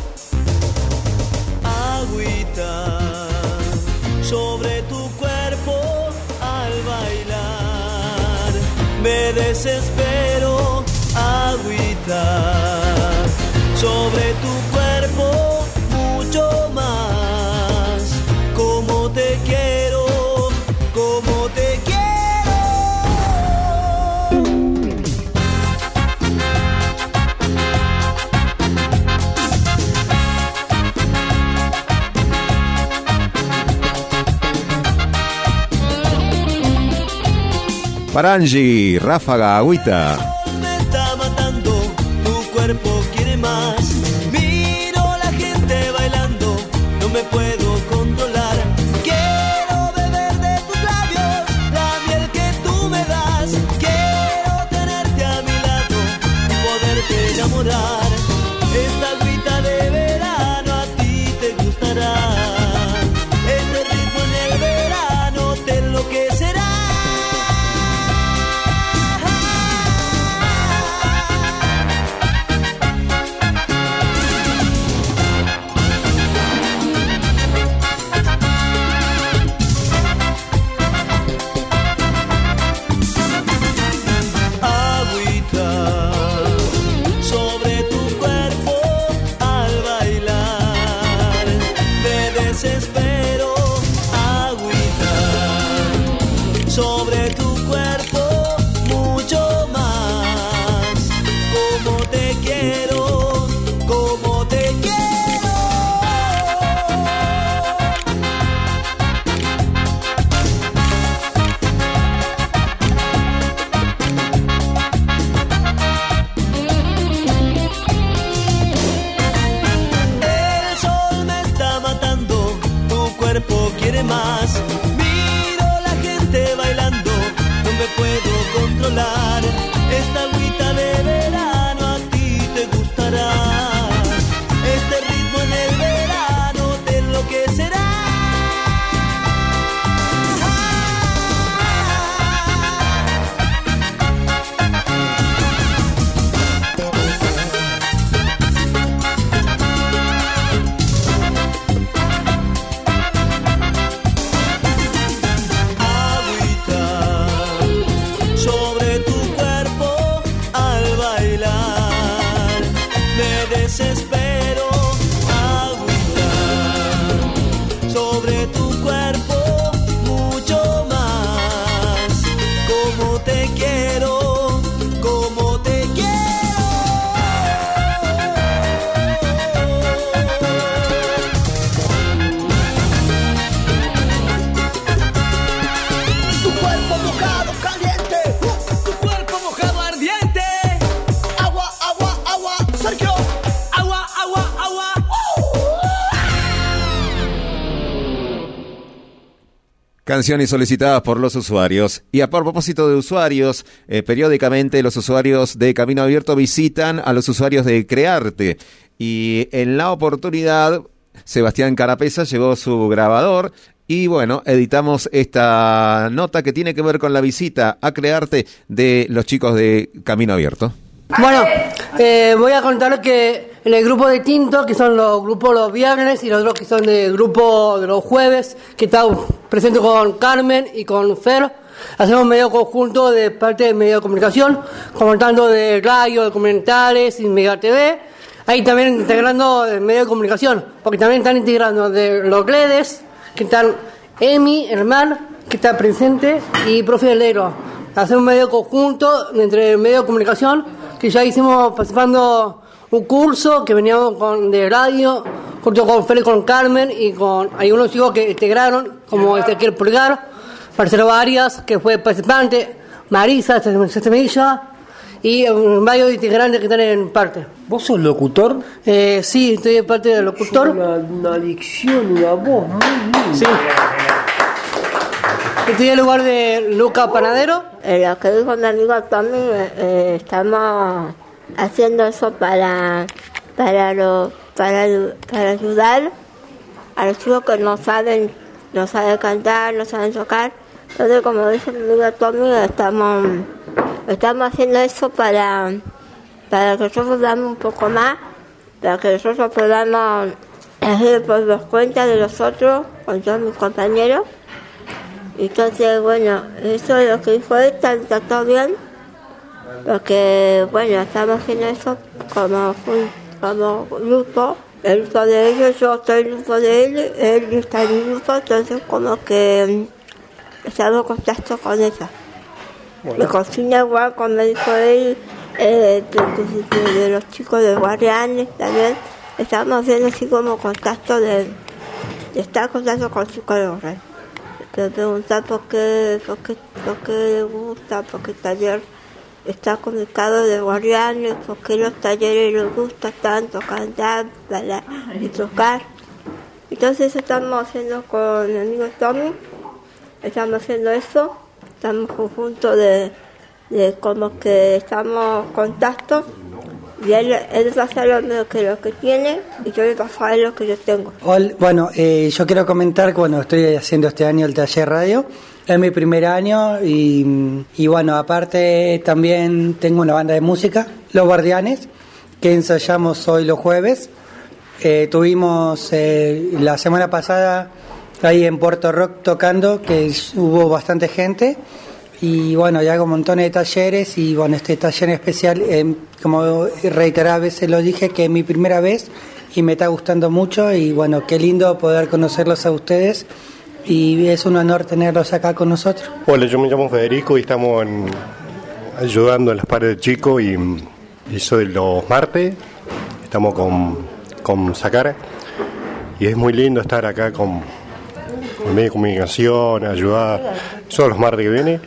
va. Agüita sobre tu cuerpo al bailar. Me desespero, agüita sobre tu cuerpo mucho más. Como te quiero, como te quiero. Para Angie, Ráfaga, agüita. Me está matando, tu cuerpo quiere más. Miro la gente bailando, no me puedo controlar. Quiero beber de tus labios, la miel que tú me das. Quiero tenerte a mi lado y poderte enamorar. Esta agüita de verano a ti te gustará. Este ritmo en el verano te enloquecerá. Desespero, agüita sobre tu cuerpo mucho más. Como te quiero, como te quiero. El sol me está matando, tu cuerpo quiere más. Miro la gente bailando, no me puedo controlar. Esta agüita de verano a ti te gustará. Este ritmo en el verano te enloquecerá. Sobre tu cuerpo al bailar, me desespero, agüita sobre tu cuerpo mucho más. Como te quiero, como te quiero. Tu cuerpo mojado, caliente. Tu cuerpo mojado, ardiente. Agua, agua, agua, Sergio. Agua, agua, agua. Canciones solicitadas por los usuarios. Y a propósito de usuarios, eh, periódicamente los usuarios de Camino Abierto visitan a los usuarios de Crearte. Y en la oportunidad, Sebastián Carapeza llevó su grabador. Y bueno, editamos esta nota que tiene que ver con la visita a Crearte de los chicos de Camino Abierto. Bueno, eh, voy a contar que en el grupo de Tinto, que son los grupos los viernes, y los otros que son del grupo de los jueves, que está presente con Carmen y con Fer, hacemos un medio conjunto de parte del medio de comunicación, como tanto de radio, documentales y Mega T V. Ahí también integrando el medio de comunicación, porque también están integrando de los Gledes, que están Emi, Herman, que está presente, y Profe Lero. Hacer un medio conjunto entre el medio de comunicación, que ya hicimos participando un curso que veníamos con de radio, junto con Fer y con Carmen, y con algunos chicos que integraron, como Ezequiel Pulgar, Marcelo Arias, que fue participante, Marisa Semilla, y varios integrantes que están en parte. ¿Vos sos locutor? Eh, sí, estoy en parte del locutor. Una, una dicción, una voz muy linda. Sí. Estoy en el lugar de Luca Panadero. Eh, lo que dijo mi amigo Tommy, eh, estamos haciendo eso para para lo para, para ayudar a los chicos que no saben, no saben cantar, no saben tocar. Entonces, como dice mi amiga Tommy, estamos, estamos haciendo eso para, para que nosotros podamos un poco más, para que nosotros podamos hacer por los cuentas de los otros, con todos mis compañeros. Entonces, bueno, eso es lo que dijo él, está, está todo bien, porque, bueno, estamos haciendo eso como, como grupo. El grupo de ellos, yo estoy en el grupo de él, él está en el grupo, entonces como que estamos en contacto con ella. Bueno. Me cocina igual, como me dijo él, eh, de, de, de los chicos de Guardianes también, estamos haciendo así como contacto de, de estar en contacto con chicos de Guardianes. Que preguntar por qué, por qué, por qué le gusta, por qué el taller está comunicado de Guardianes, por qué los talleres les gusta tanto cantar bailar y tocar. Entonces eso estamos haciendo con mi amigo Tommy, estamos haciendo eso, estamos conjuntos de, de como que estamos en contacto. Y él, él va a hacer lo mismo que lo que tiene y yo le paso a él lo que yo tengo. Hola, bueno, eh, yo quiero comentar que bueno, estoy haciendo este año el taller radio. Es mi primer año y, y bueno, aparte también tengo una banda de música, Los Guardianes, que ensayamos hoy los jueves. Eh, tuvimos eh, la semana pasada ahí en Puerto Rock tocando, que hubo bastante gente. Y bueno, ya hago montones de talleres y bueno, este taller en especial, eh, como reiteradas veces lo dije, que es mi primera vez y me está gustando mucho y bueno, qué lindo poder conocerlos a ustedes y es un honor tenerlos acá con nosotros. Hola, yo me llamo Federico y estamos en, ayudando en las pares de chicos y, y soy los martes, estamos con, con Sacara y es muy lindo estar acá con el medio de comunicación, ayudar, son los martes que vienen.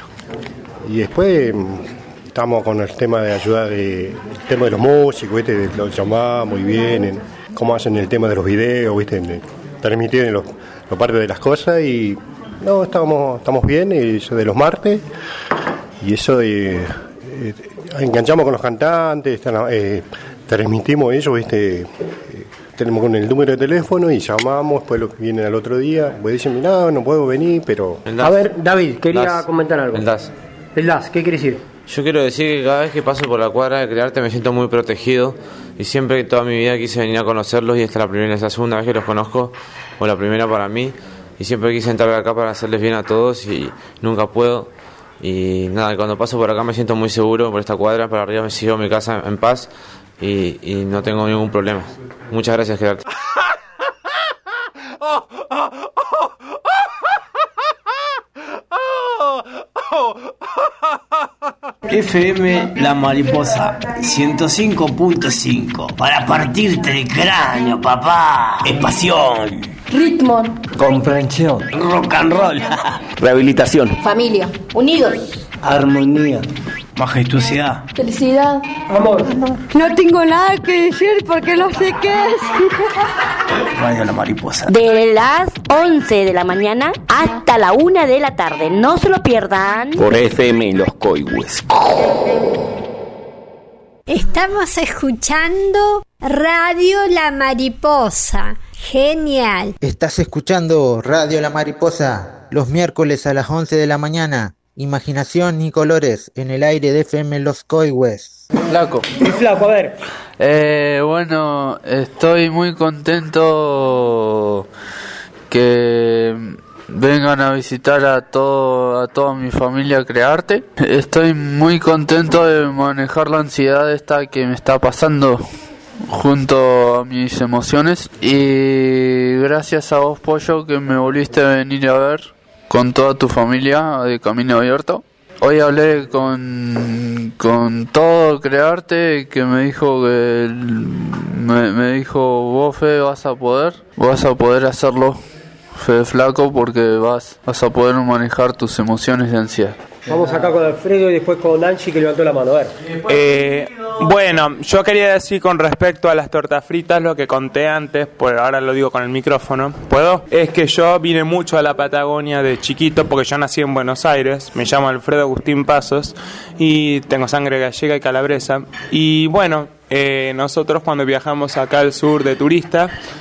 Y después estamos con el tema de ayudar de, el tema de los músicos, ¿viste? Los llamamos muy bien, en cómo hacen el tema de los videos, ¿viste? En, transmitir los, los partes de las cosas y no, estamos, estamos bien, y eso de los martes, y eso de eh, enganchamos con los cantantes, están, eh, transmitimos ellos, ¿viste? Tenemos con el número de teléfono y llamamos, después los que vienen al otro día, pues dicen, no, no puedo venir, pero... A ver, David, quería Das. comentar algo. El DAS. El DAS, ¿qué quiere decir? Yo quiero decir que cada vez que paso por la cuadra de Crearte me siento muy protegido y siempre toda mi vida quise venir a conocerlos y esta es la primera, es la segunda vez que los conozco, o la primera para mí, y siempre quise entrar acá para hacerles bien a todos y nunca puedo. Y nada, cuando paso por acá me siento muy seguro por esta cuadra, para arriba me sigo a mi casa en paz y, y no tengo ningún problema. Muchas gracias, Gerardo. F M La Mariposa ciento cinco punto cinco para partirte el cráneo, papá. Es pasión, Ritmo, comprensión, rock and roll, rehabilitación, familia, unidos, armonía, majestuosidad, felicidad, amor. No tengo nada que decir porque no sé qué es. Radio La Mariposa. De las once de la mañana hasta la una de la tarde. No se lo pierdan. Por F M Los Coigües. Estamos escuchando Radio La Mariposa. Genial. Estás escuchando Radio La Mariposa los miércoles a las once de la mañana. Imaginación y colores en el aire de F M Los Coigües. Flaco. Y flaco, a ver. Eh, bueno, estoy muy contento que vengan a visitar a todo a toda mi familia Crearte. Estoy muy contento de manejar la ansiedad esta que me está pasando junto a mis emociones y gracias a vos, Pollo, que me volviste a venir a ver con toda tu familia de Camino Abierto. Hoy hablé con con todo Crearte, que me dijo que me, me dijo, vos, Fe, vas a poder vas a poder hacerlo, Fe Flaco, porque vas vas a poder manejar tus emociones de ansiedad. Vamos acá con Alfredo y después con Angie, que levantó la mano. A ver. Eh, bueno, yo quería decir con respecto a las tortas fritas lo que conté antes, por ahora lo digo con el micrófono. ¿Puedo? Es que yo vine mucho a la Patagonia de chiquito porque yo nací en Buenos Aires. Me llamo Alfredo Agustín Pasos y tengo sangre gallega y calabresa. Y bueno, eh, nosotros cuando viajamos acá al sur de turista,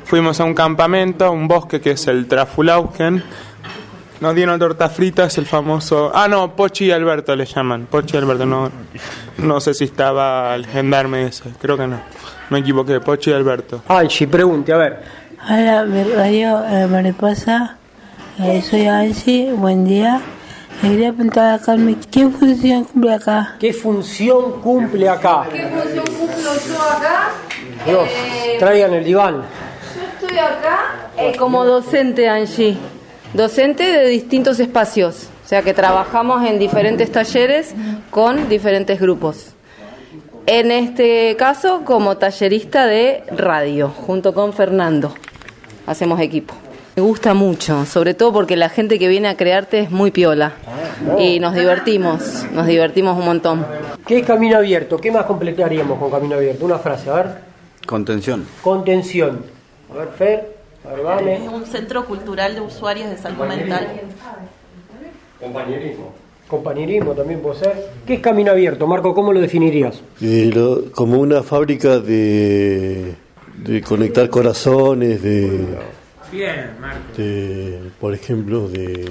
fuimos a un campamento, a un bosque que es el Trafulausken. Nos dieron torta frita, es el famoso... Ah, no, Pochi y Alberto le llaman. Pochi y Alberto, no, no sé si estaba el gendarme ese, creo que no. Me equivoqué, Pochi y Alberto. Angie, pregunte, a ver. Hola, Radio eh, Mariposa. Eh, soy Angie, buen día. Le quería preguntar a Carmen, ¿qué función cumple acá? ¿Qué función cumple acá? ¿Qué función cumplo yo acá? Dios, Eh, traigan el diván. Yo estoy acá eh, como docente, Angie. Docente de distintos espacios. O sea que trabajamos en diferentes talleres con diferentes grupos. En este caso, como tallerista de radio, junto con Fernando. Hacemos equipo. Me gusta mucho, sobre todo porque la gente que viene a crearte es muy piola. Y nos divertimos, nos divertimos un montón. ¿Qué es Camino Abierto? ¿Qué más completaríamos con Camino Abierto? Una frase, a ver. Contención. Contención. A ver, Fer. A ver, Vane. Es un centro cultural de usuarios de salud mental. Compañerismo. Compañerismo también puede ser. ¿Qué es Camino Abierto, Marco? ¿Cómo lo definirías? Eh, lo- como una fábrica de, de conectar corazones, de, Bien, Marco. de, por ejemplo, de,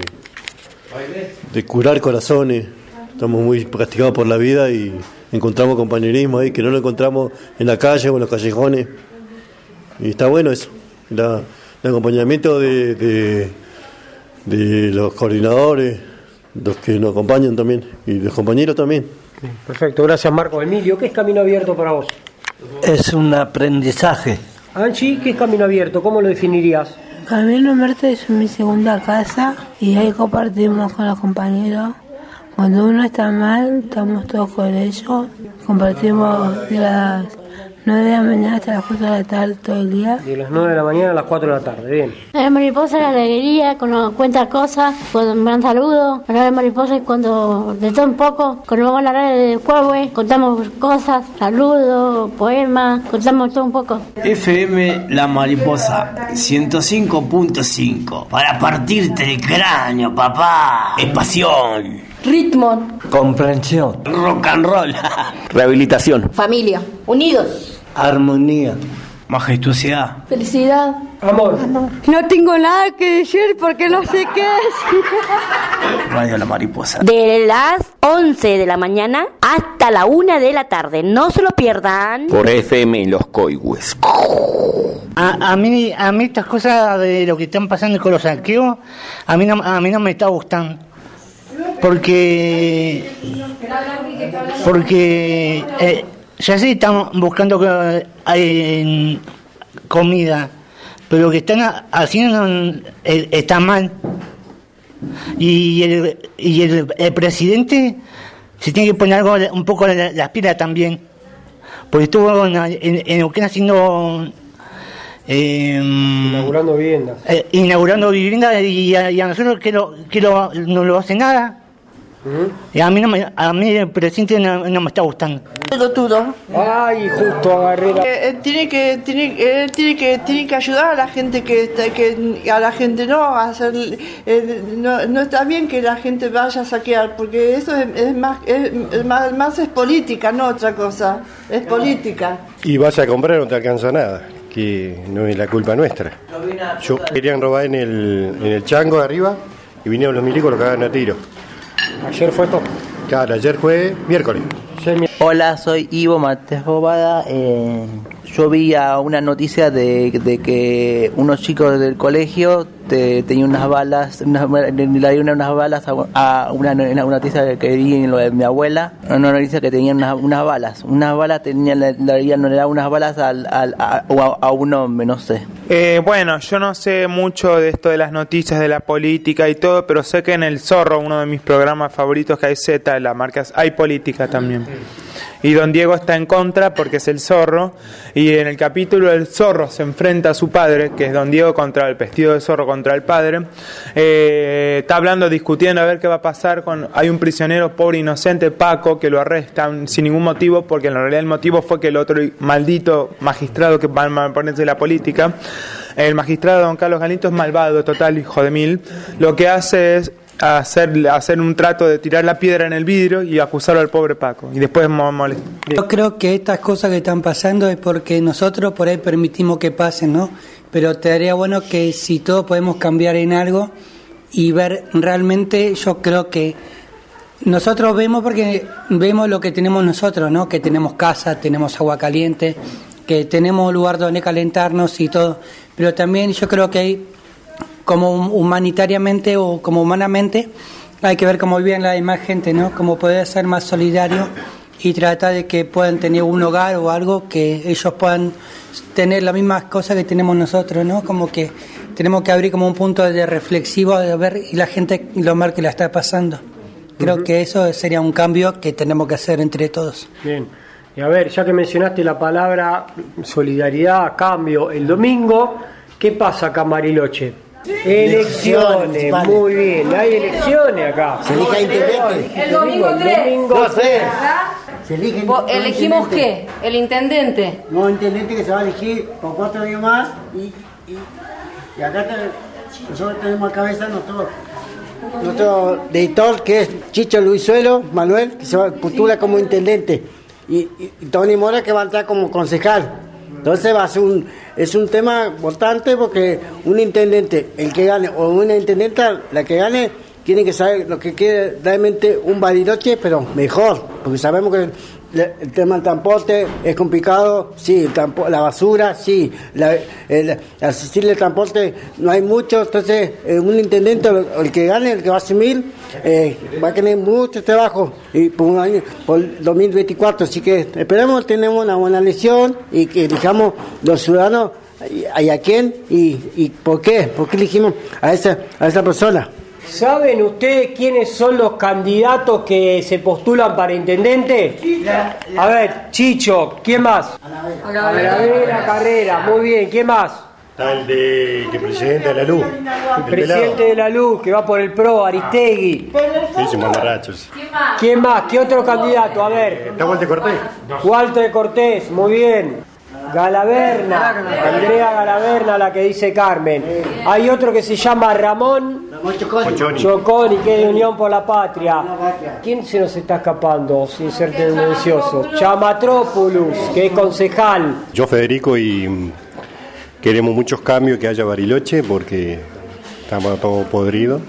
de curar corazones. Estamos muy castigados por la vida y encontramos compañerismo ahí, que no lo encontramos en la calle o en los callejones. Y está bueno eso. La- el acompañamiento de, de, de los coordinadores, los que nos acompañan también, y los compañeros también. Perfecto, gracias Marco. Emilio, ¿qué es Camino Abierto para vos? Es un aprendizaje. Anchi, ¿qué es Camino Abierto? ¿Cómo lo definirías? Camino Abierto es mi segunda casa y ahí compartimos con los compañeros. Cuando uno está mal, estamos todos con ellos. Compartimos de las nueve de la mañana hasta las cuatro de la tarde todo el día. De las nueve de la mañana a las cuatro de la tarde, bien. La mariposa es la alegría, cuando cuenta cosas, cuando me dan saludos. La mariposa es cuando, de todo un poco, cuando vamos a la radio de Cuehue, contamos cosas, saludos, poemas, contamos todo un poco. F M La Mariposa ciento cinco punto cinco. Para partirte el cráneo, papá. Es pasión. Ritmo. Comprensión. Rock and roll. Rehabilitación. Familia. Unidos. Armonía. Majestuosidad. Felicidad. Amor. No tengo nada que decir porque no sé qué es. Radio La Mariposa. De las once de la mañana hasta la una de la tarde. No se lo pierdan. Por F M Los Coigües. A, a mí a mí estas cosas de lo que están pasando con los saqueos, a mí no, a mí no me está gustando. Porque porque eh, ya sé, están buscando que hay comida, pero lo que están ha- haciendo eh, está mal. Y el, y el, el presidente se tiene que poner algo, un poco la- las pilas también, porque estuvo en, en, en Neuquén haciendo eh, Inaugurando viviendas. eh, inaugurando viviendas y a, y a nosotros que lo, que lo, no lo hace nada. Y a mí no me, a mí el presidente no, no me está gustando. Pelotudo. Ay, justo agarré la... Eh, eh, tiene que tiene eh, tiene que tiene que ayudar a la gente que está que a la gente no a hacer eh, no, no está bien que la gente vaya a saquear porque eso es, es más es, es más más es política, no otra cosa, es política. Y vas a comprar no te alcanza nada, que no es la culpa nuestra. Yo querían robar en el, en el chango de arriba y vinieron los milicos y lo cagaron a tiro. Ayer fue esto. Claro, ayer fue miércoles. Hola, soy Ivo Mates Bobada. Eh, yo vi a una noticia de, de que unos chicos del colegio te, tenían unas balas, unas, le dieron unas balas a, a una, una noticia que vi en lo de mi abuela, una noticia que tenían unas, unas balas, unas balas tenían, le, le dieron unas balas al, al, a, a, a un hombre, no sé. Eh, bueno, yo no sé mucho de esto de las noticias, de la política y todo, pero sé que en El Zorro, uno de mis programas favoritos que hay Z, la marca, hay política también. Y Don Diego está en contra porque es el zorro, y en el capítulo el zorro se enfrenta a su padre, que es Don Diego contra el vestido de zorro contra el padre, eh, está hablando, discutiendo a ver qué va a pasar con... Hay un prisionero pobre inocente, Paco, que lo arrestan sin ningún motivo, porque en realidad el motivo fue que el otro maldito magistrado que va a ponerse la política, el magistrado Don Carlos Galito es malvado, total, hijo de mil, lo que hace es... a hacer, a hacer un trato de tirar la piedra en el vidrio y acusarlo al pobre Paco. Y después me molesta. Yo creo que estas cosas que están pasando es porque nosotros por ahí permitimos que pasen, ¿no? Pero te daría bueno que si todos podemos cambiar en algo y ver realmente, yo creo que nosotros vemos porque vemos lo que tenemos nosotros, ¿no? Que tenemos casa, tenemos agua caliente, que tenemos un lugar donde calentarnos y todo. Pero también yo creo que hay, como humanitariamente o como humanamente, hay que ver cómo viven la demás gente, ¿no? Cómo poder ser más solidario y tratar de que puedan tener un hogar o algo que ellos puedan tener las mismas cosas que tenemos nosotros, ¿no? Como que tenemos que abrir como un punto de reflexivo de ver y la gente lo mal que la está pasando. Creo uh-huh. que eso sería un cambio que tenemos que hacer entre todos. Bien. Y a ver, ya que mencionaste la palabra solidaridad, cambio, el domingo, ¿qué pasa acá en Bariloche? Elecciones, vale. Muy bien, hay elecciones acá. Se elige intendente. El domingo tres. El domingo tres. Se eligen ¿Elegimos qué? ¿El intendente? No, intendente que se va a elegir por cuatro años más y, y, y acá te, nosotros tenemos a cabeza nuestro, nuestro editor que es Chicho Luisuelo, Manuel, que se va, postula como intendente y, y, y Tony Mora que va a entrar como concejal. Entonces va a ser un, es un tema importante porque un intendente, el que gane, o una intendenta, la que gane, tiene que saber lo que quiere realmente un Bariloche, pero mejor, porque sabemos que el, el tema del transporte es complicado, sí, el trampo, la basura, sí, la, el, asistirle al transporte no hay mucho, entonces eh, un intendente, el, el que gane, el que va a asumir, eh, va a tener mucho trabajo y por un año, por el dos mil veinticuatro, así que esperemos que tengamos una buena elección y que elijamos los ciudadanos y a quién y, y por qué, por qué elegimos a esa, a esa persona. ¿Saben ustedes quiénes son los candidatos que se postulan para intendente? A ver, Chicho, ¿quién más? Aravena Carrera, muy bien, ¿quién más? Está el de el presidente de la Luz. El, el presidente de la Luz, que va por el PRO, Aristegui. Sí, borrachos. ¿Quién más? ¿Qué otro candidato? A ver. Está Walter Cortés. Walter Cortés, muy bien. Galaverna, Andrea Galaverna, la que dice Carmen. Hay otro que se llama Ramón Choconi, Choconi, que es de Unión por la Patria. ¿Quién se nos está escapando sin ser tendencioso? Chamatrópolis, que es concejal. Yo, Federico, y queremos muchos cambios que haya Bariloche porque estamos todos podridos.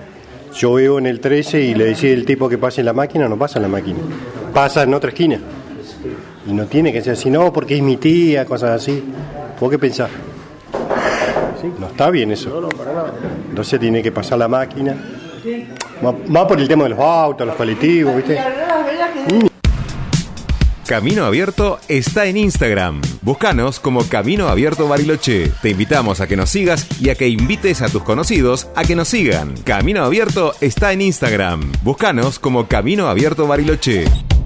Yo veo en el trece y le decía el tipo que pase en la máquina, no pasa en la máquina, pasa en otra esquina. Y no tiene que ser así, no, porque es mi tía, cosas así. ¿Vos qué pensás? No está bien eso. Entonces tiene que pasar la máquina. Va por el tema de los autos, los colectivos, ¿viste? Camino Abierto está en Instagram. Búscanos como Camino Abierto Bariloche. Te invitamos a que nos sigas y a que invites a tus conocidos a que nos sigan. Camino Abierto está en Instagram. Búscanos como Camino Abierto Bariloche.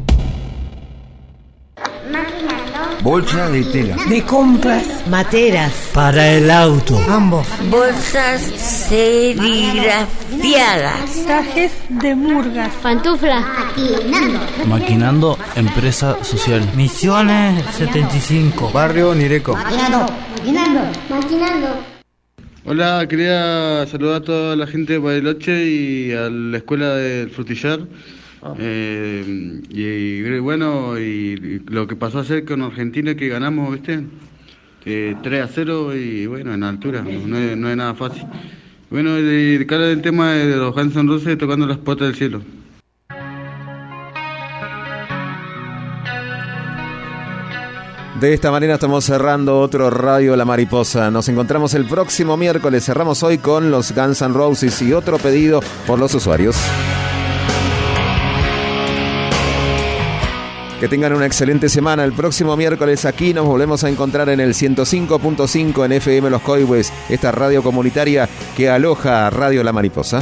Bolsa de tela. De compras. Materas. Para el auto. Ambos. Bolsas serigrafiadas. Trajes de murgas. Pantuflas. Maquinando. Maquinando, empresa social. Misiones setenta y cinco. Barrio Nireco. Maquinando. Maquinando. Maquinando. Hola, quería saludar a toda la gente de Bariloche y a la escuela del Frutillar. Eh, y, y bueno, y, y lo que pasó ayer con Argentina, que ganamos, ¿viste? Eh, tres a cero y bueno, en altura, no es, no es nada fácil. Bueno, y de cara del tema de los Guns N' Roses tocando las puertas del cielo. De esta manera estamos cerrando otro Radio La Mariposa. Nos encontramos el próximo miércoles. Cerramos hoy con los Guns N' Roses y otro pedido por los usuarios. Que tengan una excelente semana. El próximo miércoles aquí nos volvemos a encontrar en el ciento cinco punto cinco en F M Los Coihues, esta radio comunitaria que aloja a Radio La Mariposa.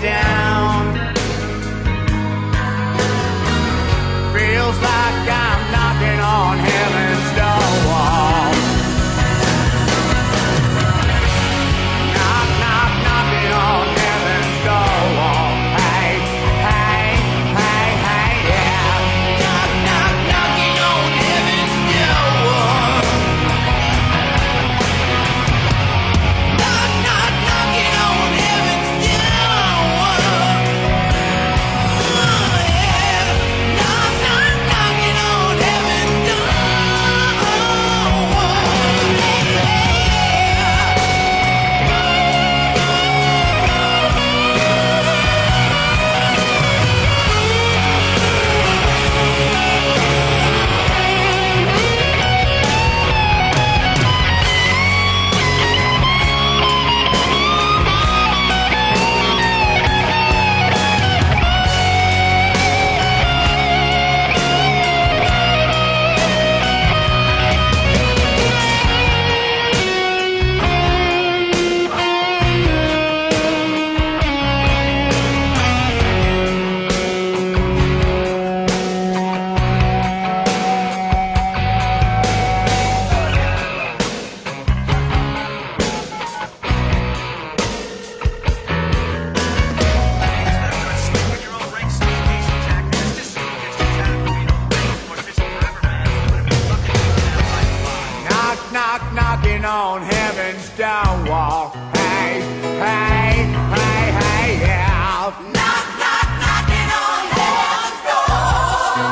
down. Feels like I'm knocking on heaven's door. Knock, knock, knocking on heaven's door. Hey, hey, hey, hey, yeah. Knock, knock, knocking on heaven's door. Knock, knock, knocking on heaven's door. Yeah. Knock, knock, knocking on heaven's door. Knock, knock, knocking on heaven's down wall. Hey, hey, hey, hey, yeah. Knock, knock, knocking on heaven's door.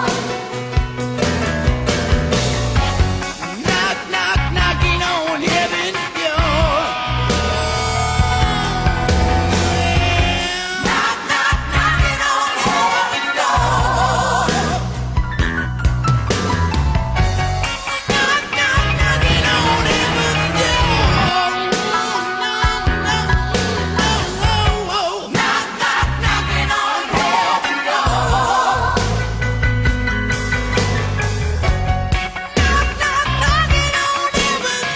Knock, knock, knocking on heaven's door. Knock, knock, knocking on heaven's door. Knock, knock, knocking on heaven's door. Knock, knock, knocking on heaven's door. Knock, knock, knocking on heaven's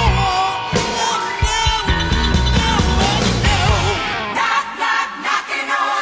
door. Knock, knock, knocking on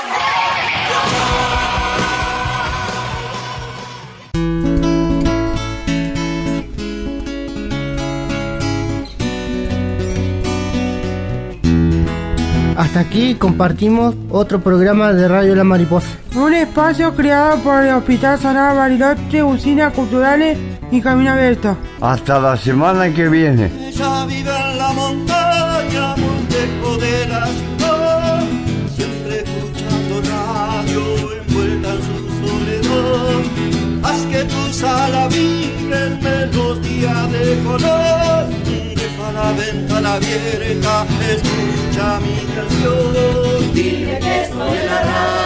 Hasta aquí compartimos otro programa de Radio La Mariposa. Un espacio creado por el Hospital Sagrado Bariloche, Usinas Culturales y Camino Abierto. Hasta la semana que viene. Ella vive en la montaña, muy lejos de la ciudad, siempre escuchando radio, envuelta en su soledad. Haz que tu sala vibre en melodía de color, deja la ventana abierta, escucha mi canción. Dile que estoy en la radio.